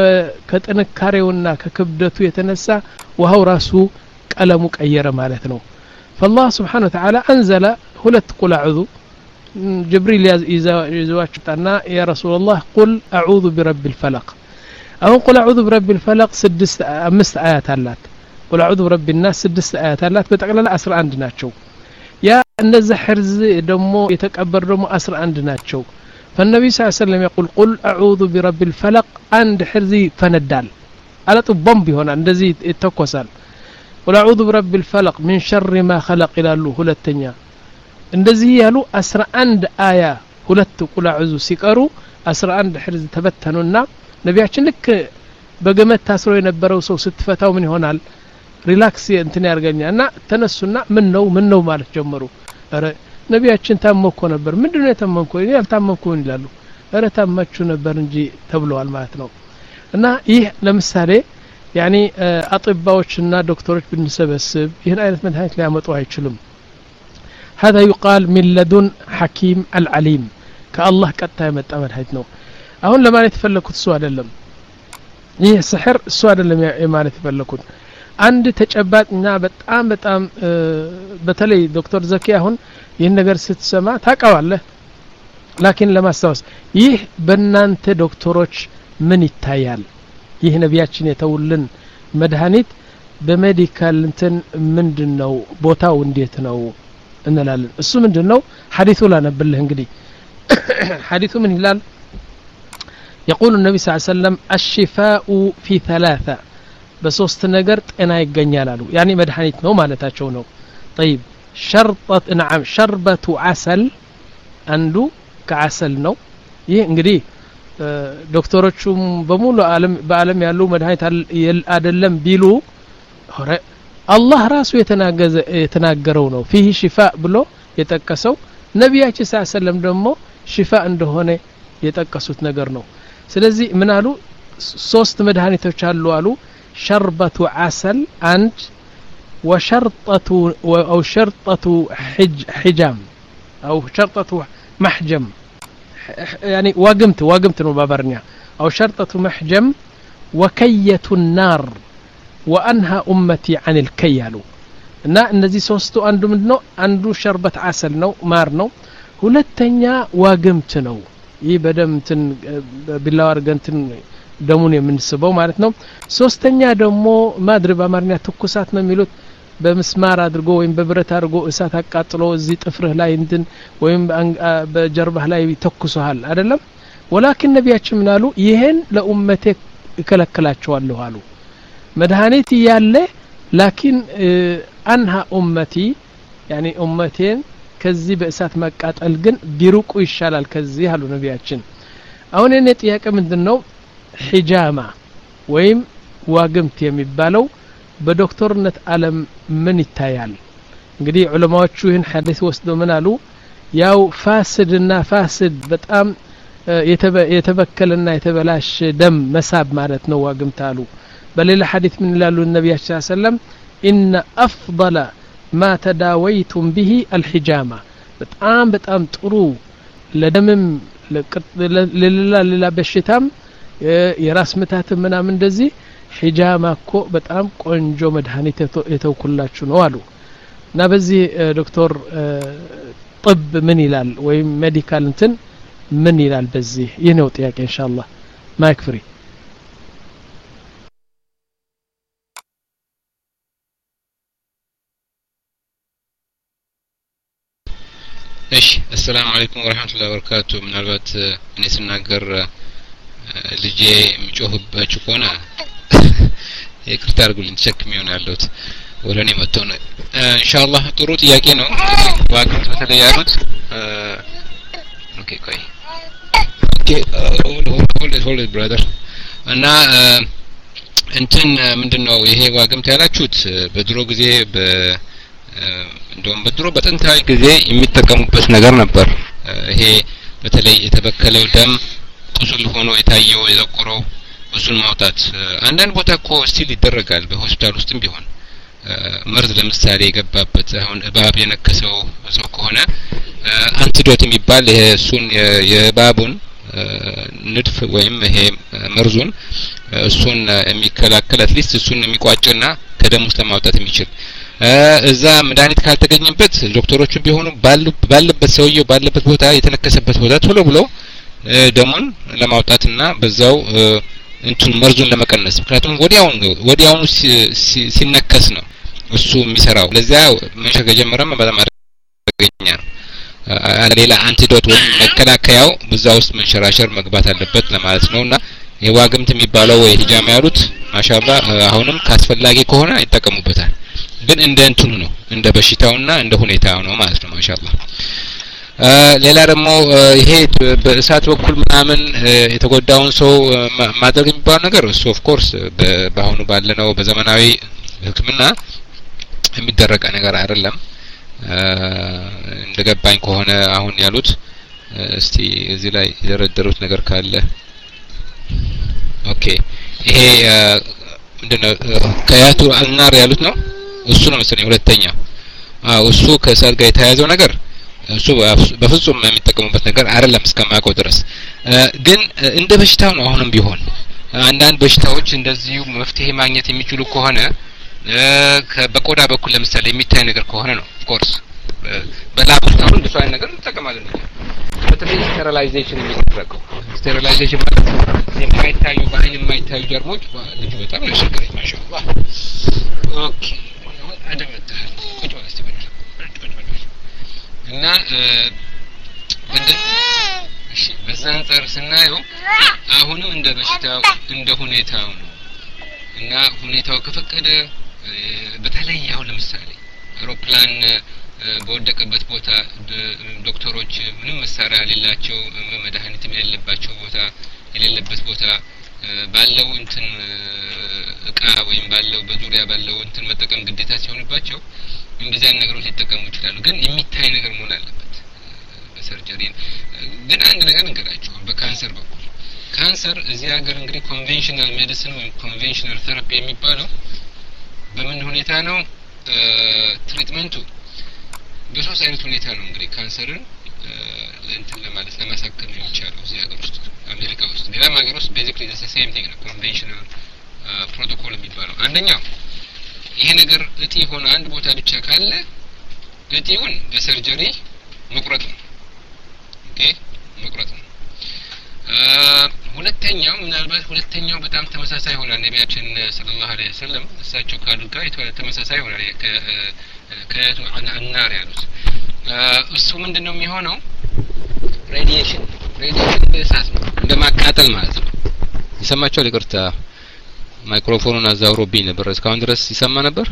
ከጥንካሬውና ከክብደቱ የተነሳ ውሃው ራሱ ቀለሙ ቀየረ ማለት ነው فالله سبحانه وتعالى انزل ሁለት ቁል አዑዙ ጅብሪል ይዘዋችሁና ያ ረሱላህ ቁል አዑዙ برب الفلق አሁን ቁል አዑዙ برب الفلق ስድስት አምስት አያት አላት ቁል አዑዙ برب الناس ስድስት አያት አላት በጠቅላላ አስራ አንድ ናቸው ያ እነዚህ ሕርዝ ደግሞ የተቀበሩ ደግሞ አስራ አንድ ናቸው فالنبي صلى الله عليه وسلم يقول قل أعوذ برب الفلق عند حرزي فندال على طول بومب هنا እንደዚህ ይተኮሳል قل أعوذ برب الفلق من شر ما خلق ይላሉ ሁለተኛ እንደዚህ ያሉ አስራ አንድ አያ ሁለት ቁል አዑዙ ሲቀሩ አስራ አንድ ሕርዝ ተበተኑና ነቢያችን ልክ በገመድ ታስሮ የነበረው ሰው ስትፈታው ምን ይሆናል ሪላክስ እንትን ያርገኛና ተነሱና ምን ነው ምን ነው ማለት ጀመሩ አረ ነቢያችን ታመኮ ነበር ምንድነው የተመንኮ እኔ አልታመንኩ ይላሉ አረ ታማችሁ ነበር እንጂ ተብለዋል ማለት ነው እና ይህ ለምሳሌ ያኒ አጥባዎችና ዶክተሮች ብንሰበስብ ይሄን አይነት መድኃኒት ሊያመጡ አይችሉም هذا يقال من لدن حكيم العليم ከአላህ ቀጥታ የመጣ መድኃኒት ነው አሁን ለማለት የፈለኩት እሱ አይደለም ይህ ስሕር እሱ አይደለም ማለት የፈለኩት አንድ ተጨባጭና በጣም በጣም በተለይ ዶክተር ዘኪ አሁን ይህን ነገር ስትሰማ ታውቃዋለህ ላኪን ለማስታወስ ይህ በእናንተ ዶክተሮች ምን ይታያል ይህ ነቢያችን የተውልን መድኃኒት በሜዲካል እንትን ምንድነው ቦታው እንዴት ነው እንላለን እሱ ምንድነው ሐዲሱ ላነብልህ እንግዲህ ሐዲሱ ምን ይላል يقول النبي صلى الله عليه وسلم الشفاء في ثلاثة بسوست نجر أنا يجنيالالو يعني مدحنيت نو مالتاچو نو طيب شرطة نعم شربة عسل عنده كعسل نو ይህ እንግዲህ ዶክተሮቹም በሙሉ ዓለም በዓለም ያሉ መድኃኒት አይደለም ቢሉ ሆረ አላህ ራሱ የተናገዘ የተናገረው ነው فيه شفاء ብሎ የጠቀሰው ነብያችን ሰለላሁ ዐለይሂ ወሰለም ደግሞ شفاء እንደሆነ የጠቀሱት ነገር ነው ስለዚህ ምን አሉ ሶስት መድኃኒቶች አሉ አሉ شربة عسل አንድ وشرطة أو شرطة حج حجام أو شرطة محجم يعني واقمت واقمت بابرنيا أو شرطة محجم وكية النار وأنهى أمتي عن الكيالو نا እነዚህ ሶስቱ አንዱ ምንድነው አንዱ ሸርበት አሰል ነው ማር ነው ሁለተኛ ዋግምት ነው ይህ በደምትን ቢላው አርገንትን ደሙን የምንስበው ማለት ነው ሶስተኛ ደግሞ ማድረብ አማርኛ ትኩሳት ነው የሚሉት በመስማር አድርጎ ወይም በብረት አድርጎ እሳት አቃጥሎ እዚህ ጥፍርህ ላይ እንትን ወይም በጀርባህ ላይ ተኩሰሃል አይደለም ወላኪን ነብያችን ምን አሉ ይሄን ለኡመቴ ይከለክላቸዋለሁ አሉ መድኃኒት ያለ ላኪን አንሃ ኡመቲ ያኒ ኡመቴን ከዚህ በእሳት መቃጠል ግን ቢሩቁ ይሻላል ከዚህ አሉ ነብያችን አሁን እኔ ጥያቄ ምንድነው ሒጃማ ወይም ዋግምት የሚባለው በዶክተርነት ዓለም ምን ይታያል እንግዲህ ዑለማዎቹ ይህን ሐዲስ ወስደው ምን አሉ ያው ፋስድና ፋስድ በጣም የተበከለና የተበላሽ ደም መሳብ ማለት ነው ዋግምት አሉ በሌላ ሐዲስ ምን ይላሉ ነብያችን ሰለላሁ ዐለይሂ ወሰለም ኢነ አፍضل ما تداويتم به الحجامة በጣም በጣም ጥሩ ለደምም ለሌላ ሌላ በሽታም የራስ ምታት ምናምን እንደዚህ ሒጃማ እኮ በጣም ቆንጆ መድኃኒት የተውኩላችሁ ነው አሉ እና በዚህ ዶክተር ጥብ ምን ይላል ወይም ሜዲካል እንትን ምን ይላል በዚህ ይህ ነው ጥያቄ ኢንሻአላህ ማይክ ፍሪ እሺ السلام عليكم ورحمة الله وبركاته ምናልባት እኔ ስናገር ልጄ የሚጮህባችሁ ከሆነ ይቅርታ አድርጉልኝ ተሸክሜ ነው ያለሁት ወለኔ መጥቶ ነው ኢንሻአላህ ጥሩ ጥያቄ ነው ዋግምት በተለይ ያሉት ኦኬ ቆይ ኦኬ ሆልድ ሆልድ ብራዘር እና እንትን ምንድነው ይሄ ዋግምት ያላችሁት በድሮ ጊዜ በ እንደውም በድሮ በጥንታዊ ጊዜ የሚጠቀሙበት ነገር ነበር ይሄ በተለይ የተበከለው ደም ቁስል ሆኖ የታየው የዘቆረው እሱን ማውጣት አንዳንድ ቦታ እኮ ስቲል ይደረጋል በሆስፒታል ውስጥም ቢሆን መርዝ ለምሳሌ የገባበት አሁን እባብ የነከሰው ሰው ከሆነ አንቲዶት የሚባል ይሄ እሱን የባቡን ንድፍ ወይም ይሄ መርዙን እሱን የሚከላከል አትሊስት እሱን የሚቋጭና ከደም ውስጥ ማውጣት የሚችል እዛ መድኃኒት ካልተገኘበት ዶክተሮቹ ቢሆኑ ባለበት ሰውየው ባለበት ቦታ የተነከሰበት ቦታ ቶሎ ብሎ ደሙን ለማውጣትና በዛው እንትን መርዙን ለመቀነስ ምክንያቱም ወዲያው ወዲያው ሲነከስ ነው እሱ የሚሰራው ለዚያ መሸገ ጀመረም በጣም አደገኛ ነው ሌላ አንቲዶት ወይ መከላከያው በዛው ውስጥ መንሸራሸር መግባት አለበት ለማለት ነውና የዋግምት የሚባለው ወይ ሂጃማ ያሉት ማሻአላ አሁንም ካስፈላጊ ከሆነ ይጠቀሙበታል ግን እንደ እንትኑ ነው እንደ በሽታውና እንደ ሁኔታው ነው ማለት ነው ማሻአላ ሌላ ደግሞ ይሄ በእሳት በኩል ምናምን የተጎዳውን ሰው ማድረግ የሚባለው ነገር እሱ ኦፍ ኮርስ በአሁኑ ባለነው በዘመናዊ ህክምና የሚደረግ ነገር አይደለም እንደገባኝ ከሆነ አሁን ያሉት እስቲ እዚህ ላይ የደረደሩት ነገር ካለ ኦኬ ይሄ ምንድነው ከያቱ አልናር ያሉት ነው እሱ ነው መሰለኝ ሁለተኛው አው እሱ ከእሳት ጋር የተያያዘው ነገር እሱ በፍጹም የሚጠቀሙበት ነገር አይደለም እስከማውቀው ድረስ ግን እንደ በሽታው ነው አሁንም ቢሆን አንዳንድ በሽታዎች እንደዚሁ መፍትሄ ማግኘት የሚችሉ ከሆነ በቆዳ በኩል ለምሳሌ የሚታይ ነገር ከሆነ ነው ኦፍ ኮርስ በላብራቶሪ እንደሱ አይነት ነገር እንጠቀማለን በተለይ ስቴሪላይዜሽን የሚደረገው ስቴሪላይዜሽን ማለት የማይታዩ በአይን የማይታዩ ጀርሞች ልጅ በጣም ነው ሸገረኝ ማሻአላህ ኦኬ አደመጣ ቁጭ ብለህ እስቲ እና እሺ በዛ አንፃር ስናየው አሁንም እንደ በሽታው እንደ ሁኔታው ነው እና ሁኔታው ከፈቀደ በተለይ ያው ለምሳሌ አውሮፕላን በወደቀበት ቦታ ዶክተሮች ምንም መሳሪያ የሌላቸው መድኃኒትም የሌለባቸው ቦታ የሌለበት ቦታ ባለው እንትን እቃ ወይም ባለው በዙሪያ ባለው እንትን መጠቀም ግዴታ ሲሆንባቸው እንደዚህ አይነት ነገሮች ሊጠቀሙ ይችላሉ ግን የሚታይ ነገር መሆን አለበት በሰርጀሪ ግን አንድ ነገር እንገራቸው በካንሰር በኩል ካንሰር እዚህ ሀገር እንግዲህ ኮንቬንሽናል ሜዲሲን ወይም ኮንቬንሽናል ቴራፒ የሚባለው በምን ሁኔታ ነው ትሪትመንቱ በሶስት አይነት ሁኔታ ነው እንግዲህ ካንሰርን እንትን ለማለት ለማሳከም የሚቻለው እዚህ ሀገር ውስጥ አሜሪካ ውስጥ ሌላም ሀገር ውስጥ ቤዚክሊ ዘ ሴም ቲንግ ነው ኮንቬንሽናል ፕሮቶኮል የሚባለው አንደኛው ይሄ ነገር እጢ ሆነ አንድ ቦታ ብቻ ካለ እጢውን በሰርጀሪ መቁረጥ ነው ኦኬ መቁረጥ ነው ሁለተኛው ምናልባት ሁለተኛው በጣም ተመሳሳይ ሆኗል ነቢያችን ሰለላሁ ዐለይሂ ወሰለም እሳቸው ካሉት ጋር ተመሳሳይ ሆኗል ከያቱ አናር ያሉት እሱ ምንድነው የሚሆነው ሬዲዬሽን ሬዲዬሽን በእሳት ነው እንደማቃጠል ማለት ነው ይሰማችኋል ይቅርታ ማይክሮፎኑን አዛውሮብኝ ነበር እስካሁን ድረስ ይሰማ ነበር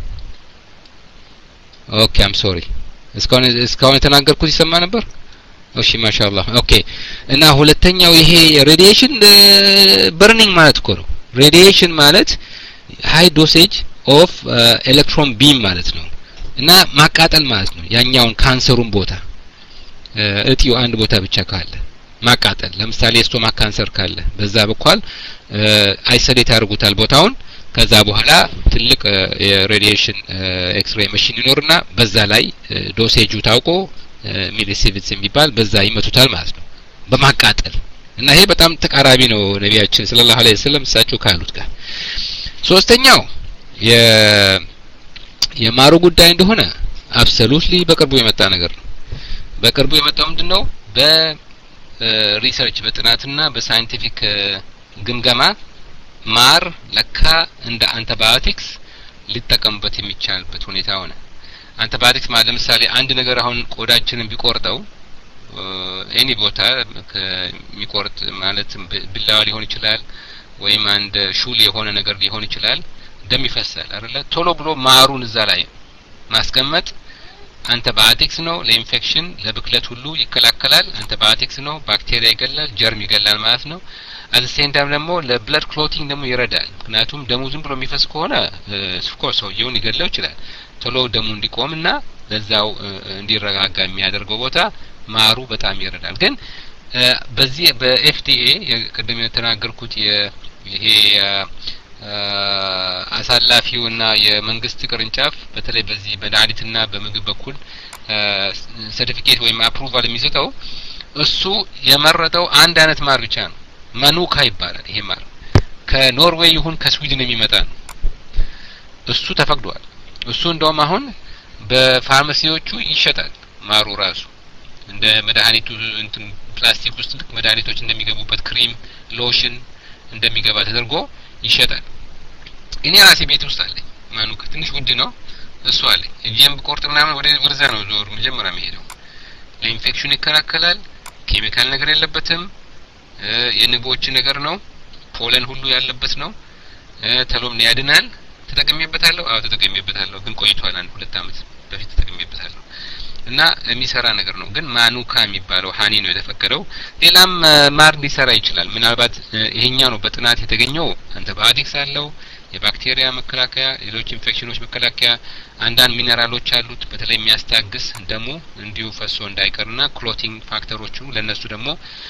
ኦኬ አም ሶሪ እስካሁን እስካሁን የተናገርኩት ይሰማ ነበር እሺ ማሻአላህ ኦኬ እና ሁለተኛው ይሄ ሬዲዬሽን በርኒንግ ማለት እኮ ነው ሬዲዬሽን ማለት ሃይ ዶሴጅ ኦፍ ኤሌክትሮን ቢም ማለት ነው እና ማቃጠል ማለት ነው ያኛውን ካንሰሩን ቦታ እጢው አንድ ቦታ ብቻ ካለ ማቃጠል ለምሳሌ ስቶማክ ካንሰር ካለ በዛ በኩል አይሶሌት ያደርጉታል ቦታውን ከዛ በኋላ ትልቅ የሬዲዬሽን ኤክስሬይ ማሽን ይኖርና በዛ ላይ ዶሴጁ ታውቆ ሚሊሲቪትስ የሚባል በዛ ይመቱታል ማለት ነው በማቃጠል እና ይሄ በጣም ተቃራቢ ነው ነቢያችን ሰለላሁ ዐለይሂ ወሰለም እሳቸው ካሉት ጋር ሶስተኛው የ የማሩ ጉዳይ እንደሆነ አብሶሉትሊ በቅርቡ የመጣ ነገር ነው በቅርቡ የመጣው ምንድነው በሪሰርች በጥናትና በሳይንቲፊክ ግምገማ ማር ለካ እንደ አንቲባዮቲክስ ሊጠቀምበት የሚቻልበት ሁኔታ ሆነ አንቲባዮቲክስ ማለት ለምሳሌ አንድ ነገር አሁን ቆዳችንን ቢቆርጠው ኤኒ ቦታ ከሚቆርጥ ማለት ቢላዋ ሊሆን ይችላል ወይም አንድ ሹል የሆነ ነገር ሊሆን ይችላል ደም ይፈሳል አይደለ ቶሎ ብሎ ማሩን እዛ ላይ ማስቀመጥ አንቲባዮቲክስ ነው ለኢንፌክሽን ለብክለት ሁሉ ይከላከላል አንቲባዮቲክስ ነው ባክቴሪያ ይገላል ጀርም ይገላል ማለት ነው አት ሴም ታይም ደግሞ ለብለድ ክሎቲንግ ደግሞ ይረዳል ምክንያቱም ደሙ ዝም ብሎ የሚፈስ ከሆነ ኦፍኮርስ ሰውየውን ይገለው ይችላል ቶሎ ደሙ እንዲቆምና ለዛው እንዲረጋጋ የሚያደርገው ቦታ ማሩ በጣም ይረዳል ግን በዚህ በኤፍዲኤ የቀደም የተናገርኩት ይሄ አሳላፊውና የመንግስት ቅርንጫፍ በተለይ በዚህ በዳዲትና በምግብ በኩል ሰርቲፊኬት ወይም አፕሩቫል የሚሰጠው እሱ የመረጠው አንድ አይነት ማር ብቻ ነው ማኑካ ይባላል ይሄ ማር ከኖርዌይ ይሁን ከስዊድን የሚመጣ ነው እሱ ተፈቅዷል እሱ እንደውም አሁን በፋርማሲዎቹ ይሸጣል ማሩ ራሱ እንደ መድኃኒቱ እንትን ፕላስቲክ ውስጥ ልክ መድኃኒቶች እንደሚገቡበት ክሬም ሎሽን እንደሚገባ ተደርጎ ይሸጣል እኔ ራሴ ቤት ውስጥ አለኝ ማኑካ ትንሽ ውድ ነው እሱ አለኝ እጄም ቆርጥ ምናምን ወደ ወርዛ ነው ዞር መጀመሪያ የሚሄደው ለኢንፌክሽን ይከላከላል ኬሚካል ነገር የለበትም የንቦች ነገር ነው ፖለን ሁሉ ያለበት ነው ተሎም ያድናል ተጠቅሜበታለሁ አዎ ተጠቅሜበታለሁ ግን ቆይቷል አንድ ሁለት አመት በፊት ተጠቅሜበታለሁ እና የሚሰራ ነገር ነው ግን ማኑካ የሚባለው ሃኒ ነው የተፈቀደው ሌላም ማር ሊሰራ ይችላል ምናልባት ይሄኛው ነው በጥናት የተገኘው አንቲባዮቲክስ አለው የባክቴሪያ መከላከያ ሌሎች ኢንፌክሽኖች መከላከያ አንዳንድ ሚነራሎች አሉት በተለይ የሚያስታግስ ደሙ እንዲሁ ፈሶ እንዳይቀርና ክሎቲንግ ፋክተሮቹ ለነሱ ደግሞ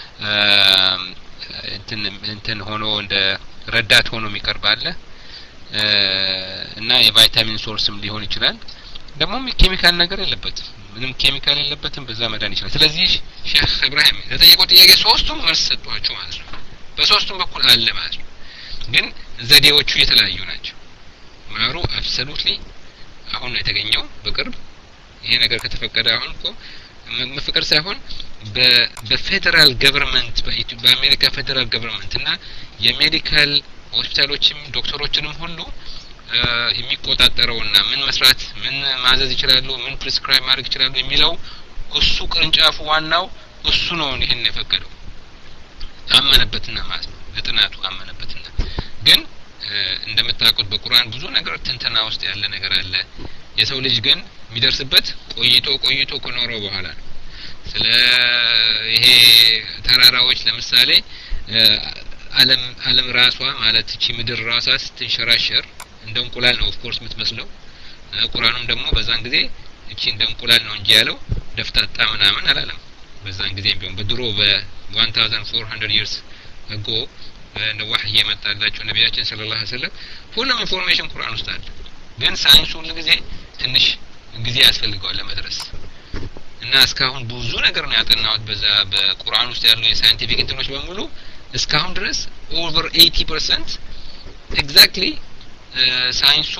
እንትን እንትን ሆኖ እንደ ረዳት ሆኖ የሚቀርባለ እና የቫይታሚን ሶርስም ሊሆን ይችላል ደግሞ ኬሚካል ነገር የለበትም ምንም ኬሚካል የለበትም በዛ መዳን ይችላል ስለዚህ ሼክ ኢብራሂም ለጠየቁት ጥያቄ ሶስቱም መልስ ሰጥቷቸው ማለት ነው በሶስቱም በኩል አለ ማለት ነው ግን ዘዴዎቹ የተለያዩ ናቸው ማሩ አብሶሉትሊ አሁን ነው የተገኘው በቅርብ ይሄ ነገር ከተፈቀደ አሁን እኮ መፈቀድ ሳይሆን በፌደራል ገቨርንመንት በአሜሪካ ፌደራል ገቨርንመንት እና የሜዲካል ሆስፒታሎችም ዶክተሮችንም ሁሉ የሚቆጣጠረውና ምን መስራት ምን ማዘዝ ይችላሉ ምን ፕሪስክራይብ ማድረግ ይችላሉ የሚለው እሱ ቅርንጫፉ ዋናው እሱ ነው ይሄን የፈቀደው አመነበትና ማለት ነው ለጥናቱ አመነበትና ግን እንደምታውቁት በቁርአን ብዙ ነገር ትንተና ውስጥ ያለ ነገር አለ የሰው ልጅ ግን የሚደርስበት ቆይቶ ቆይቶ ከኖረው በኋላ ነው ስለ ይሄ ተራራዎች ለምሳሌ ዓለም ዓለም ራሷ ማለት እቺ ምድር ራሷ ስትንሸራሸር እንደ እንቁላል ነው ኦፍ ኮርስ የምትመስለው ቁርአኑም ደግሞ በዛን ጊዜ እቺ እንደ እንቁላል ነው እንጂ ያለው ደፍጣጣ ምናምን አላለም በዛን ጊዜ ቢሆን በድሮ በ fourteen hundred years ago እንደ ወህይ የመጣላቸው ነብያችን ሰለላሁ ዐለይሂ ወሰለም ሁሉም ኢንፎርሜሽን ቁርአን ውስጥ አለ ግን ሳይንሱ ሁሉ ጊዜ ትንሽ ጊዜ ያስፈልገዋል ለመድረስ እና እስካሁን ብዙ ነገር ነው ያጠናሁት በዛ በቁርአን ውስጥ ያለው የሳይንቲፊክ እንትኖች በሙሉ እስካሁን ድረስ over eighty percent exactly ሳይንሱ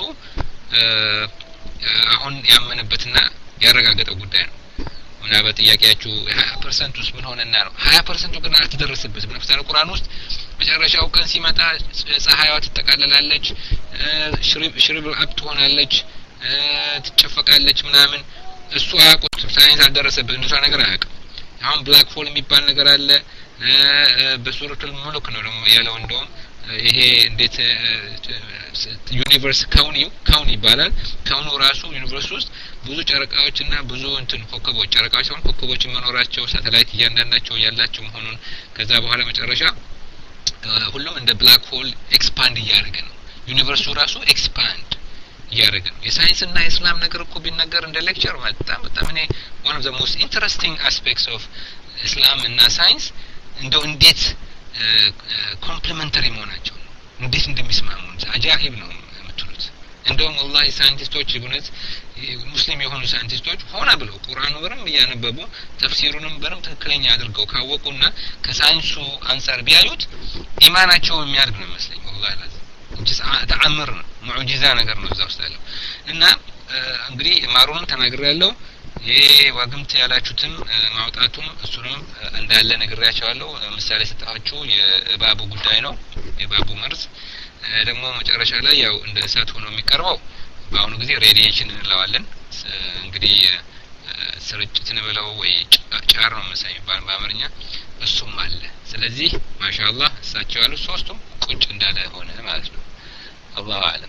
አሁን ያመነበትና ያረጋገጠው ጉዳይ ነው እና በጥያቄያችሁ twenty percent ውስጥ ምን ሆነና ነው twenty percent ግን አልተደረሰበትም ለምሳሌ ቁርአን ውስጥ መጨረሻው ቀን ሲመጣ ፀሐይዋ ትጠቃለላለች ሽሪብ አብ ትሆናለች ትጨፈቃለች ምናምን እሱ አያውቁትም ሳይንስ አልደረሰበትም እንደዛ ነገር አያውቅም አሁን ብላክ ሆል የሚባል ነገር አለ በሱረቱል ሙሉክ ነው ደግሞ ያለው እንደውም ይሄ እንዴት ዩኒቨርስ ካውኒው ካውን ይባላል ካውኑ ራሱ ዩኒቨርስ ውስጥ ብዙ ጨረቃዎችና ብዙ እንትን ኮከቦች ጨረቃዎች አሁን ኮከቦች መኖራቸው ሳተላይት እያንዳንዳቸው ያላቸው መሆኑን ከዛ በኋላ መጨረሻ ሁሉም እንደ ብላክ ሆል ኤክስፓንድ እያደረገ ነው ዩኒቨርሱ ራሱ ኤክስፓንድ እያደረገ ነው የሳይንስና የእስላም ነገር እኮ ቢነገር እንደ ሌክቸር በጣም በጣም እኔ one of the most interesting aspects of Islam እና ሳይንስ እንደው እንዴት ኮምፕሊሜንተሪ መሆናቸው እንዴት እንደሚስማሙ አጃኢብ ነው የምትሉት እንደውም والله ሳይንቲስቶች ይሁንት ሙስሊም የሆኑ ሳይንቲስቶች ሆነ ብለው ቁርአኑ በረም ያነበቡ ተፍሲሩንም በረም ትክክለኛ አድርገው ካወቁና ከሳይንሱ አንፃር ቢያዩት ኢማናቸው የሚያድግ ነው መስለኝ والله لازم እንጂ ተአምር ነው ሙዕጂዛ ነገር ነው እዛው ስላለው እና እንግዲህ ማሩን ተናግሬያለሁ ይሄ ዋግምት ያላችሁትን ማውጣቱም እሱንም እንዳለ ነግሬያቸዋለሁ ምሳሌ ሰጣችሁ የባቡ ጉዳይ ነው የባቡ መርዝ ደግሞ መጨረሻ ላይ ያው እንደ እሳት ሆኖ የሚቀርበው በአሁኑ ጊዜ ሬዲዬሽን እንለዋለን እንግዲህ ስርጭትን ብለው ወይ ጫር ነው መሰለኝ ባል በአማርኛ እሱም አለ ስለዚህ ማሻአላህ እሳቸው ያሉ ሶስቱም ቁጭ እንዳለ ሆነ ማለት ነው አላሁ አለም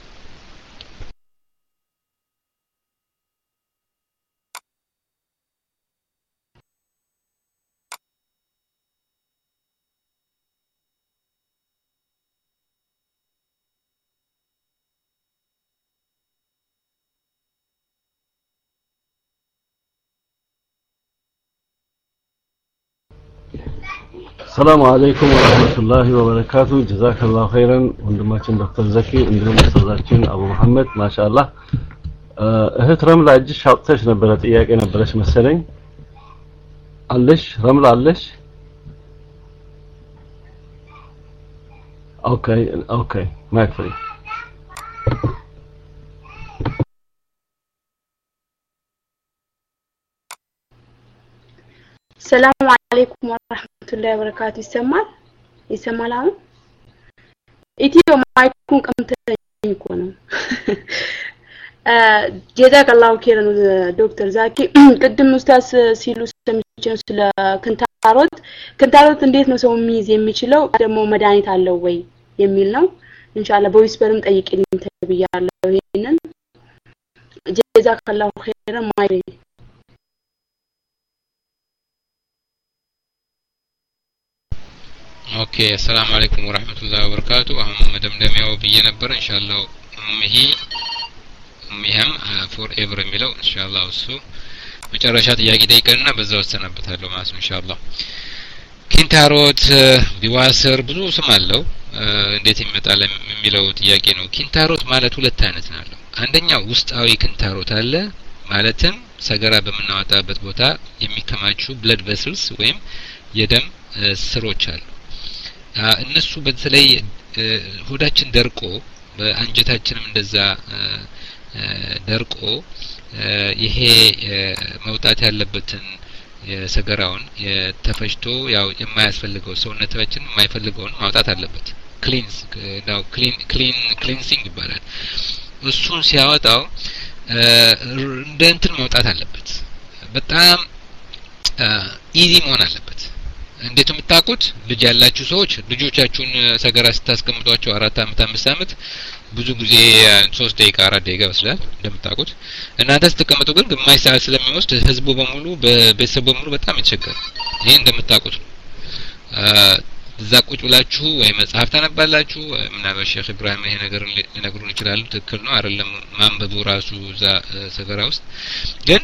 السلام عليكم ورحمة الله وبركاته جزاك الله خيرا ወንድማችን ዶክተር ዘኪ እንዲሁም ኡስታዛችን አቡ መሐመድ ማሻአላህ እህት ረምላ እጅሽ አውጥተሽ ነበር ጥያቄ ነበረሽ መሰለኝ አለሽ ረምላ አለሽ ኦኬ ኦኬ ማይክ ፍሪ السلام عليكم ورحمة الله وبركاته يسمال يسمال አሁን ኢትዮ ማይኩን ቀምተኝ እኮ ነው ጀዛከላሁ ኸይረን ዶክተር ዛኪ ቅድም ኡስታዝ ሲሉ ሰምቼ ስለ ክንታሮት ክንታሮት እንዴት ነው ሰው የሚይዝ የሚችለው ደግሞ መድኃኒት አለው ወይ የሚል ነው ኢንሻአላህ በዊስፐርም ጠይቂልኝ ተብያለሁ ይሄንን ጀዛከላሁ ኸይረን ማይ ኦኬ السلام عليكم ورحمة الله وبركاته አሁን መደምደሚያው ብዬ ነበር ኢንሻአላህ ኡምሂ ኡምሂም ፎርኤቨር የሚለው ኢንሻአላህ እሱ መጨረሻ ጥያቄ ጠይቀንና በዛው ተሰናበታለሁ ማለት ነው ኢንሻአላህ ኪንታሮት ቢዋስር ብዙ ስም አለው እንዴት ይመጣል የሚለው ጥያቄ ነው ኪንታሮት ማለት ሁለት አይነት ነው አንደኛው ውስጣዊ ኪንታሮት አለ ማለትም ሰገራ በመናወጣበት ቦታ የሚከማቹ ብለድ ቬስልስ ወይም የደም ስሮች አሉ። እነሱ በተለይ ሆዳችን ደርቆ በአንጀታችንም እንደዛ ደርቆ ይሄ መውጣት ያለበትን የሰገራውን የተፈጭቶ ያው የማያስፈልገው ሰውነታችን የማይፈልገውን ማውጣት አለበት። ክሊንስ ነው ክሊን ክሊን ክሊንሲንግ ይባላል። እሱን ሲያወጣው እንደ እንትን መውጣት አለበት። በጣም ኢዚ መሆን አለበት። እንዴት የምታውቁት ልጅ ያላችሁ ሰዎች ልጆቻችሁን ሰገራ ስታስቀምጧቸው አራት አመት አምስት አመት ብዙ ጊዜ ሶስት ደቂቃ አራት ደቂቃ ይወስዳል እንደምታውቁት። እናንተ ስትቀመጡ ግን ግማሽ ሰዓት ስለሚወስድ ህዝቡ በሙሉ በቤተሰቡ በሙሉ በጣም ይቸገራል። ይሄ እንደምታውቁት ነው። እዛ ቁጭ ብላችሁ ወይ መጽሐፍ ታነባላችሁ ምናልባት ሼክ ኢብራሂም ይሄ ነገር ሊነግሩን ይችላሉ። ትክክል ነው አይደለም ማንበቡ ራሱ እዛ ሰገራ ውስጥ ግን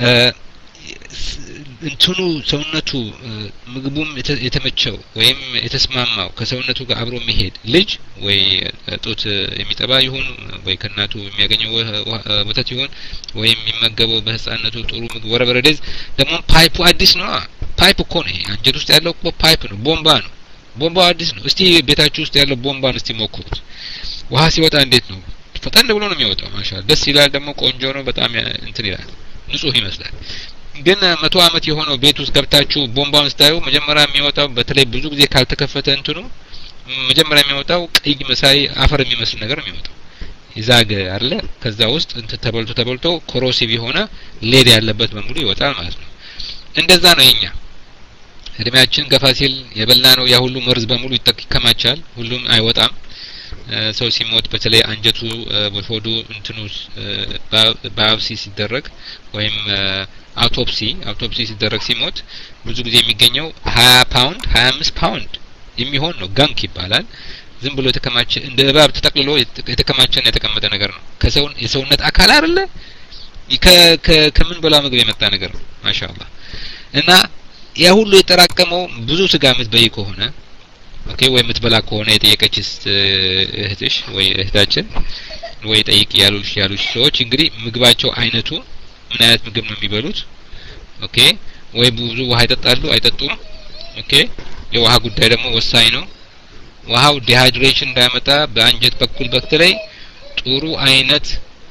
እንትኑ ሰውነቱ ምግቡም የተመቸው ወይም የተስማማው ከሰውነቱ ጋር አብሮ የሚሄድ ልጅ ወይ ጡት የሚጠባ ይሁን ወይ ከናቱ የሚያገኘው ወተት ይሁን ወይ የሚመገበው በህፃነቱ ጥሩ ምግብ ወረበረደዝ ደግሞ ፓይፑ አዲስ ነው። ፓይፕ እኮ ነው ይሄ አንጀት ውስጥ ያለው እኮ ፓይፕ ነው፣ ቦምባ ነው። ቦምባው አዲስ ነው። እስቲ ቤታችሁ ውስጥ ያለው ቦምባን እስቲ ሞክሩት። ውሃ ሲወጣ እንዴት ነው? ፈጠን ብሎ ነው የሚወጣው። ማሻአላ ደስ ይላል። ደግሞ ቆንጆ ነው። በጣም እንትን ይላል፣ ንጹህ ይመስላል። ግን መቶ አመት የሆነው ቤት ውስጥ ገብታችሁ ቦምባውን ስታዩ መጀመሪያ የሚወጣው በተለይ ብዙ ጊዜ ካልተከፈተ እንትኑ መጀመሪያ የሚወጣው ቀይ መሳይ አፈር የሚመስል ነገር የሚወጣው ይዛገ አይደለ? ከዛ ውስጥ እንትን ተበልቶ ተበልቶ ኮሮሲቭ የሆነ ሌድ ያለበት በሙሉ ይወጣል ማለት ነው። እንደዛ ነው የኛ እድሜያችን ገፋ ሲል የበላነው ያ ሁሉ መርዝ በሙሉ ይከማቻል፣ ሁሉም አይወጣም። ሰው ሲሞት በተለይ አንጀቱ በሆዱ እንትኑ ባዮፕሲ ሲደረግ ወይም አውቶፕሲ አውቶፕሲ ሲደረግ ሲሞት ብዙ ጊዜ የሚገኘው ሀያ ፓውንድ ሀያ አምስት ፓውንድ የሚሆን ነው። ጋንክ ይባላል። ዝም ብሎ የተከማቸ እንደ እባብ ተጠቅልሎ የተከማቸና የተቀመጠ ነገር ነው። ከሰው የሰውነት አካል አይደለ ከ ከምን በላ ምግብ የመጣ ነገር ነው። ማሻአላ እና ያ ሁሉ የተራቀመው ብዙ ስጋ የምትበይ ከሆነ ኦኬ ወይ የምትበላ ከሆነ የጠየቀችስ እህትሽ ወይ እህታችን ወይ ጠይቅ ያሉሽ ያሉሽ ሰዎች እንግዲህ ምግባቸው አይነቱ ምን አይነት ምግብ ነው የሚበሉት? ኦኬ ወይ ብዙ ውሃ ይጠጣሉ አይጠጡም? ኦኬ የውሃ ጉዳይ ደግሞ ወሳኝ ነው። ውሃው ዲሃይድሬሽን እንዳያመጣ በአንጀት በኩል በተለይ ጥሩ አይነት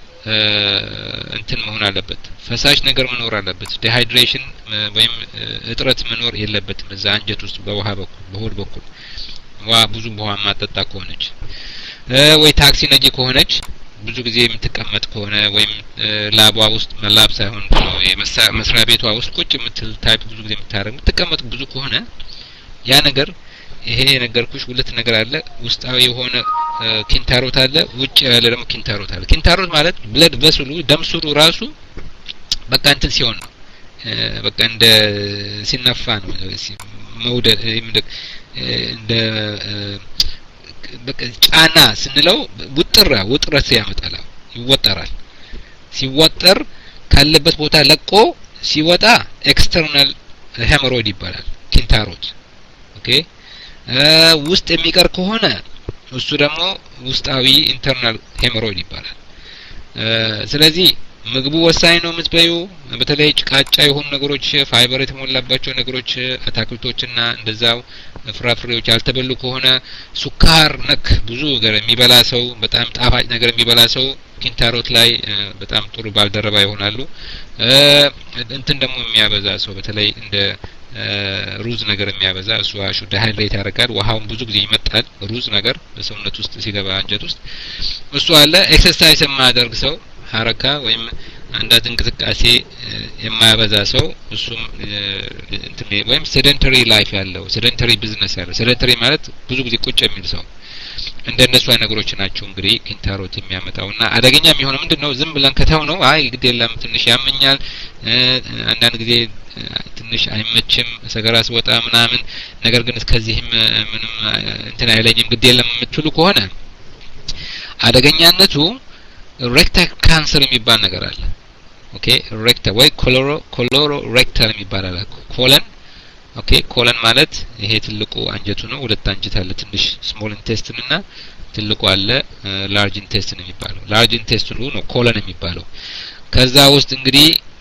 እንትን መሆን አለበት፣ ፈሳሽ ነገር መኖር አለበት። ዲሃይድሬሽን ወይም እጥረት መኖር የለበትም እዛ አንጀት ውስጥ በውሃ በኩል በሆድ በኩል ውሃ ብዙ ውሃ ማጠጣ ከሆነች ወይ ታክሲ ነጂ ከሆነች ብዙ ጊዜ የምትቀመጥ ከሆነ ወይም ላቧ ውስጥ መላብ ሳይሆን መስሪያ ቤቷ ውስጥ ቁጭ የምትል ታይፕ ብዙ ጊዜ የምታረግ የምትቀመጥ ብዙ ከሆነ ያ ነገር ይሄ ነገርኩሽ ሁለት ነገር አለ። ውስጣዊ የሆነ ኪንታሮት አለ፣ ውጭ ያለ ደግሞ ኪንታሮት አለ። ኪንታሮት ማለት ብለድ ቬስሉ ደም ስሩ ራሱ በቃ እንትን ሲሆን ነው በቃ እንደ ሲነፋ ነው መውደድ እንደ በቃ ጫና ስንለው ውጥራ ውጥረት ያመጣል፣ ይወጠራል። ሲወጠር ካለበት ቦታ ለቆ ሲወጣ ኤክስተርናል ሄሞሮይድ ይባላል ኪንታሮት። ኦኬ ውስጥ የሚቀር ከሆነ እሱ ደግሞ ውስጣዊ ኢንተርናል ሄሞሮይድ ይባላል። ስለዚህ ምግቡ ወሳኝ ነው። የምትበዩ በተለይ ጭቃጫ የሆኑ ነገሮች ፋይበር የተሞላባቸው ነገሮች አታክልቶችና እንደዛው ፍራፍሬዎች ያልተበሉ ከሆነ ሱካር ነክ ብዙ ነገር የሚበላ ሰው በጣም ጣፋጭ ነገር የሚበላ ሰው ኪንታሮት ላይ በጣም ጥሩ ባልደረባ ይሆናሉ። እንትን ደግሞ የሚያበዛ ሰው በተለይ እንደ ሩዝ ነገር የሚያበዛ እሱ አሹ ዲሃይድሬት ያደርጋል። ውሃውን ብዙ ጊዜ ይመጣል ሩዝ ነገር በሰውነት ውስጥ ሲገባ አንጀት ውስጥ እሱ አለ። ኤክሰርሳይዝ የማያደርግ ሰው ሐረካ ወይም አንዳንድ እንቅስቃሴ የማያበዛ ሰው እሱም እንትን ወይም ሴደንተሪ ላይፍ ያለው ሴደንተሪ ቢዝነስ ያለው ሴደንተሪ ማለት ብዙ ጊዜ ቁጭ የሚል ሰው እንደነሱ አይነት ነገሮች ናቸው እንግዲህ ኪንታሮት የሚያመጣውና አደገኛ የሚሆነው ምንድነው? ዝም ብለን ከተው ነው አይ ግድ የለም ትንሽ ያመኛል አንዳንድ ጊዜ ትንሽ አይመችም ሰገራ ሲወጣ ምናምን ነገር ግን እስከዚህም ምንም እንትን አይለኝም ግድ የለም የምትሉ ከሆነ አደገኛነቱ ሬክታል ካንሰር የሚባል ነገር አለ። ኦኬ ሬክታ ወይ ኮሎሮ ኮሎሮ ሬክታል የሚባል አለ። ኮለን ኦኬ ኮለን ማለት ይሄ ትልቁ አንጀቱ ነው። ሁለት አንጀት አለ፣ ትንሽ ስሞል ኢንቴስቲን እና ትልቁ አለ ላርጅ ኢንቴስቲን የሚባለው። ላርጅ ኢንቴስቲኑ ነው ኮለን የሚባለው። ከዛ ውስጥ እንግዲህ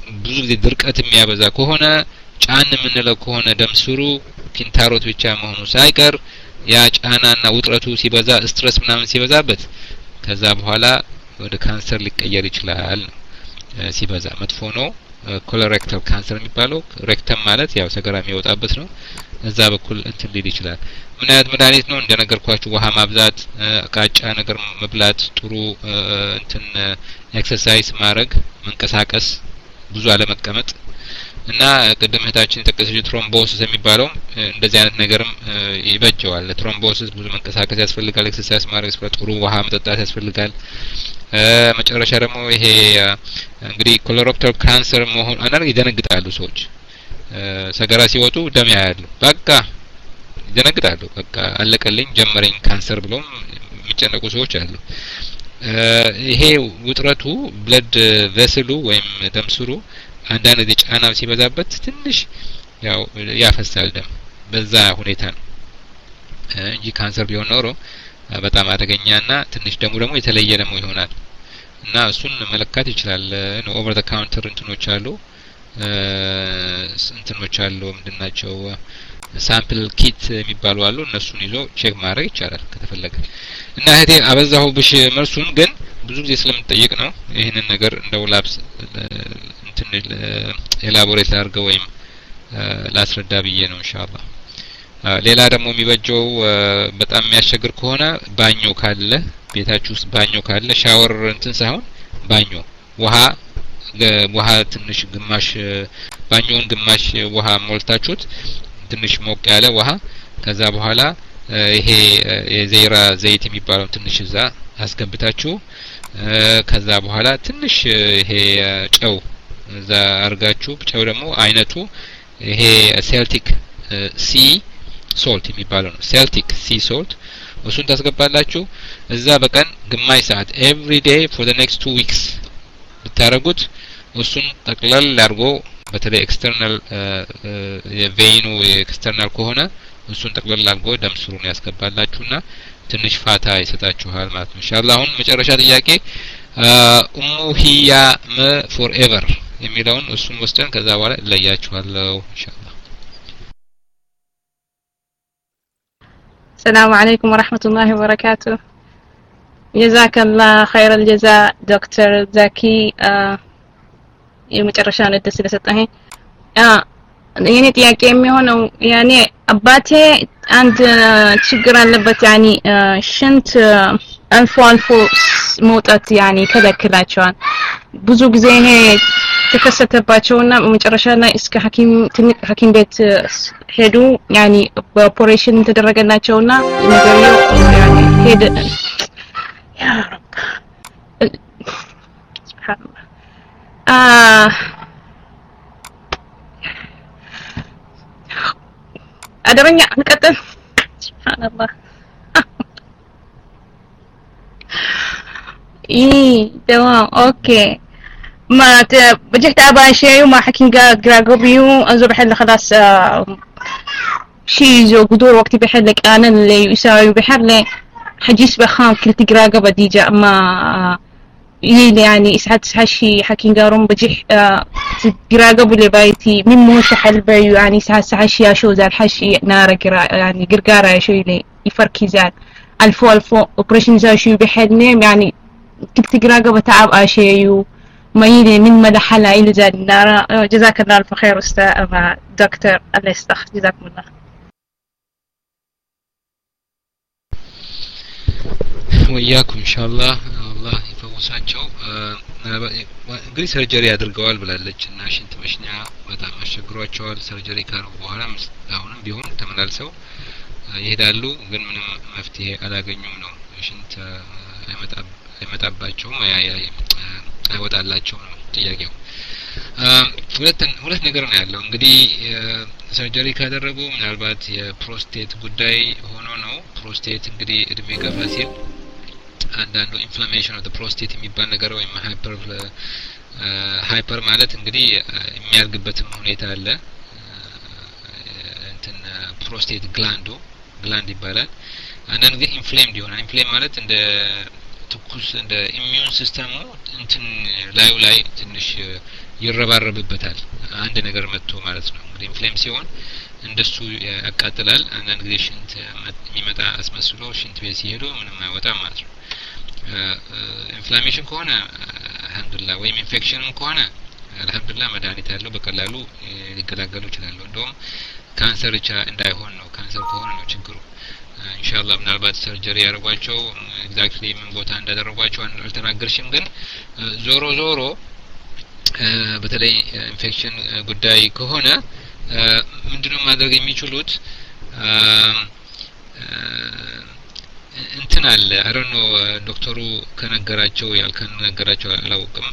ብዙ ጊዜ ድርቀት የሚያበዛ ከሆነ ጫን የምንለው ከሆነ ደም ስሩ ኪንታሮት ብቻ መሆኑ ሳይቀር ያ ጫናና ውጥረቱ ሲበዛ ስትረስ ምናምን ሲበዛበት ከዛ በኋላ ወደ ካንሰር ሊቀየር ይችላል ሲበዛ መጥፎ ነው ኮሎሬክታል ካንሰር የሚባለው ሬክተም ማለት ያው ሰገራ የሚወጣበት ነው እዛ በኩል እንትን ሊል ይችላል ምን አይነት መድኃኒት ነው እንደነገርኳችሁ ውሃ ማብዛት ቃጫ ነገር መብላት ጥሩ እንትን ኤክሰርሳይዝ ማድረግ መንቀሳቀስ ብዙ አለመቀመጥ እና ቅድም እህታችን የጠቀሰችው ትሮምቦሲስ የሚባለው እንደዚህ አይነት ነገርም ይበጀዋል ትሮምቦሲስ ብዙ መንቀሳቀስ ያስፈልጋል ኤክሰርሳይዝ ማድረግ ያስፈልጋል ጥሩ ውሃ መጠጣት ያስፈልጋል መጨረሻ ደግሞ ይሄ እንግዲህ ኮሎሬክታል ካንሰር መሆን አንዳንድ ይደነግጣሉ ሰዎች ሰገራ ሲወጡ ደም ያያሉ በቃ ይደነግጣሉ በቃ አለቀልኝ ጀመረኝ ካንሰር ብሎም የሚጨነቁ ሰዎች አሉ ይሄ ውጥረቱ ብለድ ቬስሉ ወይም ደም ስሩ አንዳንድ ጫና ሲበዛበት ትንሽ ያው ያፈሳል ደም በዛ ሁኔታ ነው እንጂ ካንሰር ቢሆን ኖሮ በጣም አደገኛና ትንሽ ደሙ ደግሞ የተለየ ደሙ ይሆናል እና እሱን መለካት ይችላል ነው ኦቨር ዘ ካውንተር እንትኖች አሉ እንትኖች አሉ ምንድናቸው ሳምፕል ኪት የሚባሉ አሉ እነሱን ይዞ ቼክ ማድረግ ይቻላል ከተፈለገ እና እህቴ አበዛሁብሽ መልሱን ግን ብዙ ጊዜ ስለምትጠይቅ ነው ይሄንን ነገር እንደው ላብስ እንትን ኤላቦሬት አድርገው ወይም ላስረዳ ብዬ ነው ኢንሻአላህ ሌላ ደግሞ የሚበጀው በጣም የሚያስቸግር ከሆነ ባኞ ካለ ቤታችሁ ውስጥ ባኞ ካለ ሻወር እንትን ሳይሆን ባኞ ውሃ ውሃ ትንሽ ግማሽ ባኞውን ግማሽ ውሃ ሞልታችሁት ትንሽ ሞቅ ያለ ውሃ ከዛ በኋላ ይሄ የዘይራ ዘይት የሚባለው ትንሽ እዛ አስገብታችሁ ከዛ በኋላ ትንሽ ይሄ ጨው እዛ አርጋችሁ ጨው ደግሞ አይነቱ ይሄ ሴልቲክ ሲ ሶልት የሚባለው ነው ሴልቲክ ሲ ሶልት እሱን ታስገባላችሁ እዛ በቀን ግማሽ ሰዓት ኤቭሪ ዴይ ፎር ዘ ኔክስት two weeks ብታረጉት እሱን ጠቅላላ አድርጎ በተለይ ኤክስተርናል የቬኑ ኤክስተርናል ከሆነ እሱን ጠቅላላ አድርጎ ደም ስሩን ያስገባላችሁና ትንሽ ፋታ ይሰጣችኋል ማለት ነው ኢንሻአላህ አሁን መጨረሻ ጥያቄ ኡሙ ሂያ መ ፎርኤቨር የሚለውን እሱን ወስደን ከዛ በኋላ ለያችኋለሁ ኢንሻአላህ السلام عليكم ورحمة الله وبركاته جزاك الله خير الجزاء دكتور زكي የመጨረሻው ነው ደስ ስለሰጠኝ የኔ ጥያቄ የሚሆነው ያኔ አባቴ አንድ ችግር አለበት ያኒ ሽንት አልፎ አልፎ መውጣት ያኒ ከለክላቸዋል ብዙ ጊዜ ይሄ ተከሰተባቸውና መጨረሻ ላይ እስከ ሐኪም ሐኪም ቤት ሄዱ ያኒ ኦፕሬሽን ተደረገላቸውና ነገርየው ያኒ ሄደ ያ ረብ ሱብሃንአላህ آه أدرني نكتب سبحان الله إيه تمام أوكي ما بجحت أبا شيء وما حكين قراقو بيو أنزو بحل خلاص آه شيء زو قدور وقتي بحلك أنا اللي يساوي بحرلي حجيس بخان كلتي قراقو بديجا ما آه يلي يعني إسعاد سحشي حكين قارون بجح قراقب اللي بايتي من موش حل بيو يعني إسعاد سحشي ياشو زال حشي نارا قرا يعني قرقارا ياشو يلي يفركي زال ألفو ألفو أوبريشن زاشو بحدنيم يعني كنت قراقب تعب آشيو ما يلي من مدى حلا إلي زال نارا جزاك الله ألف خير أستاذ دكتور الله يستخ جزاكم الله وإياكم إن شاء الله الله يفوساቸው እንግዲህ ሰርጀሪ አድርገዋል ብላለች እና ሽንት መሽኛ በጣም አስቸግሯቸዋል ሰርጀሪ ካረጉ በኋላ አሁንም ቢሆን ተመላልሰው ይሄዳሉ ግን ምንም መፍትሄ አላገኙም ነው ሽንት አይመጣባቸውም አይወጣላቸው ነው ጥያቄው ሁለት ሁለት ነገር ነው ያለው እንግዲህ ሰርጀሪ ካደረጉ ምናልባት የፕሮስቴት ጉዳይ ሆኖ ነው ፕሮስቴት እንግዲህ እድሜ ገፋ ሲል አንዳንዱ ኢንፍላሜሽን ኦፍ ዘ ፕሮስቴት የሚባል ነገር ወይም ሃይፐር ሃይፐር ማለት እንግዲህ የሚያልግበትም ሁኔታ አለ እንትን ፕሮስቴት ግላንዱ ግላንድ ይባላል አንዳንድ ጊዜ ኢንፍሌምድ ይሆናል ኢንፍሌም ማለት እንደ ትኩስ እንደ ኢሚዩን ሲስተሙ እንትን ላዩ ላይ ትንሽ ይረባረብበታል አንድ ነገር መጥቶ ማለት ነው እንግዲህ ኢንፍሌም ሲሆን እንደሱ ያቃጥላል አንዳንድ ጊዜ ሽንት የሚመጣ አስመስሎ ሽንት ቤት ሲሄዱ ምንም አይወጣም ማለት ነው ኢንፍላሜሽን ከሆነ አልহামዱሊላህ ወይም ኢንፌክሽንም ከሆነ አልহামዱሊላህ መድኃኒት ያለው በቀላሉ ሊገላገሉ ይችላሉ እንደውም ካንሰር ብቻ እንዳይሆን ነው ካንሰር ከሆነ ነው ችግሩ ኢንሻአላህ ምናልባት ሰርጀሪ ያደርጓቸው ኤግዛክትሊ ምን ቦታ እንዳደረጓቸው አልተናገርሽም ግን ዞሮ ዞሮ በተለይ ኢንፌክሽን ጉዳይ ከሆነ ምንድነው ማድረግ የሚችሉት እንትን አለ አረኖ ዶክተሩ ከነገራቸው ያልከነገራቸው አላውቅም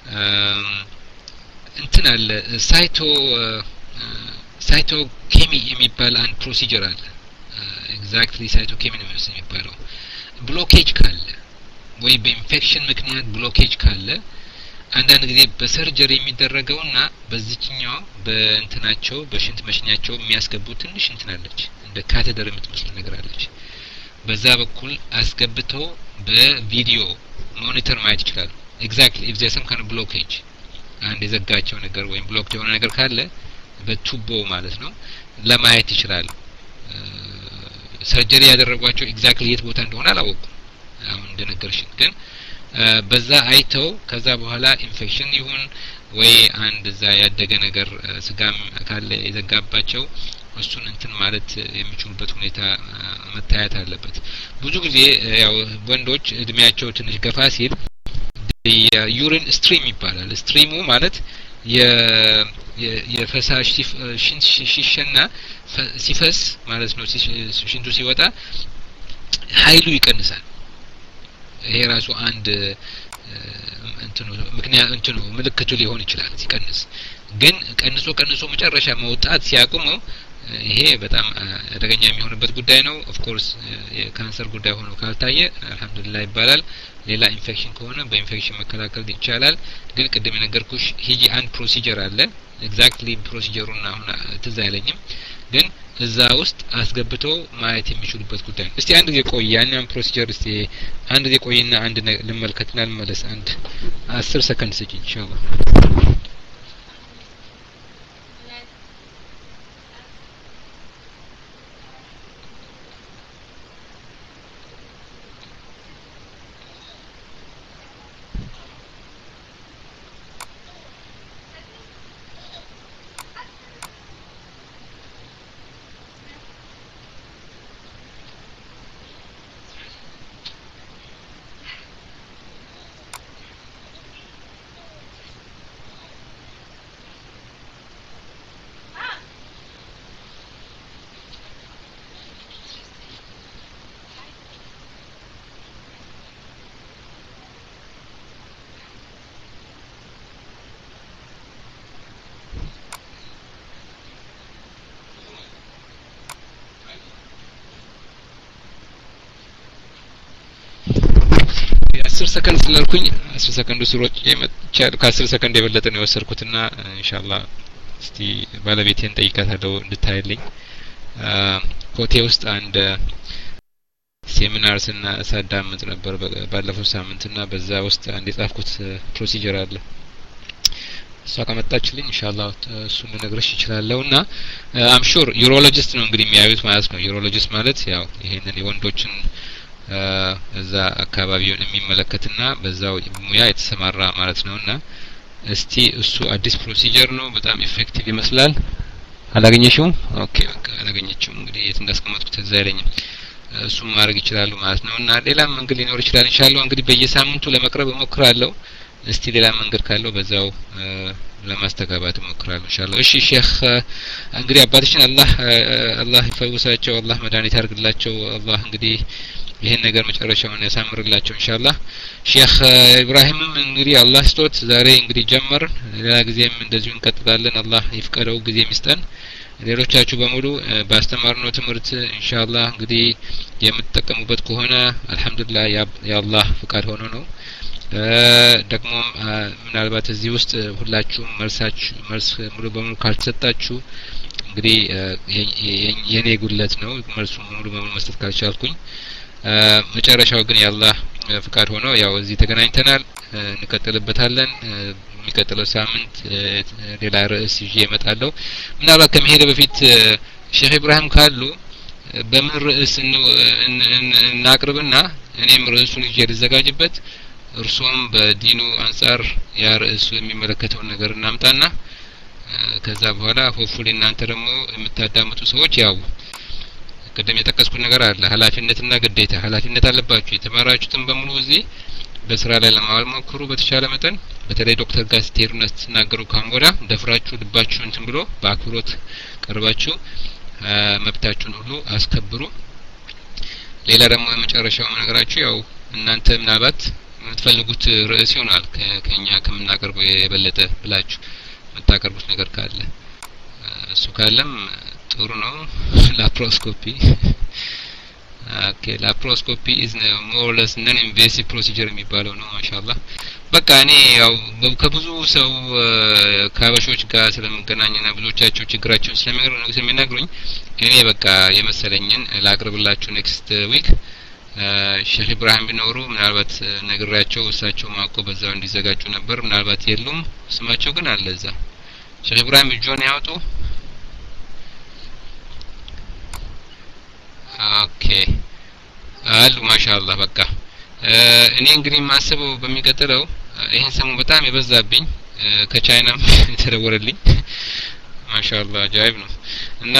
እንትን አለ ሳይቶ ሳይቶ ኬሚ የሚባል አንድ ፕሮሲጀር አለ ኤግዛክትሊ ሳይቶ ኬሚ ነው የሚባለው ብሎኬጅ ካለ ወይ በኢንፌክሽን ምክንያት ብሎኬጅ ካለ አንዳንድ ጊዜ በሰርጀሪ የሚደረገውና በዚህኛው በእንትናቸው በሽንት መሽኛቸው የሚያስገቡ ትንሽ እንትን አለች እንደ ካቴተር የምትመስል ነገር አለች በዛ በኩል አስገብተው በቪዲዮ ሞኒተር ማየት ይችላሉ ኤግዛክትሊ ኢፍ ዜር ሰም ካን ብሎኬጅ አንድ የዘጋቸው ነገር ወይም ብሎክ የሆነ ነገር ካለ በቱቦ ማለት ነው ለማየት ይችላሉ ሰርጀሪ ያደረጓቸው ኤግዛክትሊ የት ቦታ እንደሆነ አላወቁም አሁን እንደነገርሽን ግን በዛ አይተው ከዛ በኋላ ኢንፌክሽን ይሁን ወይ አንድ እዛ ያደገ ነገር ስጋም ካለ የዘጋባቸው እሱን እንትን ማለት የሚችሉበት ሁኔታ መታየት አለበት ብዙ ጊዜ ያው ወንዶች እድሜያቸው ትንሽ ገፋ ሲል የዩሪን ስትሪም ይባላል ስትሪሙ ማለት የ የፈሳሽ ሽንት ሲሸና ሲፈስ ማለት ነው ሽንቱ ሲወጣ ኃይሉ ይቀንሳል ይሄ ራሱ አንድ እንትኑ ምክንያት እንትኑ ምልክቱ ሊሆን ይችላል ሲቀንስ ግን ቀንሶ ቀንሶ መጨረሻ መውጣት ሲያቆመው ይሄ በጣም አደገኛ የሚሆንበት ጉዳይ ነው ኦፍ ኮርስ የካንሰር ጉዳይ ሆኖ ካልታየ አልহামዱሊላህ ይባላል ሌላ ኢንፌክሽን ከሆነ በኢንፌክሽን መከላከል ይቻላል ግን ቅድም የነገርኩሽ ሂጂ አንድ ፕሮሲጀር አለ ኤግዛክትሊ ፕሮሲጀሩን አሁን ትዝ አይለኝም ግን እዛ ውስጥ አስገብተው ማየት የሚችሉበት ጉዳይ እስቲ አንድ ጊዜ ቆይ ያኛን ፕሮሲጀር እስቲ አንድ ጊዜ ቆይና አንድ ልመልከትና ልመለስ አንድ አስር ሰከንድ ስጪኝ ኢንሻአላህ አስር ሰከንድ ስላልኩኝ አስር ሰከንድ ስሮጭ የመቻል ከአስር ሰከንድ የበለጠ ነው የወሰድኩትና ኢንሻአላህ እስቲ ባለቤቴን ጠይቃታለሁ እንድታይልኝ ኮቴ ውስጥ አንድ ሴሚናር ስና ሳዳምጥ ነበር ባለፈው ሳምንትና በዛ ውስጥ አንድ የጻፍኩት ፕሮሲጀር አለ እሷ ከመጣችልኝ ኢንሻአላህ እሱን ልነግርሽ ይችላልውና አም ሹር ዩሮሎጂስት ነው እንግዲህ የሚያዩት ማለት ነው ዩሮሎጂስት ማለት ያው ይሄንን የወንዶችን እዛ አካባቢውን የሚመለከትና በዛው ሙያ የተሰማራ ማለት ነውና እስቲ እሱ አዲስ ፕሮሲጀር ነው በጣም ኢፌክቲቭ ይመስላል አላገኘሽውም ኦኬ በቃ አላገኘችውም እንግዲህ የት እንዳስቀመጥኩት እዛ አይለኝም እሱ ማድረግ ይችላል ማለት ነውና ሌላም መንገድ ሊኖር ይችላል ኢንሻአላህ እንግዲህ በየሳምንቱ ለመቅረብ እሞክራለሁ እስቲ ሌላ መንገድ ካለው በዛው ለማስተጋባት እሞክራለሁ ኢንሻአላህ እሺ ሼክ እንግዲህ አባትሽን አላህ አላህ ይፈውሳቸው አላህ መድኃኒት ያርግላቸው አላህ እንግዲህ ይሄን ነገር መጨረሻውን ያሳምርላቸው ኢንሻአላህ ሼክ ኢብራሂምም እንግዲህ አላህ ስጦት ዛሬ እንግዲህ ጀመር ሌላ ጊዜም እንደዚሁ እንቀጥላለን አላህ ይፍቀደው ጊዜ ሚስጠን ሌሎቻችሁ በሙሉ ባስተማርነው ትምህርት ኢንሻአላህ እንግዲህ የምትጠቀሙበት ከሆነ አልহামዱሊላህ ያአላህ ፍቃድ ሆኖ ነው ደግሞ ምናልባት እዚህ ውስጥ ሁላችሁም መልሳችሁ መልስ ሙሉ በሙሉ ካልተሰጣችሁ እንግዲህ የኔ ጉለት ነው መልሱ ሙሉ በሙሉ መስጠት ካልቻልኩኝ መጨረሻው ግን ያአላህ ፍቃድ ሆኖ ያው እዚህ ተገናኝተናል እንቀጥልበታለን በሚቀጥለው ሳምንት ሌላ ርዕስ ይዤ እመጣለሁ። ምናልባት ከመሄድ በፊት ሼህ ኢብራሂም ካሉ በምን ርዕስ እናቅርብና እኔም ርዕሱን ይዤ ልዘጋጅበት፣ እርሶም በዲኑ አንጻር ያ ርዕሱ የሚመለከተውን ነገር እናምጣና ከዛ በኋላ ሆፕፉሊ እናንተ ደግሞ የምታዳምጡ ሰዎች ያው ቀደም የጠቀስኩት ነገር አለ፣ ኃላፊነትና ግዴታ። ኃላፊነት አለባችሁ የተማራችሁትን በሙሉ እዚህ በስራ ላይ ለማዋል ሞክሩ በተቻለ መጠን። በተለይ ዶክተር ጋር ስትሄዱና ስትናገሩ ካምቦዳ ደፍራችሁ ልባችሁን እንትን ብሎ በአክብሮት ቀርባችሁ መብታችሁን ሁሉ አስከብሩ። ሌላ ደግሞ የመጨረሻው ነገራችሁ ያው እናንተ ምናልባት የምትፈልጉት ርዕስ ይሆናል ከኛ ከምናቀርበው የበለጠ ብላችሁ የምታቀርቡት ነገር ካለ እሱ ካለም ጥሩ ነው። ላፕሮስኮፒ ኦኬ ላፕሮስኮፒ is more or less non invasive procedure የሚባለው ነው። ማሻአላህ በቃ እኔ ያው ከብዙ ሰው ከአበሾች ጋር ስለምገናኝና ብዙዎቻቸው ችግራቸውን ስለሚነግሩኝ እኔ በቃ የመሰለኝን ላቅርብላችሁ ኔክስት ዊክ። ሼህ ኢብራሂም ቢኖሩ ምናልባት ነግራቸው እሳቸው ማቆ በዛው እንዲዘጋጁ ነበር። ምናልባት የሉም፣ ስማቸው ግን አለ እዛ። ሼህ ኢብራሂም ጆን ያውጡ። ኦኬ አሉ ማሻአላህ በቃ እኔ እንግዲህ ማስበው በሚቀጥለው ይሄን ሰሞን በጣም የበዛብኝ ከቻይናም የተደወለልኝ ማሻአላህ ጃይብ ነው እና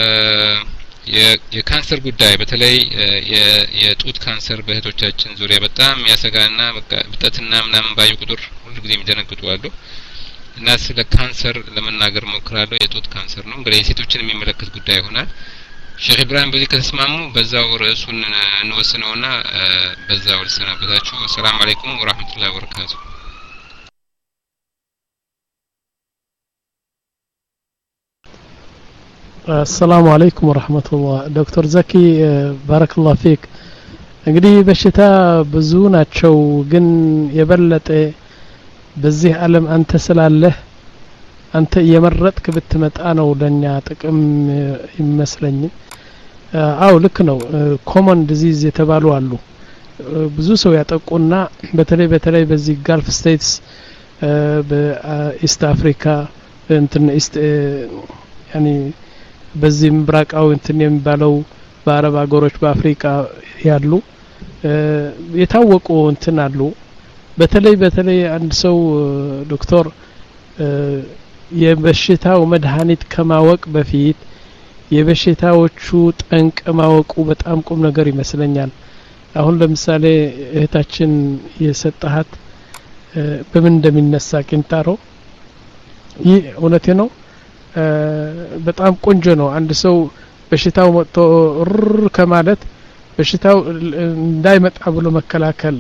የካንሰር ጉዳይ በተለይ የጡት ካንሰር በእህቶቻችን ዙሪያ በጣም የሚያሰጋና በቃ ብጠትና ምናምን ባዩ ቁጥር ሁሉ ጊዜ የሚደነግጡ አሉ እና ስለ ካንሰር ለመናገር ሞክራለሁ። የጡት ካንሰር ነው እንግዲህ የሴቶችን የሚመለከት ጉዳይ ይሆናል። ሼህ ኢብራሂም በዚህ ከተስማሙ በዛው ርዕሱን እንወስነውና በዛው ልሰናበታችሁ። ሰላም አለይኩም ወራህመቱላሂ ወበረካቱ። السلام عليكم ورحمة الله. دكتور زكي بارك الله فيك. እንግዲህ በሽታ ብዙ ናቸው፣ ግን የበለጠ በዚህ ዓለም አንተ ስላለህ አንተ የመረጥክ ብትመጣ ነው ለኛ ጥቅም ይመስለኝ። አው ልክ ነው። ኮመን ዲዚዝ የተባሉ አሉ ብዙ ሰው ያጠቁና በተለይ በተለይ በዚህ ጋልፍ ስቴትስ በኢስት አፍሪካ እንትን ኢስት ያኒ በዚህ ምብራቃው እንትን የሚባለው በአረብ አገሮች በአፍሪካ ያሉ የታወቁ እንትን አሉ። በተለይ በተለይ አንድ ሰው ዶክተር የበሽታው መድኃኒት ከማወቅ በፊት የበሽታዎቹ ጠንቅ ማወቁ በጣም ቁም ነገር ይመስለኛል። አሁን ለምሳሌ እህታችን የሰጣሃት በምን እንደሚነሳ ኪንታሮ ይህ እውነቴ ነው። በጣም ቆንጆ ነው። አንድ ሰው በሽታው መጥቶ ር ከማለት በሽታው እንዳይመጣ ብሎ መከላከል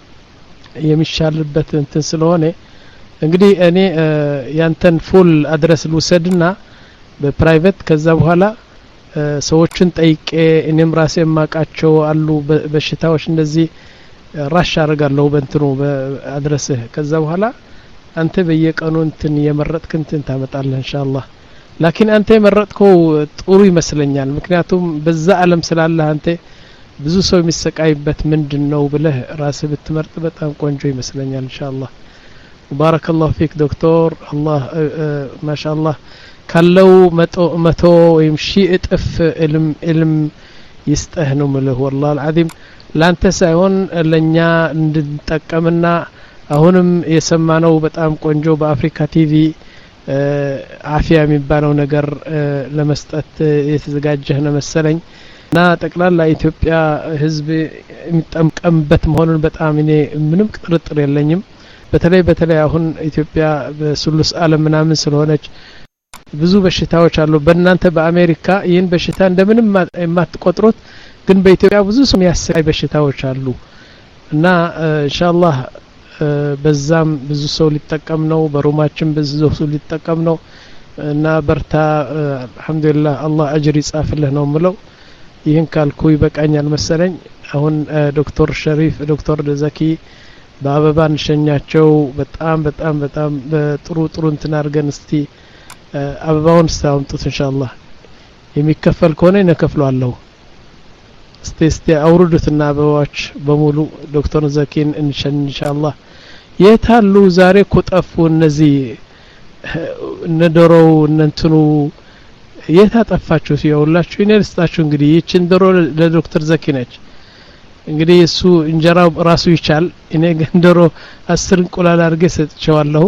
የሚሻልበት እንትን ስለሆነ እንግዲህ እኔ ያንተን ፉል አድረስ ልውሰድና በፕራይቬት ከዛ በኋላ ሰዎችን ጠይቄ እኔም ራሴ ማቃቸው አሉ በሽታዎች እንደዚህ ራሽ አረጋለሁ በእንትኑ በአድረስህ። ከዛ በኋላ አንተ በየቀኑ እንትን የመረጥክ እንትን ታመጣለህ ኢንሻአላህ። ላኪን አንተ የመረጥከው ጥሩ ይመስለኛል። ምክንያቱም በዛ ዓለም ስላለህ አንተ ብዙ ሰው የሚሰቃይበት ምንድነው ብለህ ራስህ ብትመርጥ በጣም ቆንጆ ይመስለኛል ኢንሻአላህ። بارك الله فيك دكتور. الله ما شاء الله ካለው መቶ መቶ ወይም ሺህ እጥፍ ኢልም ኢልም ይስጠህኑ ምልህ والله العظيم ላንተ ሳይሆን ለኛ እንድንጠቀምና አሁንም የሰማነው በጣም ቆንጆ በአፍሪካ ቲቪ አፊያ የሚባለው ነገር ለመስጠት የተዘጋጀህ ነው መሰለኝ እና ጠቅላላ ኢትዮጵያ ህዝብ የሚጠምቀምበት መሆኑን በጣም እኔ ምንም ጥርጥር የለኝም። በተለይ በተለይ አሁን ኢትዮጵያ በሱሉስ ዓለም ምናምን ስለሆነች ብዙ በሽታዎች አሉ። በእናንተ በአሜሪካ ይህን በሽታ እንደምንም የማትቆጥሩት ግን በኢትዮጵያ ብዙ ሰው ያሰቃይ በሽታዎች አሉ እና ኢንሻአላህ በዛም ብዙ ሰው ሊጠቀም ነው። በሮማችን ብዙ ሰው ሊጠቀም ነው እና በርታ። አልহামዱሊላህ አላህ አጅር ይጻፍልህ ነው ምለው። ይህን ካልኩ ይበቃኛል መሰለኝ። አሁን ዶክተር ሸሪፍ ዶክተር ዘኪ በአበባ እንሸኛቸው። በጣም በጣም በጣም በጥሩ ጥሩ እንትን አድርገን እስቲ አበባውን ስታምጡት ኢንሻአላህ የሚከፈል ከሆነ እነከፍለዋለሁ። እስቲ እስቲ አውርዱትና አበባዎች በሙሉ ዶክተር ዘኪን እንሸኝ ኢንሻአላህ። የታሉ ዛሬ ኮጠፉ እነዚህ ነደሮው እንንትኑ የታጠፋችሁ ሲያውላችሁ እኔ ልስጣችሁ እንግዲህ ይችን ዶሮ ለዶክተር ዘኪ ነች እንግዲህ እሱ እንጀራው ራሱ ይቻል እኔ ግን ዶሮ አስር እንቁላል አድርጌ ሰጥቼዋለሁ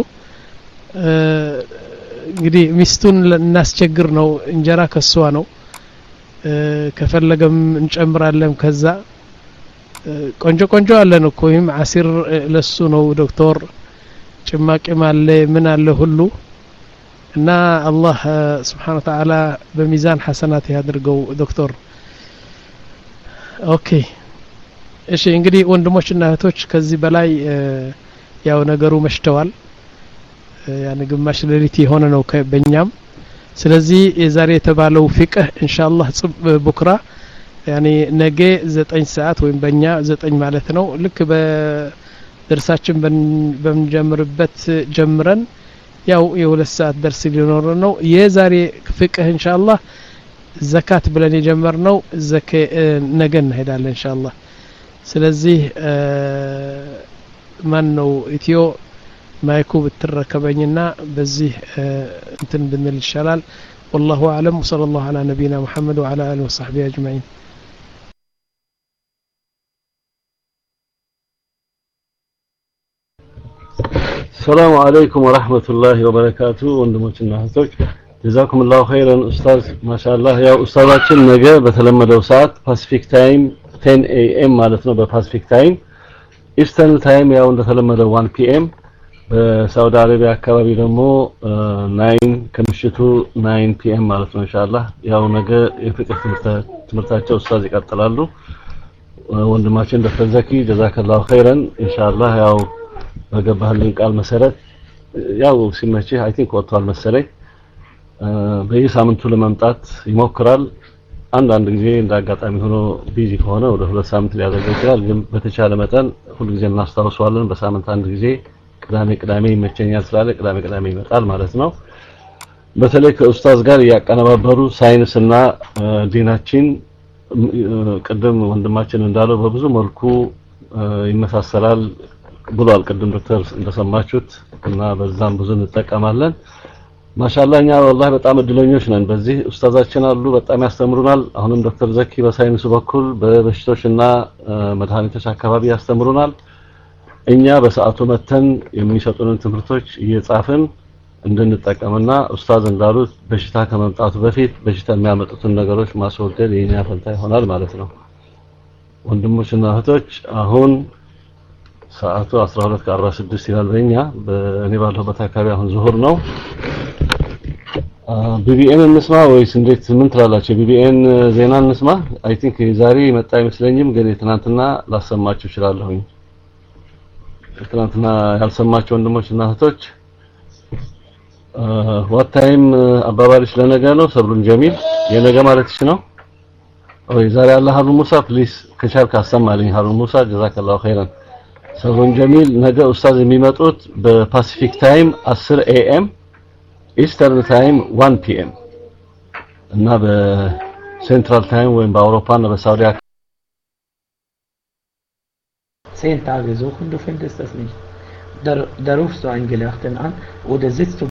እንግዲህ ሚስቱን እናስቸግር ነው እንጀራ ከሷ ነው ከፈለገም እንጨምራለን ከዛ ቆንጆ ቆንጆ አለን እኮ ይም አሲር ለሱ ነው ዶክተር ጭማቂ ማለ ምን አለ ሁሉ እና አላህ Subhanahu Wa Ta'ala በሚዛን ሐሰናት ያድርገው ዶክተር ኦኬ እሺ እንግዲህ ወንድሞችና እህቶች ከዚህ በላይ ያው ነገሩ መሽተዋል ያን ግማሽ ሌሊት የሆነ ነው በእኛም ስለዚህ የዛሬ የተባለው ፍቅህ ኢንሻአላህ ቡክራ ያኒ ነገ ዘጠኝ ሰዓት ወይም በእኛ ዘጠኝ ማለት ነው ልክ በደርሳችን በመጀመርበት ጀምረን ያው የሁለት ሰዓት ደርስ ሊኖር ነው የዛሬ ፍቅህ ኢንሻአላህ ዘካት ብለን የጀመርነው ዘከ ነገ እንሄዳለን ኢንሻአላህ ስለዚህ ማን ነው ኢትዮ ማይኩ ብትረከበኝና በዚህ እንትን ብንል ይሻላል والله اعلم وصلى الله على نبينا محمد وعلى اله وصحبه اجمعين السلام عليكم ورحمة الله وبركاته ወንድሞችና እህቶች جزاكم الله خيرا استاذ ما شاء الله يا استاذاችን ነገ በተለመደው ሰዓት ፓሲፊክ ታይም ten A M ማለት ነው በፓሲፊክ ታይም ኢስተርን ታይም ያው እንደተለመደው one P M በሳውዲ አረቢያ አካባቢ ደግሞ nine ከምሽቱ nine P M ማለት ነው ኢንሻአላህ ያው ነገ የፍቅህ ትምህርታቸው ኡስታዝ ይቀጥላሉ ወንድማችን ዶክተር ዘኪ ጀዛከላሁ ኸይረን ኢንሻአላህ ያው በገባህልኝ ቃል መሰረት ያው ሲመችህ አይ ቲንክ ወጥቷል መሰለኝ በየሳምንቱ ለመምጣት ይሞክራል አንዳንድ ጊዜ እንዳጋጣሚ ሆኖ ቢዚ ከሆነ ወደ ሁለት ሳምንት ሊያደርግ ይችላል ግን በተቻለ መጠን ሁሉ ጊዜ እናስተዋውሳለን በሳምንት አንድ ጊዜ ቅዳሜ ቅዳሜ ይመቸኛል ስላለ ቅዳሜ ቅዳሜ ይመጣል ማለት ነው በተለይ ከኡስታዝ ጋር ያቀነባበሩ ሳይንስና ዲናችን ቀደም ወንድማችን እንዳለው በብዙ መልኩ ይመሳሰላል ብሏል ቀደም ዶክተር እንደሰማችሁት እና በዛም ብዙ እንጠቀማለን ማሻአላህ እኛ والله በጣም እድለኞች ነን በዚህ ኡስታዛችን አሉ በጣም ያስተምሩናል አሁንም ዶክተር ዘኪ በሳይንሱ በኩል በበሽቶችና መድኃኒቶች አካባቢ ያስተምሩናል እኛ በሰዓቱ መተን የሚሰጡንን ትምህርቶች እየጻፍን እንድንጠቀምና ኡስታዝ እንዳሉት በሽታ ከመምጣቱ በፊት በሽታ የሚያመጡትን ነገሮች ማስወገድ የኛ ፈንታ ይሆናል ማለት ነው ወንድሞችና እህቶች አሁን ሰዓቱ አስራ ሁለት ከአርባ ስድስት ይላል በእኛ በእኔ ባለሁበት አካባቢ አሁን ዙሁር ነው ቢቢኤን እንስማ ወይስ እንዴት ምን ትላላችሁ ቢቢኤን ዜና እንስማ አይ ቲንክ ዛሬ መጣ አይመስለኝም ግን ትናንትና ላሰማችሁ እችላለሁኝ ትናንትና ያልሰማችሁ ወንድሞችና እህቶች what time አባባልሽ ለነገ ነው ሰብሩን ጀሚል የነገ ማለትሽ ነው ወይ ዛሬ አላህ ሀሩን ሙሳ ፕሊዝ ከቻልክ አሰማልኝ ሀሩን ሙሳ ጀዛከላሁ ኸይራን ሰብሩን ጀሚል ነገ ኡስታዝ የሚመጡት በፓሲፊክ ታይም ten A M ኢስተርን ታይም one P M እና በሴንትራል ታይም ወይም በአውሮፓና በሳውዲ zehn Tage suchen, du findest das nicht. Da, da rufst du einen Gelehrten an oder sitzt du